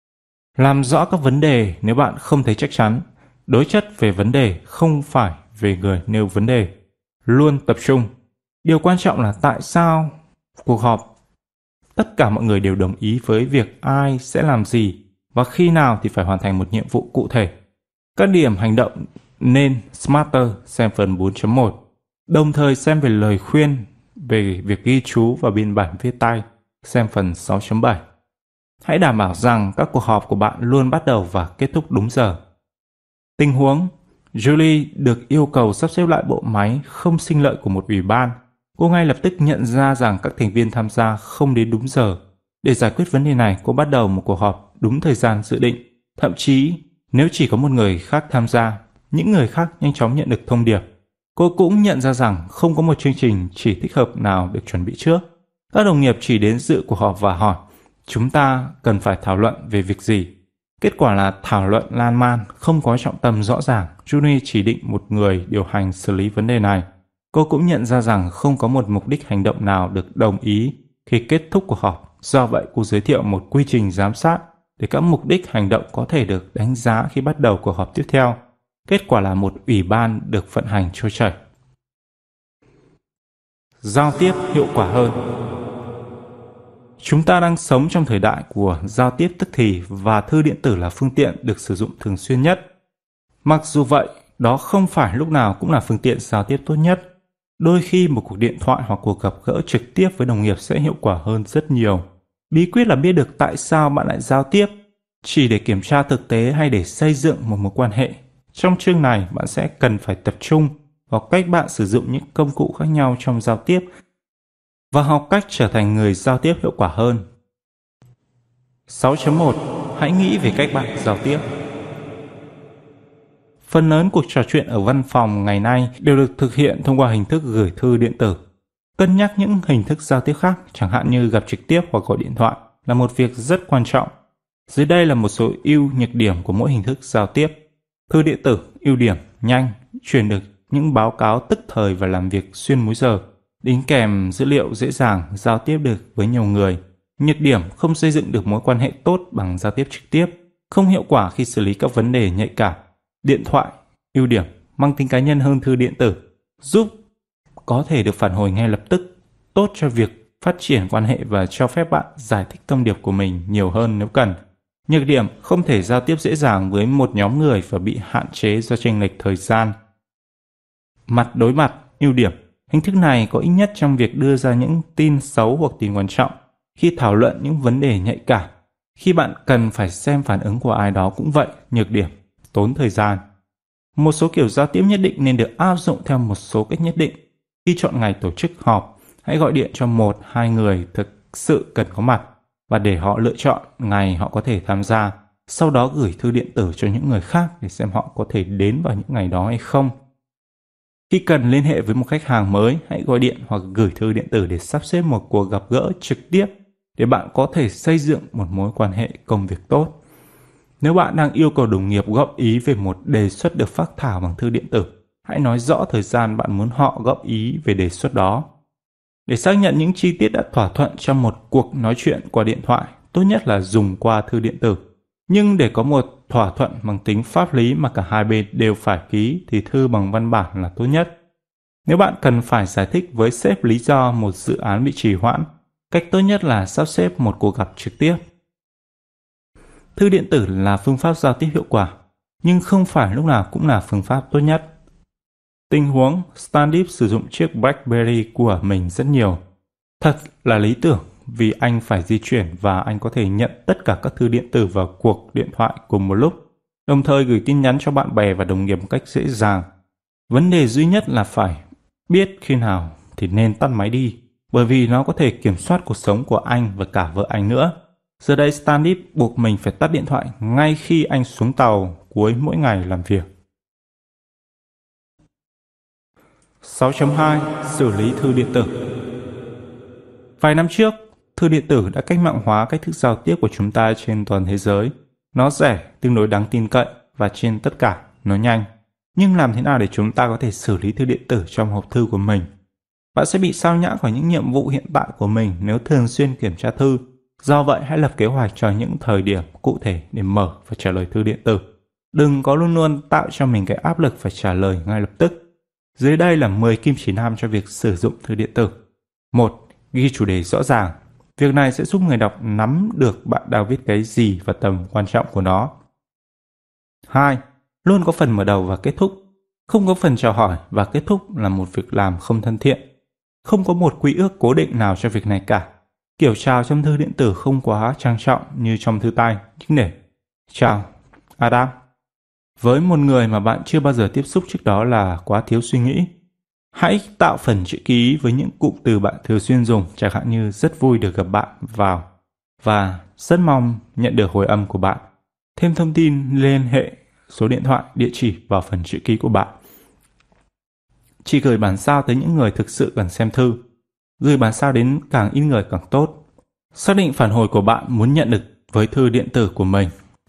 Làm rõ các vấn đề nếu bạn không thấy chắc chắn. Đối chất về vấn đề không phải về người nêu vấn đề. Luôn tập trung. Điều quan trọng là tại sao cuộc họp tất cả mọi người đều đồng ý với việc ai sẽ làm gì và khi nào thì phải hoàn thành một nhiệm vụ cụ thể. Các điểm hành động nên Smarter xem phần 4.1. Đồng thời xem về lời khuyên về việc ghi chú và biên bản viết tay xem phần 6.7. Hãy đảm bảo rằng các cuộc họp của bạn luôn bắt đầu và kết thúc đúng giờ. Tình huống: Julie được yêu cầu sắp xếp lại bộ máy không sinh lợi của một ủy ban. Cô ngay lập tức nhận ra rằng các thành viên tham gia không đến đúng giờ. Để giải quyết vấn đề này, cô bắt đầu một cuộc họp đúng thời gian dự định. Thậm chí, nếu chỉ có một người khác tham gia, những người khác nhanh chóng nhận được thông điệp. Cô cũng nhận ra rằng không có một chương trình chỉ thích hợp nào được chuẩn bị trước. Các đồng nghiệp chỉ đến dự cuộc họp và hỏi, chúng ta cần phải thảo luận về việc gì? Kết quả là thảo luận lan man, không có trọng tâm rõ ràng. Julie chỉ định một người điều hành xử lý vấn đề này. Cô cũng nhận ra rằng không có một mục đích hành động nào được đồng ý khi kết thúc cuộc họp. Do vậy, cô giới thiệu một quy trình giám sát để các mục đích hành động có thể được đánh giá khi bắt đầu cuộc họp tiếp theo. Kết quả là một ủy ban được vận hành trôi chảy. Giao tiếp hiệu quả hơn. Chúng ta đang sống trong thời đại của giao tiếp tức thì và thư điện tử là phương tiện được sử dụng thường xuyên nhất. Mặc dù vậy, đó không phải lúc nào cũng là phương tiện giao tiếp tốt nhất. Đôi khi một cuộc điện thoại hoặc cuộc gặp gỡ trực tiếp với đồng nghiệp sẽ hiệu quả hơn rất nhiều. Bí quyết là biết được tại sao bạn lại giao tiếp, chỉ để kiểm tra thực tế hay để xây dựng một mối quan hệ. Trong chương này, bạn sẽ cần phải tập trung vào cách bạn sử dụng những công cụ khác nhau trong giao tiếp và học cách trở thành người giao tiếp hiệu quả hơn. 6.1. Hãy nghĩ về cách bạn giao tiếp. Phần lớn cuộc trò chuyện ở văn phòng ngày nay đều được thực hiện thông qua hình thức gửi thư điện tử. Cân nhắc những hình thức giao tiếp khác, chẳng hạn như gặp trực tiếp hoặc gọi điện thoại, là một việc rất quan trọng. Dưới đây là một số ưu nhược điểm của mỗi hình thức giao tiếp. Thư điện tử, ưu điểm: nhanh, truyền được những báo cáo tức thời và làm việc xuyên múi giờ. Đính kèm dữ liệu dễ dàng, giao tiếp được với nhiều người. Nhược điểm: không xây dựng được mối quan hệ tốt bằng giao tiếp trực tiếp, không hiệu quả khi xử lý các vấn đề nhạy cảm. Điện thoại, ưu điểm: mang tính cá nhân hơn thư điện tử, giúp có thể được phản hồi ngay lập tức, tốt cho việc phát triển quan hệ và cho phép bạn giải thích thông điệp của mình nhiều hơn nếu cần. Nhược điểm: không thể giao tiếp dễ dàng với một nhóm người và bị hạn chế do chênh lệch thời gian. Mặt đối mặt, ưu điểm: hình thức này có ích nhất trong việc đưa ra những tin xấu hoặc tin quan trọng, khi thảo luận những vấn đề nhạy cảm. Khi bạn cần phải xem phản ứng của ai đó cũng vậy. Nhược điểm: tốn thời gian. Một số kiểu giao tiếp nhất định nên được áp dụng theo một số cách nhất định. Khi chọn ngày tổ chức họp, hãy gọi điện cho 1-2 người thực sự cần có mặt và để họ lựa chọn ngày họ có thể tham gia. Sau đó gửi thư điện tử cho những người khác để xem họ có thể đến vào những ngày đó hay không. Khi cần liên hệ với một khách hàng mới, hãy gọi điện hoặc gửi thư điện tử để sắp xếp một cuộc gặp gỡ trực tiếp để bạn có thể xây dựng một mối quan hệ công việc tốt. Nếu bạn đang yêu cầu đồng nghiệp góp ý về một đề xuất được phác thảo bằng thư điện tử, hãy nói rõ thời gian bạn muốn họ góp ý về đề xuất đó. Để xác nhận những chi tiết đã thỏa thuận trong một cuộc nói chuyện qua điện thoại, tốt nhất là dùng qua thư điện tử. Nhưng để có một thỏa thuận bằng tính pháp lý mà cả hai bên đều phải ký thì thư bằng văn bản là tốt nhất. Nếu bạn cần phải giải thích với sếp lý do một dự án bị trì hoãn, cách tốt nhất là sắp xếp một cuộc gặp trực tiếp. Thư điện tử là phương pháp giao tiếp hiệu quả, nhưng không phải lúc nào cũng là phương pháp tốt nhất. Tình huống: Standip sử dụng chiếc BlackBerry của mình rất nhiều. Thật là lý tưởng vì anh phải di chuyển và anh có thể nhận tất cả các thư điện tử vào cuộc điện thoại cùng một lúc, đồng thời gửi tin nhắn cho bạn bè và đồng nghiệp một cách dễ dàng. Vấn đề duy nhất là phải biết khi nào thì nên tắt máy đi, bởi vì nó có thể kiểm soát cuộc sống của anh và cả vợ anh nữa. Giờ đây Stanley buộc mình phải tắt điện thoại ngay khi anh xuống tàu cuối mỗi ngày làm việc. 6.2 Xử lý thư điện tử. Vài năm trước, thư điện tử đã cách mạng hóa cách thức giao tiếp của chúng ta trên toàn thế giới. Nó rẻ, tương đối đáng tin cậy và trên tất cả, nó nhanh. Nhưng làm thế nào để chúng ta có thể xử lý thư điện tử trong hộp thư của mình? Bạn sẽ bị sao nhãng khỏi những nhiệm vụ hiện tại của mình nếu thường xuyên kiểm tra thư. Do vậy, hãy lập kế hoạch cho những thời điểm cụ thể để mở và trả lời thư điện tử. Đừng có luôn luôn tạo cho mình cái áp lực phải trả lời ngay lập tức. Dưới đây là 10 kim chỉ nam cho việc sử dụng thư điện tử. 1. Ghi chủ đề rõ ràng. Việc này sẽ giúp người đọc nắm được bạn đang viết cái gì và tầm quan trọng của nó. 2. Luôn có phần mở đầu và kết thúc. Không có phần chào hỏi và kết thúc là một việc làm không thân thiện. Không có một quy ước cố định nào cho việc này cả. Kiểu chào trong thư điện tử không quá trang trọng như trong thư tay, nhưng để chào, Adam. Với một người mà bạn chưa bao giờ tiếp xúc trước đó là quá thiếu suy nghĩ. Hãy tạo phần chữ ký với những cụm từ bạn thường xuyên dùng, chẳng hạn như rất vui được gặp bạn vào và rất mong nhận được hồi âm của bạn. Thêm thông tin liên hệ, số điện thoại, địa chỉ vào phần chữ ký của bạn. Chỉ gửi bản sao tới những người thực sự cần xem thư. Gửi bản sao đến càng ít người càng tốt. Xác định phản hồi của bạn muốn nhận được với thư điện tử của mình.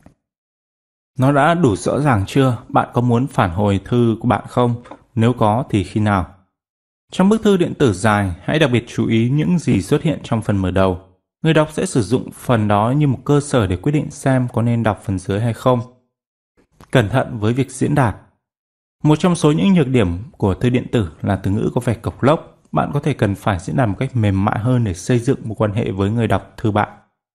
Nó đã đủ rõ ràng chưa? Bạn có muốn phản hồi thư của bạn không? Nếu có thì khi nào? Trong bức thư điện tử dài, hãy đặc biệt chú ý những gì xuất hiện trong phần mở đầu. Người đọc sẽ sử dụng phần đó như một cơ sở để quyết định xem có nên đọc phần dưới hay không. Cẩn thận với việc diễn đạt. Một trong số những nhược điểm của thư điện tử là từ ngữ có vẻ cộc lốc. Bạn có thể cần phải diễn đạt một cách mềm mại hơn để xây dựng một quan hệ với người đọc thư bạn.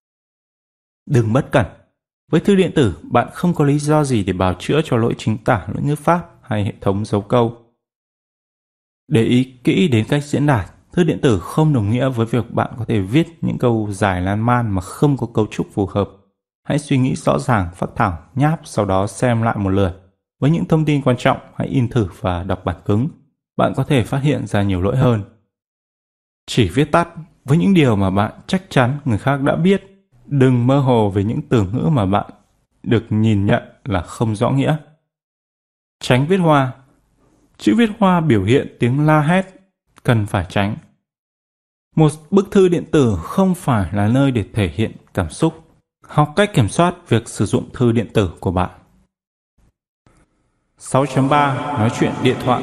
Đừng bất cẩn. Với thư điện tử, bạn không có lý do gì để bào chữa cho lỗi chính tả, lỗi ngữ pháp hay hệ thống dấu câu. Để ý kỹ đến cách diễn đạt, thư điện tử không đồng nghĩa với việc bạn có thể viết những câu dài lan man mà không có cấu trúc phù hợp. Hãy suy nghĩ rõ ràng, phác thảo, nháp, sau đó xem lại một lượt. Với những thông tin quan trọng, hãy in thử và đọc bản cứng. Bạn có thể phát hiện ra nhiều lỗi hơn. Chỉ viết tắt với những điều mà bạn chắc chắn người khác đã biết. Đừng mơ hồ về những từ ngữ mà bạn được nhìn nhận là không rõ nghĩa. Tránh viết hoa. Chữ viết hoa biểu hiện tiếng la hét, cần phải tránh. Một bức thư điện tử không phải là nơi để thể hiện cảm xúc. Học cách kiểm soát việc sử dụng thư điện tử của bạn. 6.3 Nói chuyện điện thoại.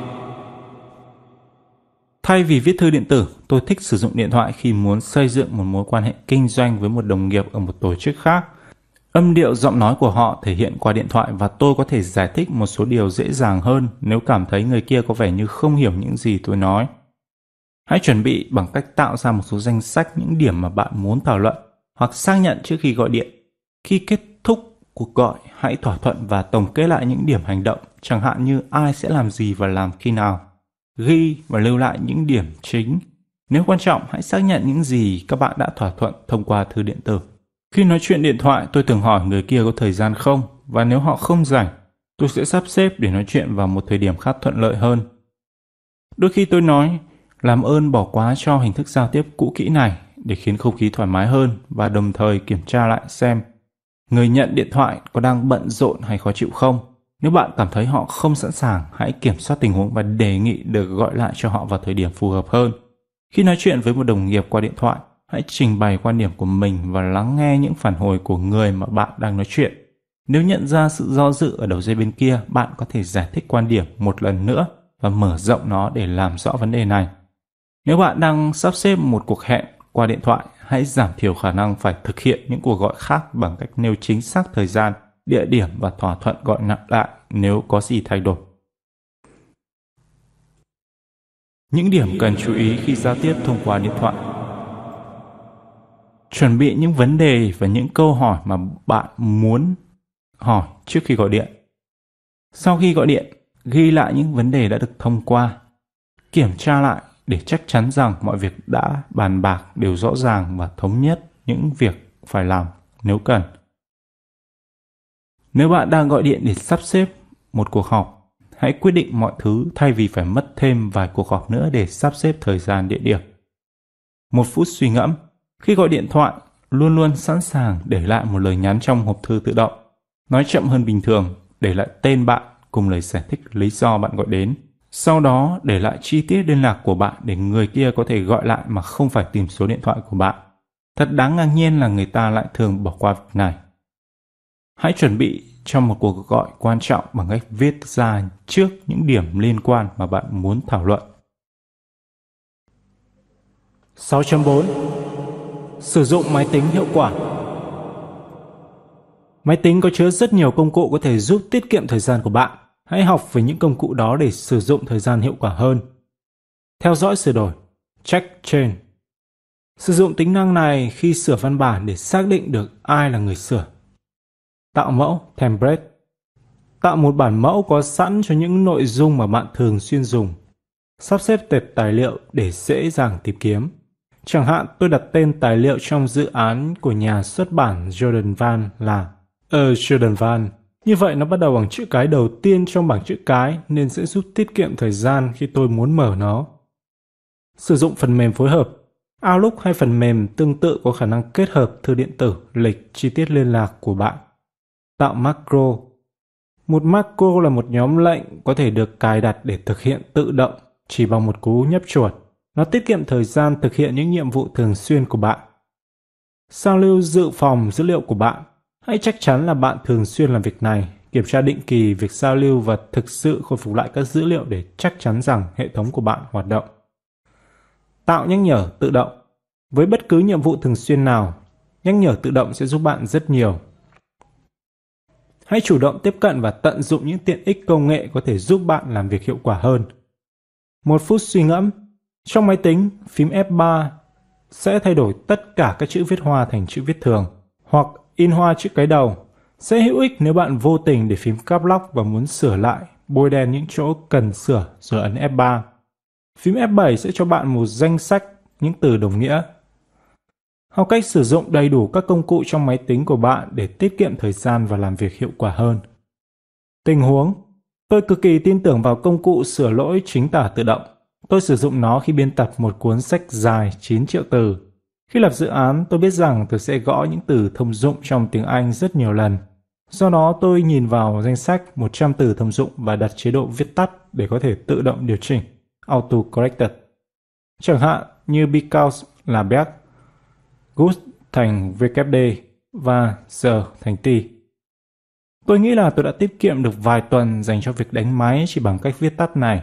Thay vì viết thư điện tử, tôi thích sử dụng điện thoại khi muốn xây dựng một mối quan hệ kinh doanh với một đồng nghiệp ở một tổ chức khác. Âm điệu giọng nói của họ thể hiện qua điện thoại và tôi có thể giải thích một số điều dễ dàng hơn nếu cảm thấy người kia có vẻ như không hiểu những gì tôi nói. Hãy chuẩn bị bằng cách tạo ra một số danh sách những điểm mà bạn muốn thảo luận hoặc xác nhận trước khi gọi điện. Khi kết thúc cuộc gọi, hãy thỏa thuận và tổng kết lại những điểm hành động, chẳng hạn như ai sẽ làm gì và làm khi nào. Ghi và lưu lại những điểm chính. Nếu quan trọng, hãy xác nhận những gì các bạn đã thỏa thuận thông qua thư điện tử. Khi nói chuyện điện thoại, tôi thường hỏi người kia có thời gian không, và nếu họ không rảnh, tôi sẽ sắp xếp để nói chuyện vào một thời điểm khác thuận lợi hơn. Đôi khi tôi nói, làm ơn bỏ qua cho hình thức giao tiếp cũ kỹ này để khiến không khí thoải mái hơn và đồng thời kiểm tra lại xem người nhận điện thoại có đang bận rộn hay khó chịu không. Nếu bạn cảm thấy họ không sẵn sàng, hãy kiểm soát tình huống và đề nghị được gọi lại cho họ vào thời điểm phù hợp hơn. Khi nói chuyện với một đồng nghiệp qua điện thoại, hãy trình bày quan điểm của mình và lắng nghe những phản hồi của người mà bạn đang nói chuyện. Nếu nhận ra sự do dự ở đầu dây bên kia, bạn có thể giải thích quan điểm một lần nữa và mở rộng nó để làm rõ vấn đề này. Nếu bạn đang sắp xếp một cuộc hẹn qua điện thoại, hãy giảm thiểu khả năng phải thực hiện những cuộc gọi khác bằng cách nêu chính xác thời gian, địa điểm và thỏa thuận gọi lại nếu có gì thay đổi. Những điểm cần chú ý khi giao tiếp thông qua điện thoại. Chuẩn bị những vấn đề và những câu hỏi mà bạn muốn hỏi trước khi gọi điện. Sau khi gọi điện, ghi lại những vấn đề đã được thông qua. Kiểm tra lại để chắc chắn rằng mọi việc đã bàn bạc đều rõ ràng và thống nhất những việc phải làm nếu cần. Nếu bạn đang gọi điện để sắp xếp một cuộc họp, hãy quyết định mọi thứ thay vì phải mất thêm vài cuộc họp nữa để sắp xếp thời gian địa điểm. 1 phút suy ngẫm. Khi gọi điện thoại, luôn luôn sẵn sàng để lại một lời nhắn trong hộp thư tự động. Nói chậm hơn bình thường, để lại tên bạn cùng lời giải thích lý do bạn gọi đến. Sau đó để lại chi tiết liên lạc của bạn để người kia có thể gọi lại mà không phải tìm số điện thoại của bạn. Thật đáng ngạc nhiên là người ta lại thường bỏ qua việc này. Hãy chuẩn bị cho một cuộc gọi quan trọng bằng cách viết ra trước những điểm liên quan mà bạn muốn thảo luận. 6.4. Sử dụng máy tính hiệu quả. Máy tính có chứa rất nhiều công cụ có thể giúp tiết kiệm thời gian của bạn. Hãy học về những công cụ đó để sử dụng thời gian hiệu quả hơn. Theo dõi sửa đổi, check change. Sử dụng tính năng này khi sửa văn bản để xác định được ai là người sửa. Tạo mẫu, template. Tạo một bản mẫu có sẵn cho những nội dung mà bạn thường xuyên dùng. Sắp xếp tệp tài liệu để dễ dàng tìm kiếm. Chẳng hạn tôi đặt tên tài liệu trong dự án của nhà xuất bản Jordan Van là Jordan Van. Như vậy nó bắt đầu bằng chữ cái đầu tiên trong bảng chữ cái nên sẽ giúp tiết kiệm thời gian khi tôi muốn mở nó. Sử dụng phần mềm phối hợp. Outlook hay phần mềm tương tự có khả năng kết hợp thư điện tử, lịch, chi tiết liên lạc của bạn. Tạo macro. Một macro là một nhóm lệnh có thể được cài đặt để thực hiện tự động chỉ bằng một cú nhấp chuột. Nó tiết kiệm thời gian thực hiện những nhiệm vụ thường xuyên của bạn. Sao lưu dự phòng dữ liệu của bạn. Hãy chắc chắn là bạn thường xuyên làm việc này, kiểm tra định kỳ việc sao lưu và thực sự khôi phục lại các dữ liệu để chắc chắn rằng hệ thống của bạn hoạt động. Tạo nhắc nhở tự động. Với bất cứ nhiệm vụ thường xuyên nào, nhắc nhở tự động sẽ giúp bạn rất nhiều. Hãy chủ động tiếp cận và tận dụng những tiện ích công nghệ có thể giúp bạn làm việc hiệu quả hơn. 1 phút suy ngẫm. Trong máy tính, phím F3 sẽ thay đổi tất cả các chữ viết hoa thành chữ viết thường, hoặc in hoa chữ cái đầu. Sẽ hữu ích nếu bạn vô tình để phím Caps Lock và muốn sửa lại, bôi đen những chỗ cần sửa rồi ấn F3. Phím F7 sẽ cho bạn một danh sách những từ đồng nghĩa. Học cách sử dụng đầy đủ các công cụ trong máy tính của bạn để tiết kiệm thời gian và làm việc hiệu quả hơn. Tình huống. Tôi cực kỳ tin tưởng vào công cụ sửa lỗi chính tả tự động. Tôi sử dụng nó khi biên tập một cuốn sách dài 9 triệu từ. Khi lập dự án, tôi biết rằng tôi sẽ gõ những từ thông dụng trong tiếng Anh rất nhiều lần. Do đó, tôi nhìn vào danh sách 100 từ thông dụng và đặt chế độ viết tắt để có thể tự động điều chỉnh, auto-corrected. Chẳng hạn như because là back, good thành WD và the thành t. Tôi nghĩ là tôi đã tiết kiệm được vài tuần dành cho việc đánh máy chỉ bằng cách viết tắt này.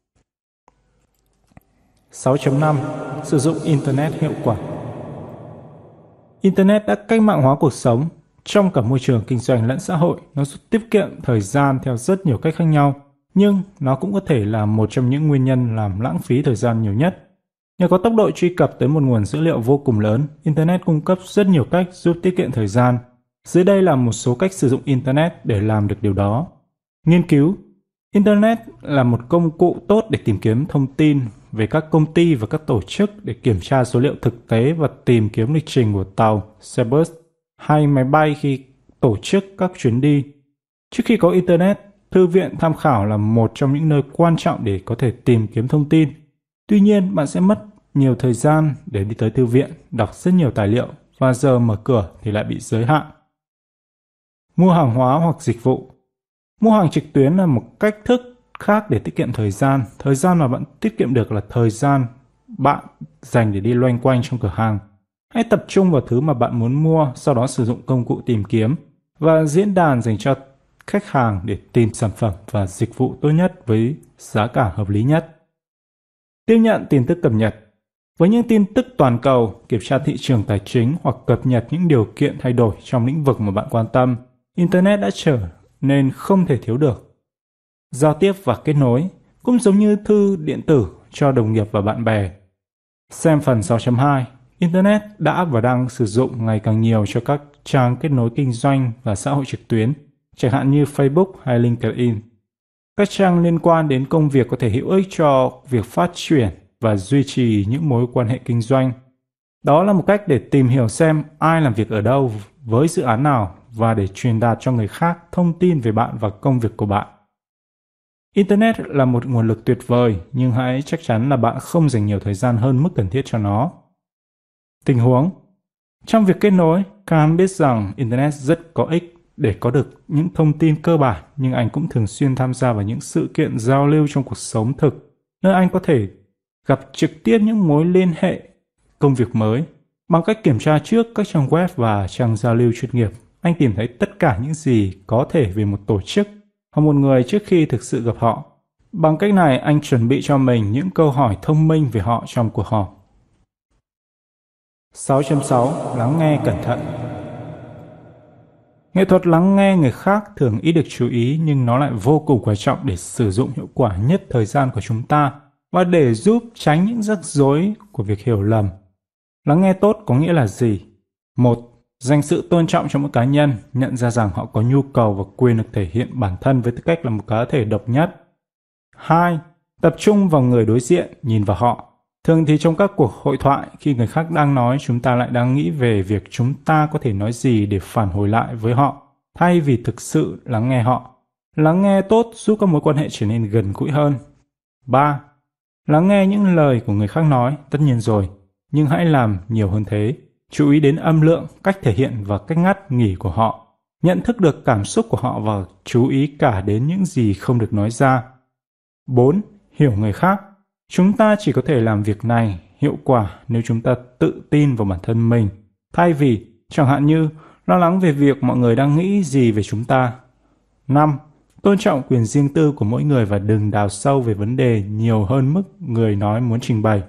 6.5. Sử dụng Internet hiệu quả. Internet đã cách mạng hóa cuộc sống. Trong cả môi trường kinh doanh lẫn xã hội, nó giúp tiết kiệm thời gian theo rất nhiều cách khác nhau, nhưng nó cũng có thể là một trong những nguyên nhân làm lãng phí thời gian nhiều nhất. Nhờ có tốc độ truy cập tới một nguồn dữ liệu vô cùng lớn, Internet cung cấp rất nhiều cách giúp tiết kiệm thời gian. Dưới đây là một số cách sử dụng Internet để làm được điều đó. Nghiên cứu. Internet là một công cụ tốt để tìm kiếm thông tin về các công ty và các tổ chức để kiểm tra số liệu thực tế và tìm kiếm lịch trình của tàu, xe bus hay máy bay khi tổ chức các chuyến đi. Trước khi có Internet, thư viện tham khảo là một trong những nơi quan trọng để có thể tìm kiếm thông tin. Tuy nhiên, bạn sẽ mất nhiều thời gian để đi tới thư viện, đọc rất nhiều tài liệu và giờ mở cửa thì lại bị giới hạn. Mua hàng hóa hoặc dịch vụ. Mua hàng trực tuyến là một cách thức khác để tiết kiệm thời gian. Thời gian mà bạn tiết kiệm được là thời gian bạn dành để đi loanh quanh trong cửa hàng. Hãy tập trung vào thứ mà bạn muốn mua, sau đó sử dụng công cụ tìm kiếm và diễn đàn dành cho khách hàng để tìm sản phẩm và dịch vụ tốt nhất với giá cả hợp lý nhất. Tiếp nhận tin tức cập nhật. Với những tin tức toàn cầu, kiểm tra thị trường tài chính hoặc cập nhật những điều kiện thay đổi trong lĩnh vực mà bạn quan tâm, Internet đã trở nên không thể thiếu được. Giao tiếp và kết nối cũng giống như thư điện tử cho đồng nghiệp và bạn bè. Xem phần 6.2. Internet đã và đang sử dụng ngày càng nhiều cho các trang kết nối kinh doanh và xã hội trực tuyến, chẳng hạn như Facebook hay LinkedIn. Các trang liên quan đến công việc có thể hữu ích cho việc phát triển và duy trì những mối quan hệ kinh doanh. Đó là một cách để tìm hiểu xem ai làm việc ở đâu, với dự án nào và để truyền đạt cho người khác thông tin về bạn và công việc của bạn. Internet là một nguồn lực tuyệt vời, nhưng hãy chắc chắn là bạn không dành nhiều thời gian hơn mức cần thiết cho nó. Tình huống: trong việc kết nối, Khan biết rằng Internet rất có ích để có được những thông tin cơ bản, nhưng anh cũng thường xuyên tham gia vào những sự kiện giao lưu trong cuộc sống thực, nơi anh có thể gặp trực tiếp những mối liên hệ công việc mới. Bằng cách kiểm tra trước các trang web và trang giao lưu chuyên nghiệp, anh tìm thấy tất cả những gì có thể về một tổ chức hoặc một người trước khi thực sự gặp họ. Bằng cách này, anh chuẩn bị cho mình những câu hỏi thông minh về họ trong cuộc họp. 6.6. Lắng nghe cẩn thận. Nghệ thuật lắng nghe người khác thường ít được chú ý, nhưng nó lại vô cùng quan trọng để sử dụng hiệu quả nhất thời gian của chúng ta và để giúp tránh những rắc rối của việc hiểu lầm. Lắng nghe tốt có nghĩa là gì? 1. Dành sự tôn trọng cho mỗi cá nhân, nhận ra rằng họ có nhu cầu và quyền được thể hiện bản thân với tư cách là một cá thể độc nhất. 2. Tập trung vào người đối diện, nhìn vào họ. Thường thì trong các cuộc hội thoại, khi người khác đang nói, chúng ta lại đang nghĩ về việc chúng ta có thể nói gì để phản hồi lại với họ, thay vì thực sự lắng nghe họ. Lắng nghe tốt giúp các mối quan hệ trở nên gần gũi hơn. 3. Lắng nghe những lời của người khác nói, tất nhiên rồi, nhưng hãy làm nhiều hơn thế. Chú ý đến âm lượng, cách thể hiện và cách ngắt nghỉ của họ. Nhận thức được cảm xúc của họ và chú ý cả đến những gì không được nói ra. 4. Hiểu người khác. Chúng ta chỉ có thể làm việc này hiệu quả nếu chúng ta tự tin vào bản thân mình, thay vì, chẳng hạn như, lo lắng về việc mọi người đang nghĩ gì về chúng ta. 5. Tôn trọng quyền riêng tư của mỗi người và đừng đào sâu về vấn đề nhiều hơn mức người nói muốn trình bày.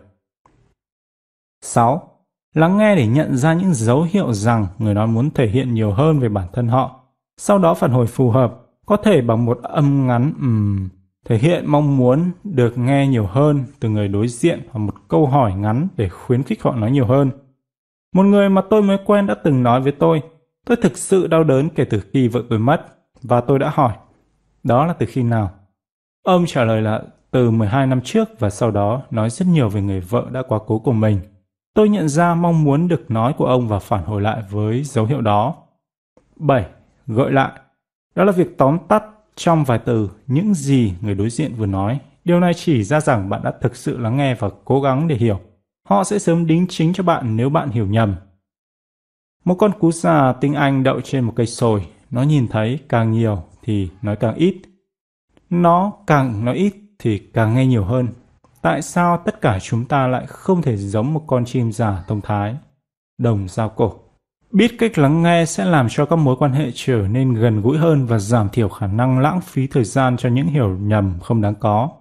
6. Lắng nghe để nhận ra những dấu hiệu rằng người nói muốn thể hiện nhiều hơn về bản thân họ. Sau đó phản hồi phù hợp, có thể bằng một âm ngắn thể hiện mong muốn được nghe nhiều hơn từ người đối diện hoặc một câu hỏi ngắn để khuyến khích họ nói nhiều hơn. Một người mà tôi mới quen đã từng nói với tôi thực sự đau đớn kể từ khi vợ tôi mất, và tôi đã hỏi, đó là từ khi nào? Ông trả lời là từ 12 năm trước, và sau đó nói rất nhiều về người vợ đã quá cố của mình. Tôi nhận ra mong muốn được nói của ông và phản hồi lại với dấu hiệu đó. 7. Gợi lại. Đó là việc tóm tắt trong vài từ những gì người đối diện vừa nói. Điều này chỉ ra rằng bạn đã thực sự lắng nghe và cố gắng để hiểu. Họ sẽ sớm đính chính cho bạn nếu bạn hiểu nhầm. Một con cú già tinh Anh đậu trên một cây sồi. Nó nhìn thấy càng nhiều thì nói càng ít. Nó càng nói ít thì càng nghe nhiều hơn. Tại sao tất cả chúng ta lại không thể giống một con chim già thông thái? Đồng dao cổ. Biết cách lắng nghe sẽ làm cho các mối quan hệ trở nên gần gũi hơn và giảm thiểu khả năng lãng phí thời gian cho những hiểu nhầm không đáng có.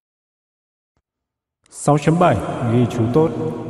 6.7. Ghi chú tốt.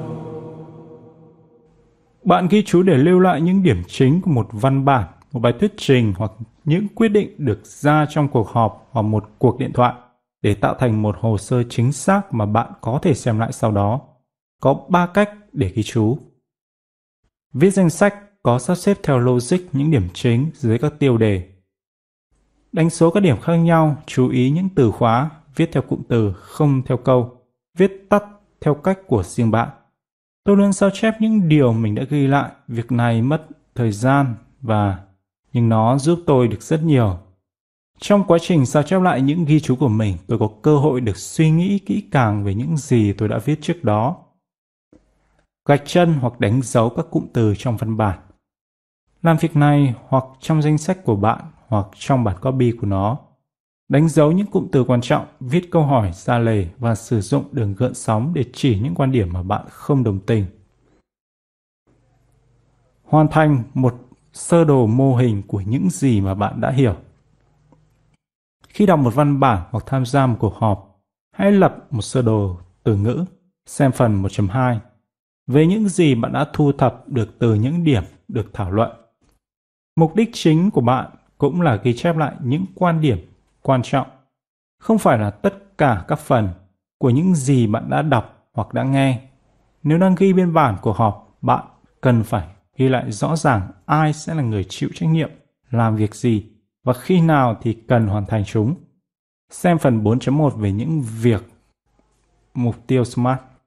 Bạn ghi chú để lưu lại những điểm chính của một văn bản, một bài thuyết trình hoặc những quyết định được ra trong cuộc họp hoặc một cuộc điện thoại để tạo thành một hồ sơ chính xác mà bạn có thể xem lại sau đó. Có 3 cách để ghi chú. Viết danh sách có sắp xếp theo logic những điểm chính dưới các tiêu đề. Đánh số các điểm khác nhau, chú ý những từ khóa, viết theo cụm từ, không theo câu, viết tắt theo cách của riêng bạn. Tôi luôn sao chép những điều mình đã ghi lại, việc này mất thời gian nhưng nó giúp tôi được rất nhiều. Trong quá trình sao chép lại những ghi chú của mình, tôi có cơ hội được suy nghĩ kỹ càng về những gì tôi đã viết trước đó. Gạch chân hoặc đánh dấu các cụm từ trong văn bản. Làm việc này hoặc trong danh sách của bạn hoặc trong bản copy của nó. Đánh dấu những cụm từ quan trọng, viết câu hỏi ra lề và sử dụng đường gợn sóng để chỉ những quan điểm mà bạn không đồng tình. Hoàn thành một sơ đồ mô hình của những gì mà bạn đã hiểu. Khi đọc một văn bản hoặc tham gia một cuộc họp, hãy lập một sơ đồ từ ngữ, xem phần 1.2, về những gì bạn đã thu thập được từ những điểm được thảo luận. Mục đích chính của bạn cũng là ghi chép lại những quan điểm quan trọng, không phải là tất cả các phần của những gì bạn đã đọc hoặc đã nghe. Nếu đang ghi biên bản cuộc họp, bạn cần phải ghi lại rõ ràng ai sẽ là người chịu trách nhiệm, làm việc gì và khi nào thì cần hoàn thành chúng. Xem phần 4.1 về những việc mục tiêu SMART.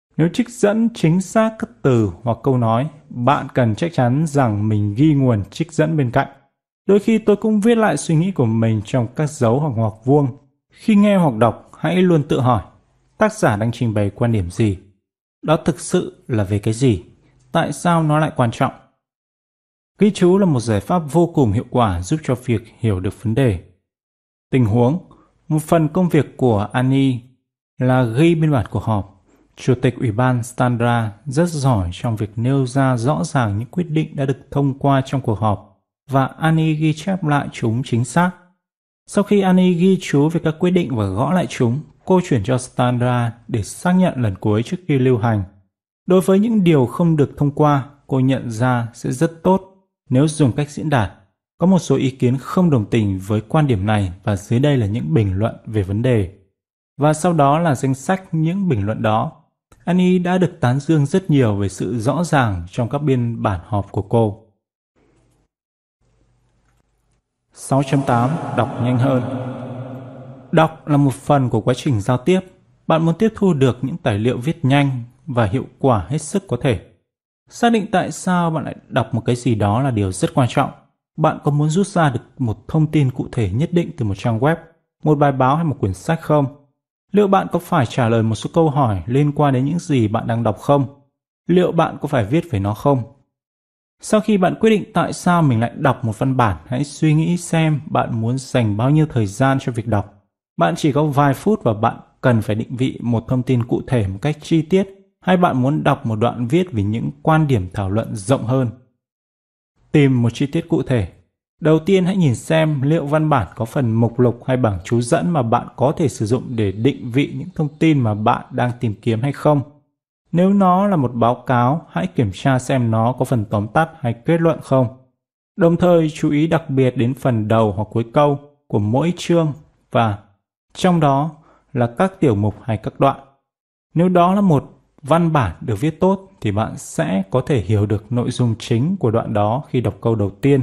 Nếu trích dẫn chính xác các từ hoặc câu nói, bạn cần chắc chắn rằng mình ghi nguồn trích dẫn bên cạnh. Đôi khi tôi cũng viết lại suy nghĩ của mình trong các dấu hoặc ngoặc vuông. Khi nghe hoặc đọc, hãy luôn tự hỏi, tác giả đang trình bày quan điểm gì? Đó thực sự là về cái gì? Tại sao nó lại quan trọng? Ghi chú là một giải pháp vô cùng hiệu quả giúp cho việc hiểu được vấn đề. Tình huống: một phần công việc của Annie là ghi biên bản cuộc họp. Chủ tịch Ủy ban Sandra rất giỏi trong việc nêu ra rõ ràng những quyết định đã được thông qua trong cuộc họp và Annie ghi chép lại chúng chính xác. Sau khi Annie ghi chú về các quyết định và gõ lại chúng, cô chuyển cho Sandra để xác nhận lần cuối trước khi lưu hành. Đối với những điều không được thông qua, cô nhận ra sẽ rất tốt nếu dùng cách diễn đạt. Có một số ý kiến không đồng tình với quan điểm này và dưới đây là những bình luận về vấn đề. Và sau đó là danh sách những bình luận đó. Annie đã được tán dương rất nhiều về sự rõ ràng trong các biên bản họp của cô. 6.8. Đọc nhanh hơn. Đọc là một phần của quá trình giao tiếp. Bạn muốn tiếp thu được những tài liệu viết nhanh và hiệu quả hết sức có thể. Xác định tại sao bạn lại đọc một cái gì đó là điều rất quan trọng. Bạn có muốn rút ra được một thông tin cụ thể nhất định từ một trang web, một bài báo hay một quyển sách không? Liệu bạn có phải trả lời một số câu hỏi liên quan đến những gì bạn đang đọc không? Liệu bạn có phải viết về nó không? Sau khi bạn quyết định tại sao mình lại đọc một văn bản, hãy suy nghĩ xem bạn muốn dành bao nhiêu thời gian cho việc đọc. Bạn chỉ có vài phút và bạn cần phải định vị một thông tin cụ thể một cách chi tiết, hay bạn muốn đọc một đoạn viết về những quan điểm thảo luận rộng hơn. Tìm một chi tiết cụ thể. Đầu tiên hãy nhìn xem liệu văn bản có phần mục lục hay bảng chú dẫn mà bạn có thể sử dụng để định vị những thông tin mà bạn đang tìm kiếm hay không. Nếu nó là một báo cáo, hãy kiểm tra xem nó có phần tóm tắt hay kết luận không. Đồng thời chú ý đặc biệt đến phần đầu hoặc cuối câu của mỗi chương và trong đó là các tiểu mục hay các đoạn. Nếu đó là một văn bản được viết tốt thì bạn sẽ có thể hiểu được nội dung chính của đoạn đó khi đọc câu đầu tiên.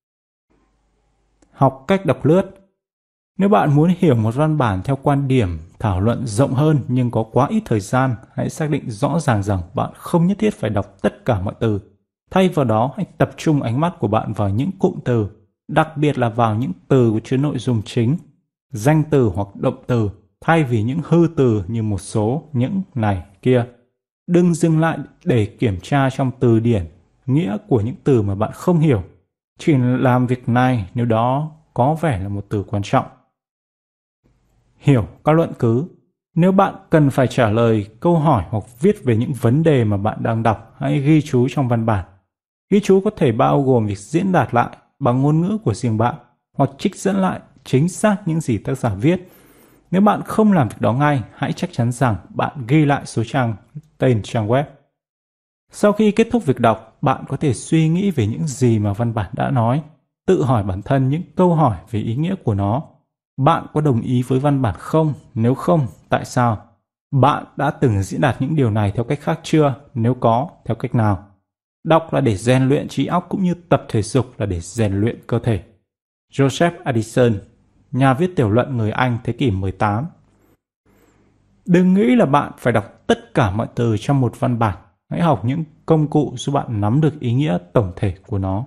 Học cách đọc lướt. Nếu bạn muốn hiểu một văn bản theo quan điểm thảo luận rộng hơn nhưng có quá ít thời gian, hãy xác định rõ ràng rằng bạn không nhất thiết phải đọc tất cả mọi từ. Thay vào đó, hãy tập trung ánh mắt của bạn vào những cụm từ, đặc biệt là vào những từ có chứa nội dung chính, danh từ hoặc động từ, thay vì những hư từ như một số, những, này, kia. Đừng dừng lại để kiểm tra trong từ điển nghĩa của những từ mà bạn không hiểu. Chỉ làm việc này nếu đó có vẻ là một từ quan trọng. Hiểu các luận cứ. Nếu bạn cần phải trả lời câu hỏi hoặc viết về những vấn đề mà bạn đang đọc, hãy ghi chú trong văn bản. Ghi chú có thể bao gồm việc diễn đạt lại bằng ngôn ngữ của riêng bạn hoặc trích dẫn lại chính xác những gì tác giả viết. Nếu bạn không làm việc đó ngay, hãy chắc chắn rằng bạn ghi lại số trang, tên trang web. Sau khi kết thúc việc đọc, bạn có thể suy nghĩ về những gì mà văn bản đã nói, tự hỏi bản thân những câu hỏi về ý nghĩa của nó. Bạn có đồng ý với văn bản không? Nếu không, tại sao? Bạn đã từng diễn đạt những điều này theo cách khác chưa? Nếu có, theo cách nào? Đọc là để rèn luyện trí óc cũng như tập thể dục là để rèn luyện cơ thể. Joseph Addison, nhà viết tiểu luận người Anh thế kỷ 18. Đừng nghĩ là bạn phải đọc tất cả mọi từ trong một văn bản. Hãy học những công cụ giúp bạn nắm được ý nghĩa tổng thể của nó.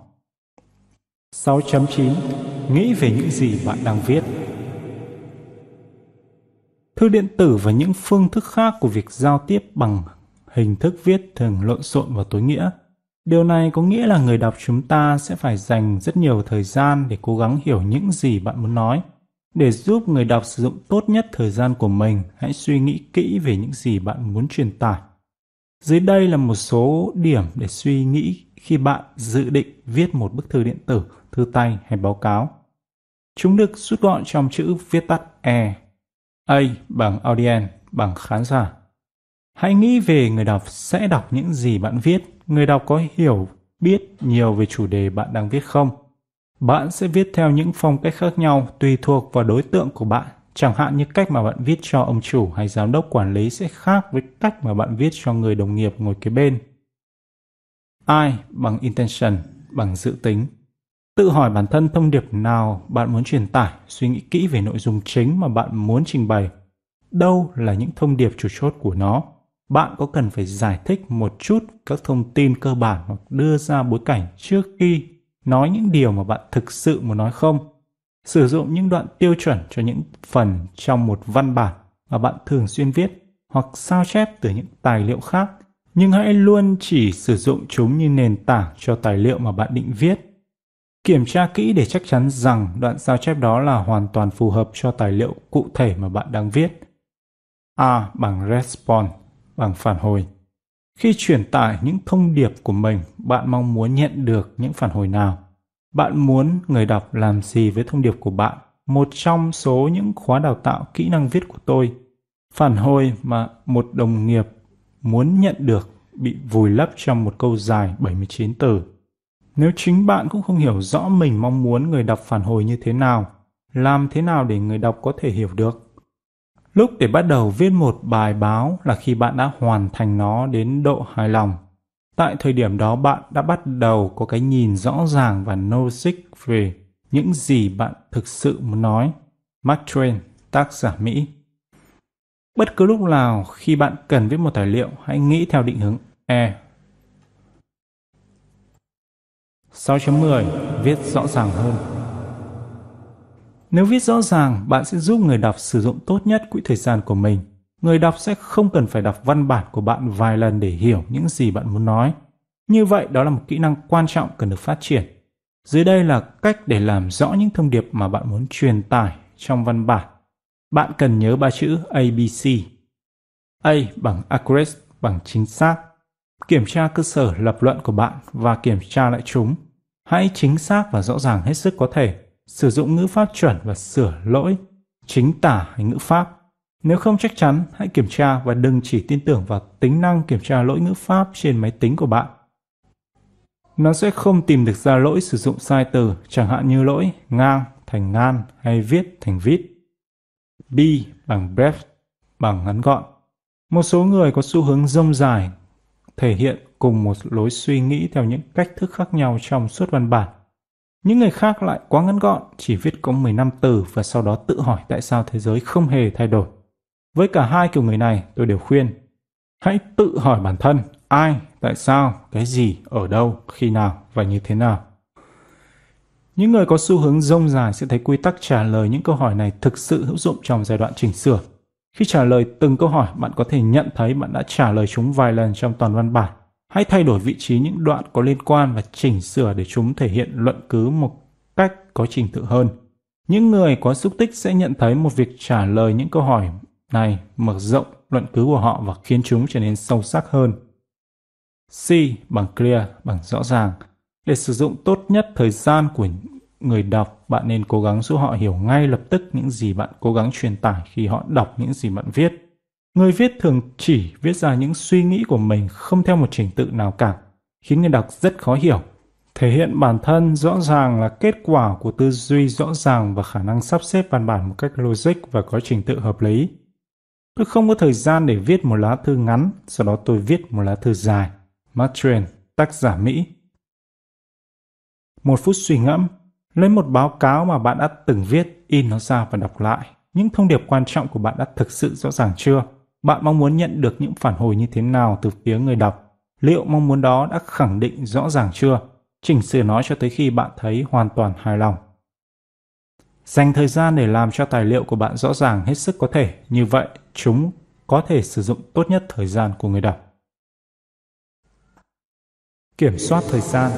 6.9. Nghĩ về những gì bạn đang viết. Thư điện tử và những phương thức khác của việc giao tiếp bằng hình thức viết thường lộn xộn và tối nghĩa. Điều này có nghĩa là người đọc chúng ta sẽ phải dành rất nhiều thời gian để cố gắng hiểu những gì bạn muốn nói. Để giúp người đọc sử dụng tốt nhất thời gian của mình, hãy suy nghĩ kỹ về những gì bạn muốn truyền tải. Dưới đây là một số điểm để suy nghĩ khi bạn dự định viết một bức thư điện tử, thư tay hay báo cáo. Chúng được rút gọn trong chữ viết tắt E. A bằng audience, bằng khán giả. Hãy nghĩ về người đọc sẽ đọc những gì bạn viết. Người đọc có hiểu biết nhiều về chủ đề bạn đang viết không? Bạn sẽ viết theo những phong cách khác nhau tùy thuộc vào đối tượng của bạn. Chẳng hạn như cách mà bạn viết cho ông chủ hay giám đốc quản lý sẽ khác với cách mà bạn viết cho người đồng nghiệp ngồi kế bên. I bằng intention, bằng dự tính. Tự hỏi bản thân thông điệp nào bạn muốn truyền tải, suy nghĩ kỹ về nội dung chính mà bạn muốn trình bày. Đâu là những thông điệp chủ chốt của nó? bạn có cần phải giải thích một chút các thông tin cơ bản hoặc đưa ra bối cảnh trước khi nói những điều mà bạn thực sự muốn nói không? Sử dụng những đoạn tiêu chuẩn cho những phần trong một văn bản mà bạn thường xuyên viết hoặc sao chép từ những tài liệu khác, nhưng hãy luôn chỉ sử dụng chúng như nền tảng cho tài liệu mà bạn định viết. Kiểm tra kỹ để chắc chắn rằng đoạn sao chép đó là hoàn toàn phù hợp cho tài liệu cụ thể mà bạn đang viết. A bằng response, bằng phản hồi. Khi truyền tải những thông điệp của mình, bạn mong muốn nhận được những phản hồi nào? Bạn muốn người đọc làm gì với thông điệp của bạn? Một trong số những khóa đào tạo kỹ năng viết của tôi, phản hồi mà một đồng nghiệp muốn nhận được bị vùi lấp trong một câu dài 79 từ. Nếu chính bạn cũng không hiểu rõ mình mong muốn người đọc phản hồi như thế nào, làm thế nào để người đọc có thể hiểu được? Lúc để bắt đầu viết một bài báo là khi bạn đã hoàn thành nó đến độ hài lòng. Tại thời điểm đó bạn đã bắt đầu có cái nhìn rõ ràng và logic về những gì bạn thực sự muốn nói. Mark Twain, tác giả Mỹ. Bất cứ lúc nào khi bạn cần viết một tài liệu, hãy nghĩ theo định hướng E. 6.10. Viết rõ ràng hơn. Nếu viết rõ ràng, bạn sẽ giúp người đọc sử dụng tốt nhất quỹ thời gian của mình. Người đọc sẽ không cần phải đọc văn bản của bạn vài lần để hiểu những gì bạn muốn nói. Như vậy, đó là một kỹ năng quan trọng cần được phát triển. Dưới đây là cách để làm rõ những thông điệp mà bạn muốn truyền tải trong văn bản. Bạn cần nhớ 3 chữ ABC. A bằng accurate, bằng chính xác. Kiểm tra cơ sở lập luận của bạn và kiểm tra lại chúng. Hãy chính xác và rõ ràng hết sức có thể. Sử dụng ngữ pháp chuẩn và sửa lỗi, chính tả hay ngữ pháp. Nếu không chắc chắn, hãy kiểm tra và đừng chỉ tin tưởng vào tính năng kiểm tra lỗi ngữ pháp trên máy tính của bạn. Nó sẽ không tìm được ra lỗi sử dụng sai từ, chẳng hạn như lỗi ngang thành ngan hay viết thành vít. B bằng brief, bằng ngắn gọn. Một số người có xu hướng rông dài, thể hiện cùng một lối suy nghĩ theo những cách thức khác nhau trong suốt văn bản. Những người khác lại quá ngắn gọn, chỉ viết có 15 từ và sau đó tự hỏi tại sao thế giới không hề thay đổi. Với cả hai kiểu người này, tôi đều khuyên, hãy tự hỏi bản thân, ai, tại sao, cái gì, ở đâu, khi nào và như thế nào. Những người có xu hướng rông dài sẽ thấy quy tắc trả lời những câu hỏi này thực sự hữu dụng trong giai đoạn chỉnh sửa. Khi trả lời từng câu hỏi, bạn có thể nhận thấy bạn đã trả lời chúng vài lần trong toàn văn bản. Hãy thay đổi vị trí những đoạn có liên quan và chỉnh sửa để chúng thể hiện luận cứ một cách có trình tự hơn. Những người có xúc tích sẽ nhận thấy một việc trả lời những câu hỏi này mở rộng luận cứ của họ và khiến chúng trở nên sâu sắc hơn. C bằng clear, bằng rõ ràng. Để sử dụng tốt nhất thời gian của người đọc, bạn nên cố gắng giúp họ hiểu ngay lập tức những gì bạn cố gắng truyền tải khi họ đọc những gì bạn viết. Người viết thường chỉ viết ra những suy nghĩ của mình không theo một trình tự nào cả, khiến người đọc rất khó hiểu. Thể hiện bản thân rõ ràng là kết quả của tư duy rõ ràng và khả năng sắp xếp văn bản một cách logic và có trình tự hợp lý. Tôi không có thời gian để viết một lá thư ngắn, sau đó tôi viết một lá thư dài. Mark Twain, tác giả Mỹ. 1 phút suy ngẫm. Lấy một báo cáo mà bạn đã từng viết, in nó ra và đọc lại. Những thông điệp quan trọng của bạn đã thực sự rõ ràng chưa? Bạn mong muốn nhận được những phản hồi như thế nào từ phía người đọc? Liệu mong muốn đó đã khẳng định rõ ràng chưa? Chỉnh sửa nó cho tới khi bạn thấy hoàn toàn hài lòng. Dành thời gian để làm cho tài liệu của bạn rõ ràng hết sức có thể. Như vậy, chúng có thể sử dụng tốt nhất thời gian của người đọc. Kiểm soát thời gian.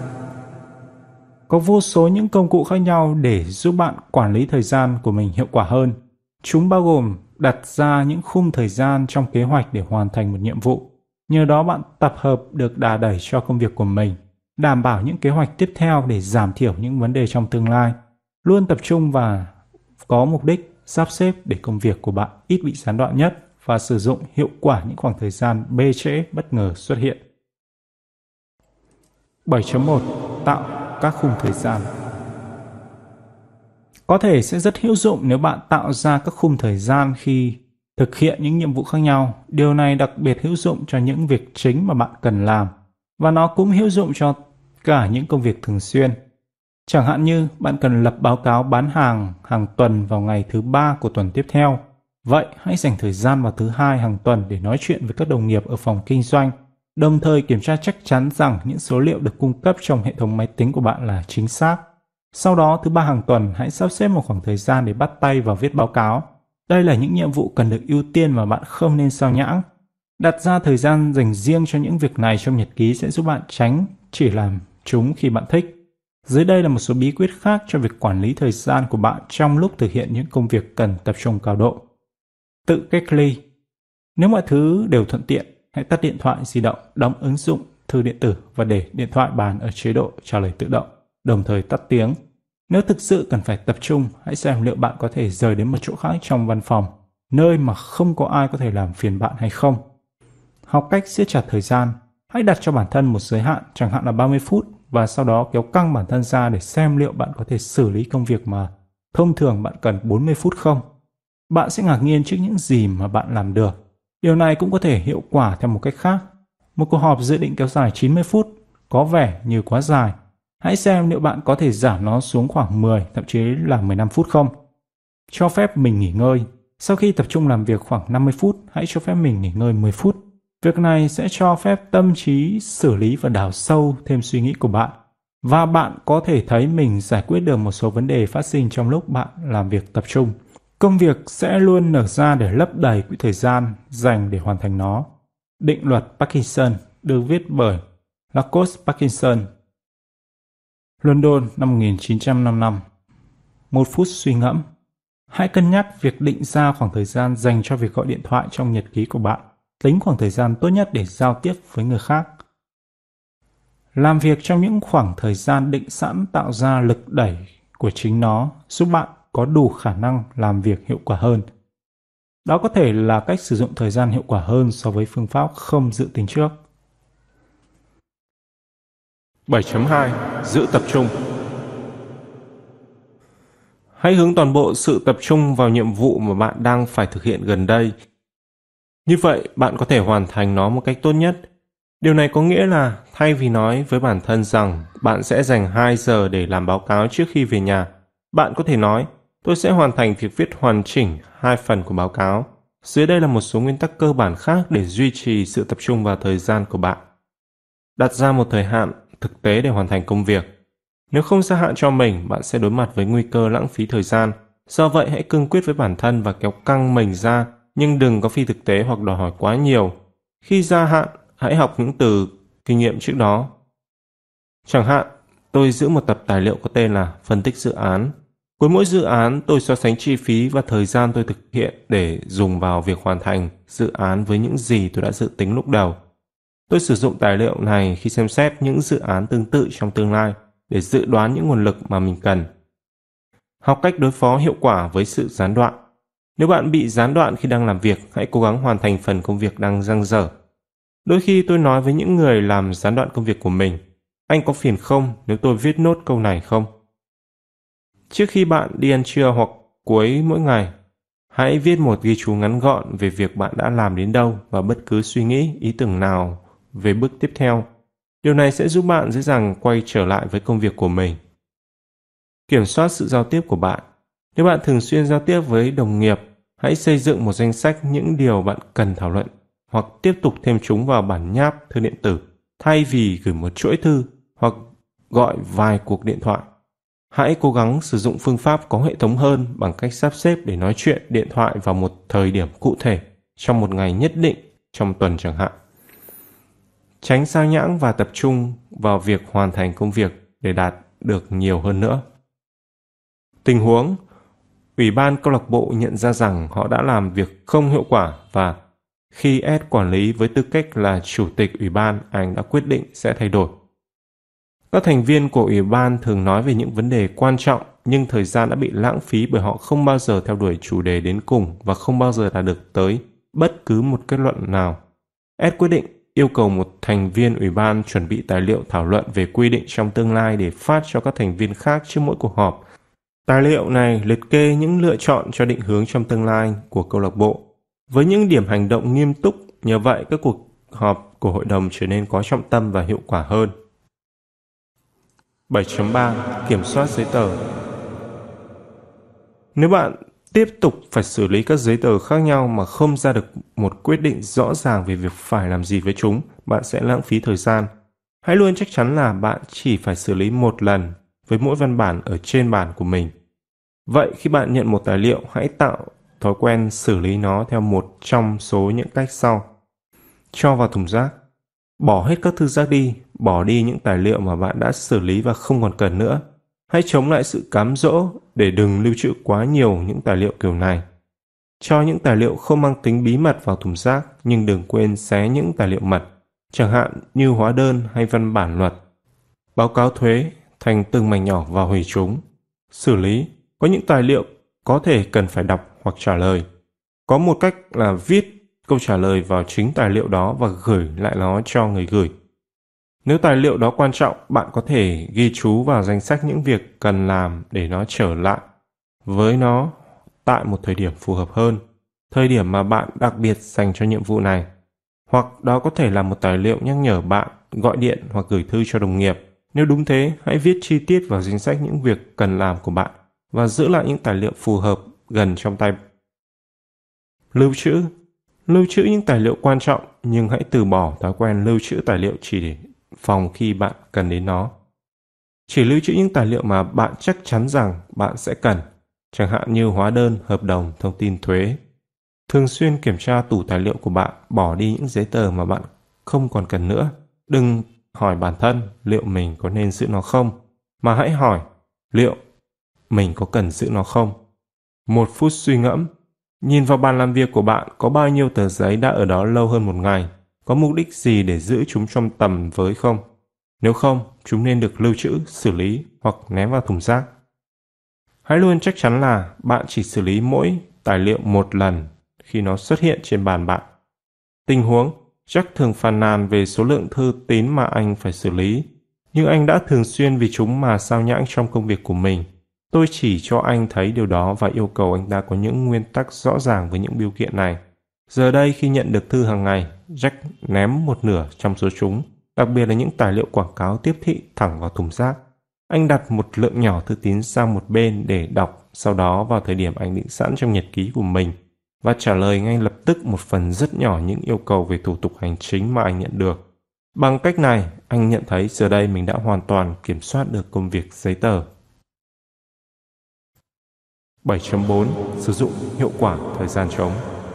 Có vô số những công cụ khác nhau để giúp bạn quản lý thời gian của mình hiệu quả hơn. Chúng bao gồm đặt ra những khung thời gian trong kế hoạch để hoàn thành một nhiệm vụ. Nhờ đó bạn tập hợp được đà đẩy cho công việc của mình, đảm bảo những kế hoạch tiếp theo để giảm thiểu những vấn đề trong tương lai. Luôn tập trung và có mục đích, sắp xếp để công việc của bạn ít bị gián đoạn nhất và sử dụng hiệu quả những khoảng thời gian bê trễ bất ngờ xuất hiện. 7.1. Tạo các khung thời gian. Có thể sẽ rất hữu dụng nếu bạn tạo ra các khung thời gian khi thực hiện những nhiệm vụ khác nhau. Điều này đặc biệt hữu dụng cho những việc chính mà bạn cần làm, và nó cũng hữu dụng cho cả những công việc thường xuyên. Chẳng hạn như bạn cần lập báo cáo bán hàng hàng tuần vào ngày thứ 3 của tuần tiếp theo. Vậy hãy dành thời gian vào thứ Hai hàng tuần để nói chuyện với các đồng nghiệp ở phòng kinh doanh, đồng thời kiểm tra chắc chắn rằng những số liệu được cung cấp trong hệ thống máy tính của bạn là chính xác. Sau đó, thứ Ba hàng tuần, hãy sắp xếp một khoảng thời gian để bắt tay vào viết báo cáo. Đây là những nhiệm vụ cần được ưu tiên mà bạn không nên sao nhãng. Đặt ra thời gian dành riêng cho những việc này trong nhật ký sẽ giúp bạn tránh chỉ làm chúng khi bạn thích. Dưới đây là một số bí quyết khác cho việc quản lý thời gian của bạn trong lúc thực hiện những công việc cần tập trung cao độ. Tự cách ly. Nếu mọi thứ đều thuận tiện, hãy tắt điện thoại di động, đóng ứng dụng thư điện tử và để điện thoại bàn ở chế độ trả lời tự động, đồng thời tắt tiếng. Nếu thực sự cần phải tập trung, hãy xem liệu bạn có thể rời đến một chỗ khác trong văn phòng, nơi mà không có ai có thể làm phiền bạn hay không. Học cách siết chặt thời gian. Hãy đặt cho bản thân một giới hạn, chẳng hạn là 30 phút, và sau đó kéo căng bản thân ra để xem liệu bạn có thể xử lý công việc mà thông thường bạn cần 40 phút không. Bạn sẽ ngạc nhiên trước những gì mà bạn làm được. Điều này cũng có thể hiệu quả theo một cách khác. Một cuộc họp dự định kéo dài 90 phút có vẻ như quá dài. Hãy xem liệu bạn có thể giảm nó xuống khoảng 10, thậm chí là 15 phút không. Cho phép mình nghỉ ngơi. Sau khi tập trung làm việc khoảng 50 phút, hãy cho phép mình nghỉ ngơi 10 phút. Việc này sẽ cho phép tâm trí xử lý và đào sâu thêm suy nghĩ của bạn. Và bạn có thể thấy mình giải quyết được một số vấn đề phát sinh trong lúc bạn làm việc tập trung. Công việc sẽ luôn nở ra để lấp đầy quỹ thời gian dành để hoàn thành nó. Định luật Parkinson được viết bởi Lacoste Parkinson. London năm 1955. 1 phút suy ngẫm. Hãy cân nhắc việc định ra khoảng thời gian dành cho việc gọi điện thoại trong nhật ký của bạn. Tính khoảng thời gian tốt nhất để giao tiếp với người khác. Làm việc trong những khoảng thời gian định sẵn tạo ra lực đẩy của chính nó, giúp bạn có đủ khả năng làm việc hiệu quả hơn. Đó có thể là cách sử dụng thời gian hiệu quả hơn so với phương pháp không dự tính trước. 7.2. Giữ tập trung. Hãy hướng toàn bộ sự tập trung vào nhiệm vụ mà bạn đang phải thực hiện gần đây. Như vậy, bạn có thể hoàn thành nó một cách tốt nhất. Điều này có nghĩa là thay vì nói với bản thân rằng bạn sẽ dành 2 giờ để làm báo cáo trước khi về nhà, bạn có thể nói, tôi sẽ hoàn thành việc viết hoàn chỉnh 2 phần của báo cáo. Dưới đây là một số nguyên tắc cơ bản khác để duy trì sự tập trung vào thời gian của bạn. Đặt ra một thời hạn thực tế để hoàn thành công việc. Nếu không gia hạn cho mình, bạn sẽ đối mặt với nguy cơ lãng phí thời gian. Do vậy, hãy cương quyết với bản thân và kéo căng mình ra, nhưng đừng có phi thực tế hoặc đòi hỏi quá nhiều. Khi gia hạn, hãy học những từ kinh nghiệm trước đó. Chẳng hạn, tôi giữ một tập tài liệu có tên là phân tích dự án. Cuối mỗi dự án, tôi so sánh chi phí và thời gian tôi thực hiện để dùng vào việc hoàn thành dự án với những gì tôi đã dự tính lúc đầu. Tôi sử dụng tài liệu này khi xem xét những dự án tương tự trong tương lai để dự đoán những nguồn lực mà mình cần. Học cách đối phó hiệu quả với sự gián đoạn. Nếu bạn bị gián đoạn khi đang làm việc, hãy cố gắng hoàn thành phần công việc đang dang dở. Đôi khi tôi nói với những người làm gián đoạn công việc của mình, anh có phiền không nếu tôi viết nốt câu này không? Trước khi bạn đi ăn trưa hoặc cuối mỗi ngày, hãy viết một ghi chú ngắn gọn về việc bạn đã làm đến đâu và bất cứ suy nghĩ, ý tưởng nào về bước tiếp theo. Điều này sẽ giúp bạn dễ dàng quay trở lại với công việc của mình. Kiểm soát sự giao tiếp của bạn. Nếu bạn thường xuyên giao tiếp với đồng nghiệp, hãy xây dựng một danh sách những điều bạn cần thảo luận hoặc tiếp tục thêm chúng vào bản nháp thư điện tử thay vì gửi một chuỗi thư hoặc gọi vài cuộc điện thoại. Hãy cố gắng sử dụng phương pháp có hệ thống hơn bằng cách sắp xếp để nói chuyện điện thoại vào một thời điểm cụ thể trong một ngày nhất định trong tuần chẳng hạn. Tránh sao nhãng và tập trung vào việc hoàn thành công việc để đạt được nhiều hơn nữa. Tình huống: Ủy ban câu lạc bộ nhận ra rằng họ đã làm việc không hiệu quả và khi Ed quản lý với tư cách là chủ tịch ủy ban, anh đã quyết định sẽ thay đổi. Các thành viên của ủy ban thường nói về những vấn đề quan trọng nhưng thời gian đã bị lãng phí bởi họ không bao giờ theo đuổi chủ đề đến cùng và không bao giờ đạt được tới bất cứ một kết luận nào. Ed quyết định yêu cầu một thành viên ủy ban chuẩn bị tài liệu thảo luận về quy định trong tương lai để phát cho các thành viên khác trước mỗi cuộc họp. Tài liệu này liệt kê những lựa chọn cho định hướng trong tương lai của câu lạc bộ, với những điểm hành động nghiêm túc. Nhờ vậy, các cuộc họp của hội đồng trở nên có trọng tâm và hiệu quả hơn. 7.3. Kiểm soát giấy tờ. Nếu bạn tiếp tục phải xử lý các giấy tờ khác nhau mà không ra được một quyết định rõ ràng về việc phải làm gì với chúng, bạn sẽ lãng phí thời gian. Hãy luôn chắc chắn là bạn chỉ phải xử lý một lần với mỗi văn bản ở trên bản của mình. Vậy khi bạn nhận một tài liệu, hãy tạo thói quen xử lý nó theo một trong số những cách sau. Cho vào thùng rác. Bỏ hết các thư rác đi, bỏ đi những tài liệu mà bạn đã xử lý và không còn cần nữa. Hãy chống lại sự cám dỗ để đừng lưu trữ quá nhiều những tài liệu kiểu này. Cho những tài liệu không mang tính bí mật vào thùng rác, nhưng đừng quên xé những tài liệu mật, chẳng hạn như hóa đơn hay văn bản luật. Báo cáo thuế thành từng mảnh nhỏ và hủy chúng. Xử lý. Có những tài liệu có thể cần phải đọc hoặc trả lời. Có một cách là viết câu trả lời vào chính tài liệu đó và gửi lại nó cho người gửi. Nếu tài liệu đó quan trọng, bạn có thể ghi chú vào danh sách những việc cần làm để nó trở lại với nó tại một thời điểm phù hợp hơn, thời điểm mà bạn đặc biệt dành cho nhiệm vụ này. Hoặc đó có thể là một tài liệu nhắc nhở bạn gọi điện hoặc gửi thư cho đồng nghiệp. Nếu đúng thế, hãy viết chi tiết vào danh sách những việc cần làm của bạn và giữ lại những tài liệu phù hợp gần trong tay. Lưu trữ. Lưu trữ những tài liệu quan trọng, nhưng hãy từ bỏ thói quen lưu trữ tài liệu chỉ để phòng khi bạn cần đến nó. Chỉ lưu trữ những tài liệu mà bạn chắc chắn rằng bạn sẽ cần, chẳng hạn như hóa đơn, hợp đồng, thông tin thuế. Thường xuyên kiểm tra tủ tài liệu của bạn, bỏ đi những giấy tờ mà bạn không còn cần nữa. Đừng hỏi bản thân liệu mình có nên giữ nó không, mà hãy hỏi liệu mình có cần giữ nó không. 1 phút suy ngẫm. Nhìn vào bàn làm việc của bạn, có bao nhiêu tờ giấy đã ở đó lâu hơn một ngày? Có mục đích gì để giữ chúng trong tầm với không? Nếu không, chúng nên được lưu trữ, xử lý hoặc ném vào thùng rác. Hãy luôn chắc chắn là bạn chỉ xử lý mỗi tài liệu một lần khi nó xuất hiện trên bàn bạn. Tình huống, Jack thường phàn nàn về số lượng thư tín mà anh phải xử lý, nhưng anh đã thường xuyên vì chúng mà sao nhãng trong công việc của mình. Tôi chỉ cho anh thấy điều đó và yêu cầu anh ta có những nguyên tắc rõ ràng với những biểu kiện này. Giờ đây khi nhận được thư hàng ngày, Jack ném một nửa trong số chúng, đặc biệt là những tài liệu quảng cáo tiếp thị thẳng vào thùng rác. Anh đặt một lượng nhỏ thư tín sang một bên để đọc, sau đó vào thời điểm anh định sẵn trong nhật ký của mình, và trả lời ngay lập tức một phần rất nhỏ những yêu cầu về thủ tục hành chính mà anh nhận được. Bằng cách này, anh nhận thấy giờ đây mình đã hoàn toàn kiểm soát được công việc giấy tờ. 7.4. Sử dụng hiệu quả thời gian trống.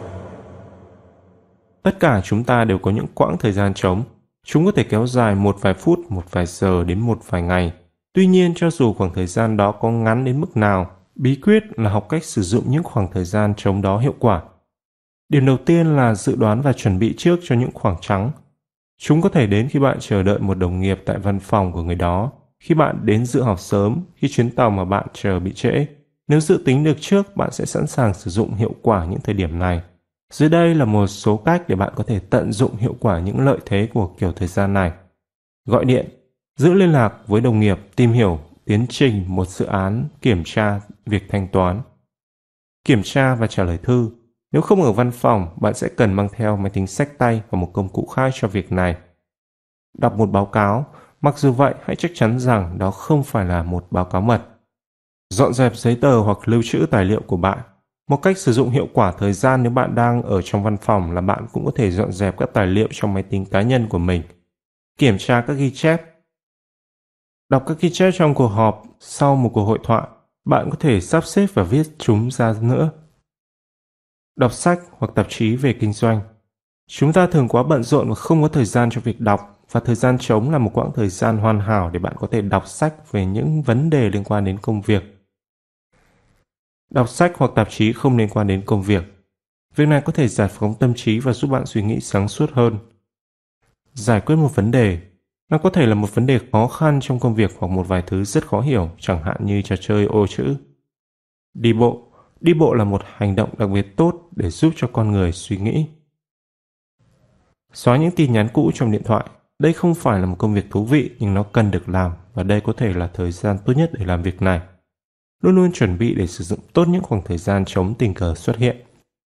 Tất cả chúng ta đều có những quãng thời gian trống. Chúng có thể kéo dài một vài phút, một vài giờ đến một vài ngày. Tuy nhiên, cho dù khoảng thời gian đó có ngắn đến mức nào, bí quyết là học cách sử dụng những khoảng thời gian trống đó hiệu quả. Điểm đầu tiên là dự đoán và chuẩn bị trước cho những khoảng trắng. Chúng có thể đến khi bạn chờ đợi một đồng nghiệp tại văn phòng của người đó, khi bạn đến dự họp sớm, khi chuyến tàu mà bạn chờ bị trễ. Nếu dự tính được trước, bạn sẽ sẵn sàng sử dụng hiệu quả những thời điểm này. Dưới đây là một số cách để bạn có thể tận dụng hiệu quả những lợi thế của kiểu thời gian này. Gọi điện, giữ liên lạc với đồng nghiệp, tìm hiểu tiến trình một dự án, kiểm tra việc thanh toán. Kiểm tra và trả lời thư. Nếu không ở văn phòng, bạn sẽ cần mang theo máy tính xách tay và một công cụ khác cho việc này. Đọc một báo cáo, mặc dù vậy hãy chắc chắn rằng đó không phải là một báo cáo mật. Dọn dẹp giấy tờ hoặc lưu trữ tài liệu của bạn. Một cách sử dụng hiệu quả thời gian nếu bạn đang ở trong văn phòng là bạn cũng có thể dọn dẹp các tài liệu trong máy tính cá nhân của mình. Kiểm tra các ghi chép. Đọc các ghi chép trong cuộc họp sau một cuộc hội thoại. Bạn có thể sắp xếp và viết chúng ra nữa. Đọc sách hoặc tạp chí về kinh doanh. Chúng ta thường quá bận rộn và không có thời gian cho việc đọc, và thời gian trống là một quãng thời gian hoàn hảo để bạn có thể đọc sách về những vấn đề liên quan đến công việc. Đọc sách hoặc tạp chí không liên quan đến công việc. Việc này có thể giải phóng tâm trí và giúp bạn suy nghĩ sáng suốt hơn. Giải quyết một vấn đề. Nó có thể là một vấn đề khó khăn trong công việc hoặc một vài thứ rất khó hiểu, chẳng hạn như trò chơi ô chữ. Đi bộ. Đi bộ là một hành động đặc biệt tốt để giúp cho con người suy nghĩ. Xóa những tin nhắn cũ trong điện thoại. Đây không phải là một công việc thú vị, nhưng nó cần được làm, và đây có thể là thời gian tốt nhất để làm việc này. Luôn luôn chuẩn bị để sử dụng tốt những khoảng thời gian trống tình cờ xuất hiện.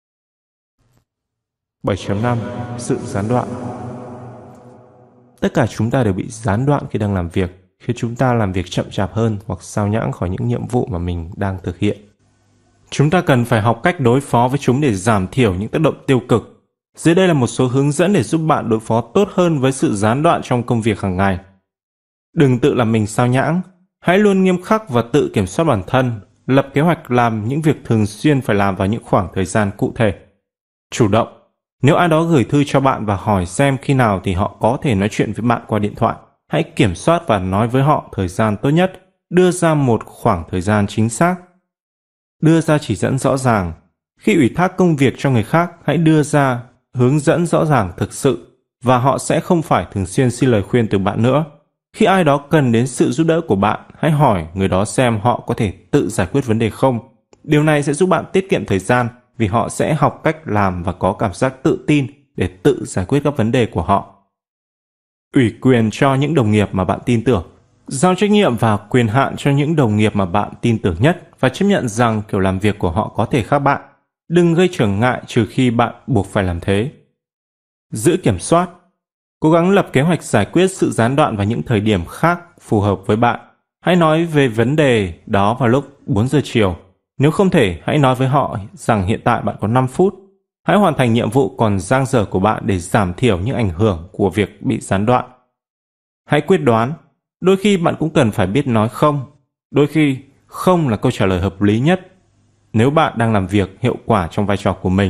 7.5. Sự gián đoạn. Tất cả chúng ta đều bị gián đoạn khi đang làm việc, khiến chúng ta làm việc chậm chạp hơn hoặc sao nhãng khỏi những nhiệm vụ mà mình đang thực hiện. Chúng ta cần phải học cách đối phó với chúng để giảm thiểu những tác động tiêu cực. Dưới đây là một số hướng dẫn để giúp bạn đối phó tốt hơn với sự gián đoạn trong công việc hàng ngày. Đừng tự làm mình sao nhãng. Hãy luôn nghiêm khắc và tự kiểm soát bản thân. Lập kế hoạch làm những việc thường xuyên phải làm vào những khoảng thời gian cụ thể. Chủ động. Nếu ai đó gửi thư cho bạn và hỏi xem khi nào thì họ có thể nói chuyện với bạn qua điện thoại, hãy kiểm soát và nói với họ thời gian tốt nhất. Đưa ra một khoảng thời gian chính xác. Đưa ra chỉ dẫn rõ ràng. Khi ủy thác công việc cho người khác, hãy đưa ra hướng dẫn rõ ràng thực sự và họ sẽ không phải thường xuyên xin lời khuyên từ bạn nữa. Khi ai đó cần đến sự giúp đỡ của bạn, hãy hỏi người đó xem họ có thể tự giải quyết vấn đề không. Điều này sẽ giúp bạn tiết kiệm thời gian vì họ sẽ học cách làm và có cảm giác tự tin để tự giải quyết các vấn đề của họ. Ủy quyền cho những đồng nghiệp mà bạn tin tưởng. Giao trách nhiệm và quyền hạn cho những đồng nghiệp mà bạn tin tưởng nhất và chấp nhận rằng kiểu làm việc của họ có thể khác bạn. Đừng gây trở ngại trừ khi bạn buộc phải làm thế. Giữ kiểm soát. Cố gắng lập kế hoạch giải quyết sự gián đoạn vào những thời điểm khác phù hợp với bạn. Hãy nói về vấn đề đó vào lúc 4 giờ chiều. Nếu không thể, hãy nói với họ rằng hiện tại bạn có 5 phút. Hãy hoàn thành nhiệm vụ còn dang dở của bạn để giảm thiểu những ảnh hưởng của việc bị gián đoạn. Hãy quyết đoán. Đôi khi bạn cũng cần phải biết nói không. Đôi khi, không là câu trả lời hợp lý nhất nếu bạn đang làm việc hiệu quả trong vai trò của mình.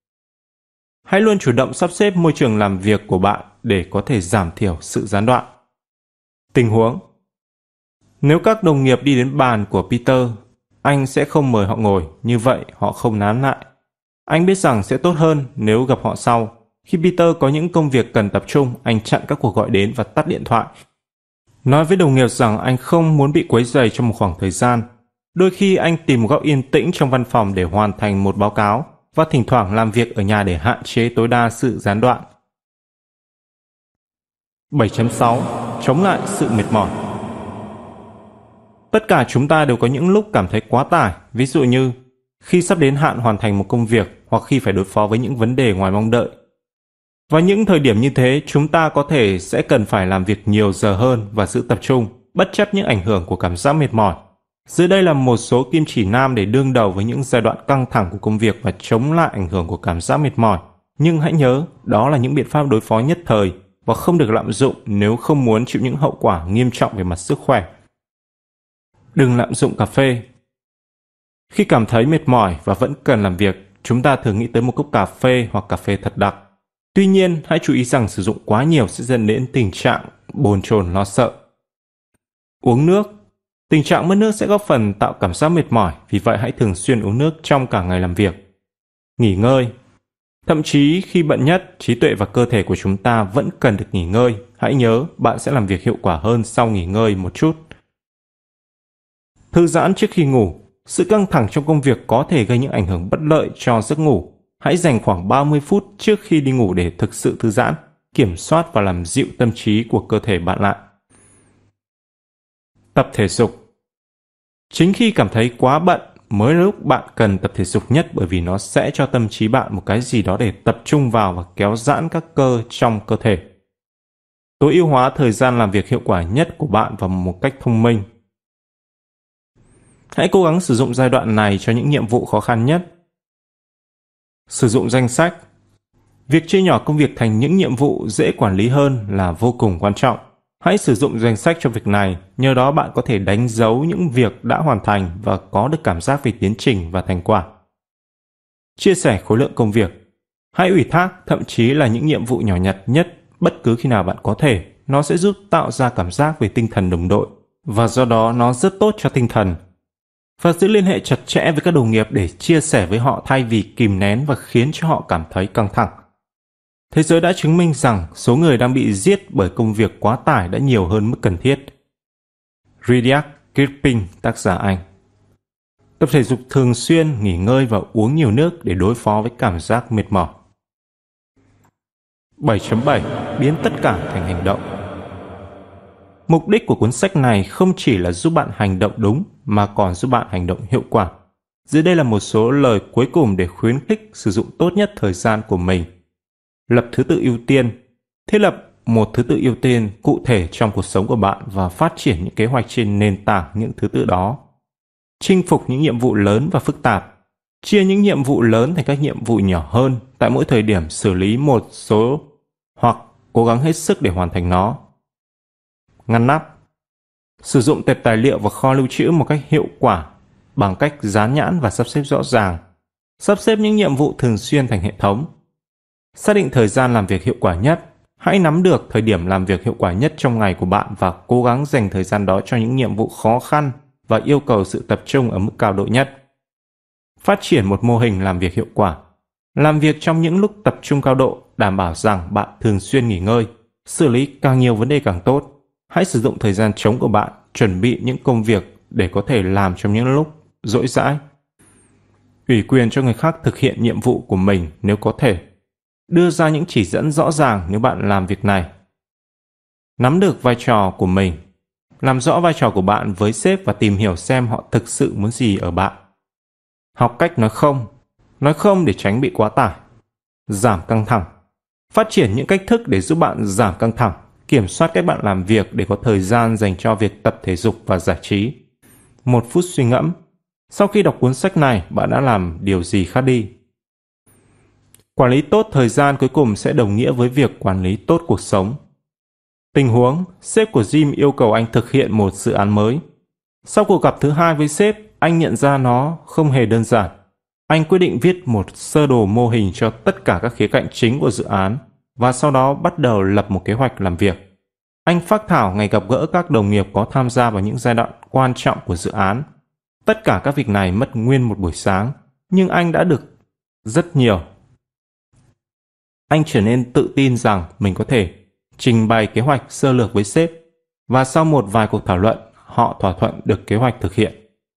Hãy luôn chủ động sắp xếp môi trường làm việc của bạn để có thể giảm thiểu sự gián đoạn. Tình huống. Nếu các đồng nghiệp đi đến bàn của Peter, anh sẽ không mời họ ngồi, như vậy họ không nán lại. Anh biết rằng sẽ tốt hơn nếu gặp họ sau. Khi Peter có những công việc cần tập trung, anh chặn các cuộc gọi đến và tắt điện thoại. Nói với đồng nghiệp rằng anh không muốn bị quấy rầy trong một khoảng thời gian. Đôi khi anh tìm một góc yên tĩnh trong văn phòng để hoàn thành một báo cáo và thỉnh thoảng làm việc ở nhà để hạn chế tối đa sự gián đoạn. 7.6. Chống lại sự mệt mỏi. Tất cả chúng ta đều có những lúc cảm thấy quá tải, ví dụ như khi sắp đến hạn hoàn thành một công việc hoặc khi phải đối phó với những vấn đề ngoài mong đợi. Vào những thời điểm như thế, chúng ta có thể sẽ cần phải làm việc nhiều giờ hơn và giữ tập trung, bất chấp những ảnh hưởng của cảm giác mệt mỏi. Dưới đây là một số kim chỉ nam để đương đầu với những giai đoạn căng thẳng của công việc và chống lại ảnh hưởng của cảm giác mệt mỏi. Nhưng hãy nhớ, đó là những biện pháp đối phó nhất thời và không được lạm dụng nếu không muốn chịu những hậu quả nghiêm trọng về mặt sức khỏe. Đừng lạm dụng cà phê. Khi cảm thấy mệt mỏi và vẫn cần làm việc, chúng ta thường nghĩ tới một cốc cà phê hoặc cà phê thật đặc. Tuy nhiên, hãy chú ý rằng sử dụng quá nhiều sẽ dẫn đến tình trạng bồn chồn lo sợ. Uống nước. Tình trạng mất nước sẽ góp phần tạo cảm giác mệt mỏi, vì vậy hãy thường xuyên uống nước trong cả ngày làm việc. Nghỉ ngơi. Thậm chí khi bận nhất, trí tuệ và cơ thể của chúng ta vẫn cần được nghỉ ngơi. Hãy nhớ, bạn sẽ làm việc hiệu quả hơn sau nghỉ ngơi một chút. Thư giãn trước khi ngủ. Sự căng thẳng trong công việc có thể gây những ảnh hưởng bất lợi cho giấc ngủ. Hãy dành khoảng 30 phút trước khi đi ngủ để thực sự thư giãn, kiểm soát và làm dịu tâm trí của cơ thể bạn lại. Tập thể dục. Chính khi cảm thấy quá bận mới là lúc bạn cần tập thể dục nhất, bởi vì nó sẽ cho tâm trí bạn một cái gì đó để tập trung vào và kéo giãn các cơ trong cơ thể. Tối ưu hóa thời gian làm việc hiệu quả nhất của bạn vào một cách thông minh. Hãy cố gắng sử dụng giai đoạn này cho những nhiệm vụ khó khăn nhất. Sử dụng danh sách. Việc chia nhỏ công việc thành những nhiệm vụ dễ quản lý hơn là vô cùng quan trọng. Hãy sử dụng danh sách cho việc này, nhờ đó bạn có thể đánh dấu những việc đã hoàn thành và có được cảm giác về tiến trình và thành quả. Chia sẻ khối lượng công việc. Hãy ủy thác, thậm chí là những nhiệm vụ nhỏ nhặt nhất bất cứ khi nào bạn có thể. Nó sẽ giúp tạo ra cảm giác về tinh thần đồng đội và do đó nó rất tốt cho tinh thần. Và giữ liên hệ chặt chẽ với các đồng nghiệp để chia sẻ với họ thay vì kìm nén và khiến cho họ cảm thấy căng thẳng. Thế giới đã chứng minh rằng số người đang bị giết bởi công việc quá tải đã nhiều hơn mức cần thiết. Rudyard Kipling, tác giả Anh. Tập thể dục thường xuyên, nghỉ ngơi và uống nhiều nước để đối phó với cảm giác mệt mỏi. 7.7. Biến tất cả thành hành động. Mục đích của cuốn sách này không chỉ là giúp bạn hành động đúng mà còn giúp bạn hành động hiệu quả. Dưới đây là một số lời cuối cùng để khuyến khích sử dụng tốt nhất thời gian của mình. Lập thứ tự ưu tiên. Thiết lập một thứ tự ưu tiên cụ thể trong cuộc sống của bạn và phát triển những kế hoạch trên nền tảng những thứ tự đó. Chinh phục những nhiệm vụ lớn và phức tạp. Chia những nhiệm vụ lớn thành các nhiệm vụ nhỏ hơn, tại mỗi thời điểm xử lý một số hoặc cố gắng hết sức để hoàn thành nó. Ngăn nắp. Sử dụng tệp tài liệu và kho lưu trữ một cách hiệu quả bằng cách dán nhãn và sắp xếp rõ ràng. Sắp xếp những nhiệm vụ thường xuyên thành hệ thống. Xác định thời gian làm việc hiệu quả nhất. Hãy nắm được thời điểm làm việc hiệu quả nhất trong ngày của bạn và cố gắng dành thời gian đó cho những nhiệm vụ khó khăn và yêu cầu sự tập trung ở mức cao độ nhất. Phát triển một mô hình làm việc hiệu quả. Làm việc trong những lúc tập trung cao độ, đảm bảo rằng bạn thường xuyên nghỉ ngơi, xử lý càng nhiều vấn đề càng tốt. Hãy sử dụng thời gian trống của bạn, chuẩn bị những công việc để có thể làm trong những lúc rỗi rãi. Ủy quyền cho người khác thực hiện nhiệm vụ của mình nếu có thể. Đưa ra những chỉ dẫn rõ ràng nếu bạn làm việc này. Nắm được vai trò của mình. Làm rõ vai trò của bạn với sếp và tìm hiểu xem họ thực sự muốn gì ở bạn. Học cách nói không. Nói không để tránh bị quá tải. Giảm căng thẳng. Phát triển những cách thức để giúp bạn giảm căng thẳng. Kiểm soát cách bạn làm việc để có thời gian dành cho việc tập thể dục và giải trí. 1 phút suy ngẫm. Sau khi đọc cuốn sách này, bạn đã làm điều gì khác đi? Quản lý tốt thời gian cuối cùng sẽ đồng nghĩa với việc quản lý tốt cuộc sống. Tình huống, sếp của Jim yêu cầu anh thực hiện một dự án mới. Sau cuộc gặp thứ 2 với sếp, anh nhận ra nó không hề đơn giản. Anh quyết định viết một sơ đồ mô hình cho tất cả các khía cạnh chính của dự án và sau đó bắt đầu lập một kế hoạch làm việc. Anh phác thảo ngày gặp gỡ các đồng nghiệp có tham gia vào những giai đoạn quan trọng của dự án. Tất cả các việc này mất nguyên một buổi sáng, nhưng anh đã được rất nhiều. Anh trở nên tự tin rằng mình có thể trình bày kế hoạch sơ lược với sếp và sau một vài cuộc thảo luận, họ thỏa thuận được kế hoạch thực hiện.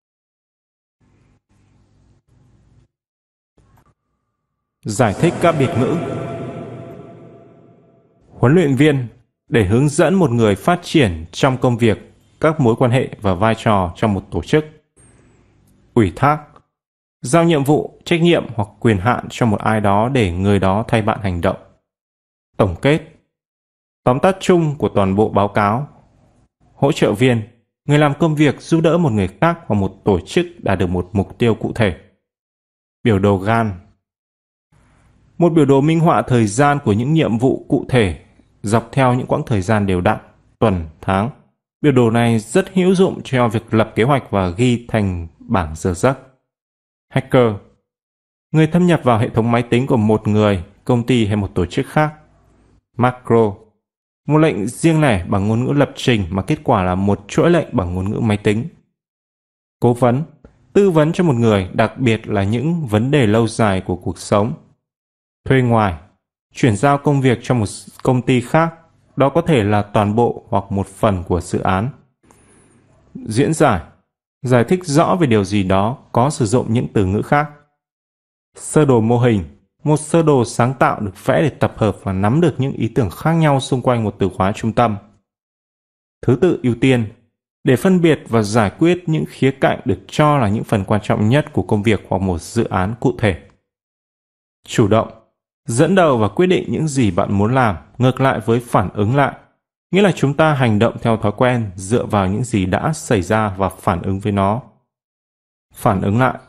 Giải thích các biệt ngữ. Huấn luyện viên để hướng dẫn một người phát triển trong công việc, các mối quan hệ và vai trò trong một tổ chức. Ủy thác. Giao nhiệm vụ, trách nhiệm hoặc quyền hạn cho một ai đó để người đó thay bạn hành động. Tổng kết. Tóm tắt chung của toàn bộ báo cáo. Hỗ trợ viên. Người làm công việc giúp đỡ một người khác hoặc một tổ chức đạt được một mục tiêu cụ thể. Biểu đồ Gantt. Một biểu đồ minh họa thời gian của những nhiệm vụ cụ thể dọc theo những quãng thời gian đều đặn, tuần, tháng. Biểu đồ này rất hữu dụng cho việc lập kế hoạch và ghi thành bảng giờ giấc. Hacker. Người thâm nhập vào hệ thống máy tính của một người, công ty hay một tổ chức khác. Macro. Một lệnh riêng lẻ bằng ngôn ngữ lập trình mà kết quả là một chuỗi lệnh bằng ngôn ngữ máy tính. Cố vấn. Tư vấn cho một người, đặc biệt là những vấn đề lâu dài của cuộc sống. Thuê ngoài. Chuyển giao công việc cho một công ty khác, đó có thể là toàn bộ hoặc một phần của dự án. Diễn giải. Giải thích rõ về điều gì đó, có sử dụng những từ ngữ khác. Sơ đồ mô hình. Một sơ đồ sáng tạo được vẽ để tập hợp và nắm được những ý tưởng khác nhau xung quanh một từ khóa trung tâm. Thứ tự ưu tiên. Để phân biệt và giải quyết những khía cạnh được cho là những phần quan trọng nhất của công việc hoặc một dự án cụ thể. Chủ động. Dẫn đầu và quyết định những gì bạn muốn làm, ngược lại với phản ứng lại. Nghĩa là chúng ta hành động theo thói quen dựa vào những gì đã xảy ra và phản ứng với nó. Phản ứng lại.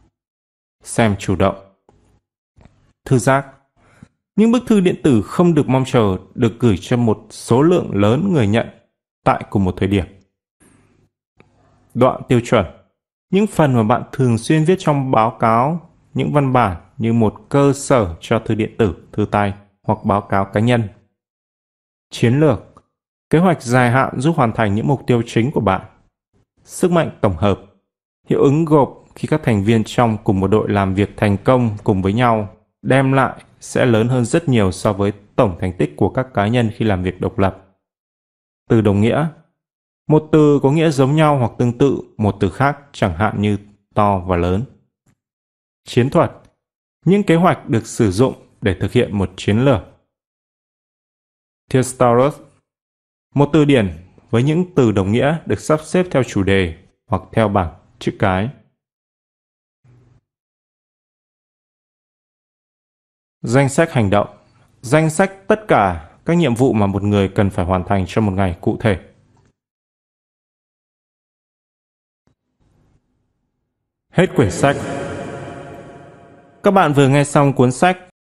Xem chủ động. Thư giác. Những bức thư điện tử không được mong chờ được gửi cho một số lượng lớn người nhận tại cùng một thời điểm. Đoạn tiêu chuẩn. Những phần mà bạn thường xuyên viết trong báo cáo, những văn bản như một cơ sở cho thư điện tử, thư tay hoặc báo cáo cá nhân. Chiến lược. Kế hoạch dài hạn giúp hoàn thành những mục tiêu chính của bạn. Sức mạnh tổng hợp. Hiệu ứng gộp khi các thành viên trong cùng một đội làm việc thành công cùng với nhau đem lại sẽ lớn hơn rất nhiều so với tổng thành tích của các cá nhân khi làm việc độc lập. Từ đồng nghĩa. Một từ có nghĩa giống nhau hoặc tương tự một từ khác, chẳng hạn như to và lớn. Chiến thuật. Những kế hoạch được sử dụng để thực hiện một chiến lược. Thesaurus. Một từ điển với những từ đồng nghĩa được sắp xếp theo chủ đề hoặc theo bảng chữ cái. Danh sách hành động. Danh sách tất cả các nhiệm vụ mà một người cần phải hoàn thành trong một ngày cụ thể. Hết quyển sách. Các bạn vừa nghe xong cuốn sách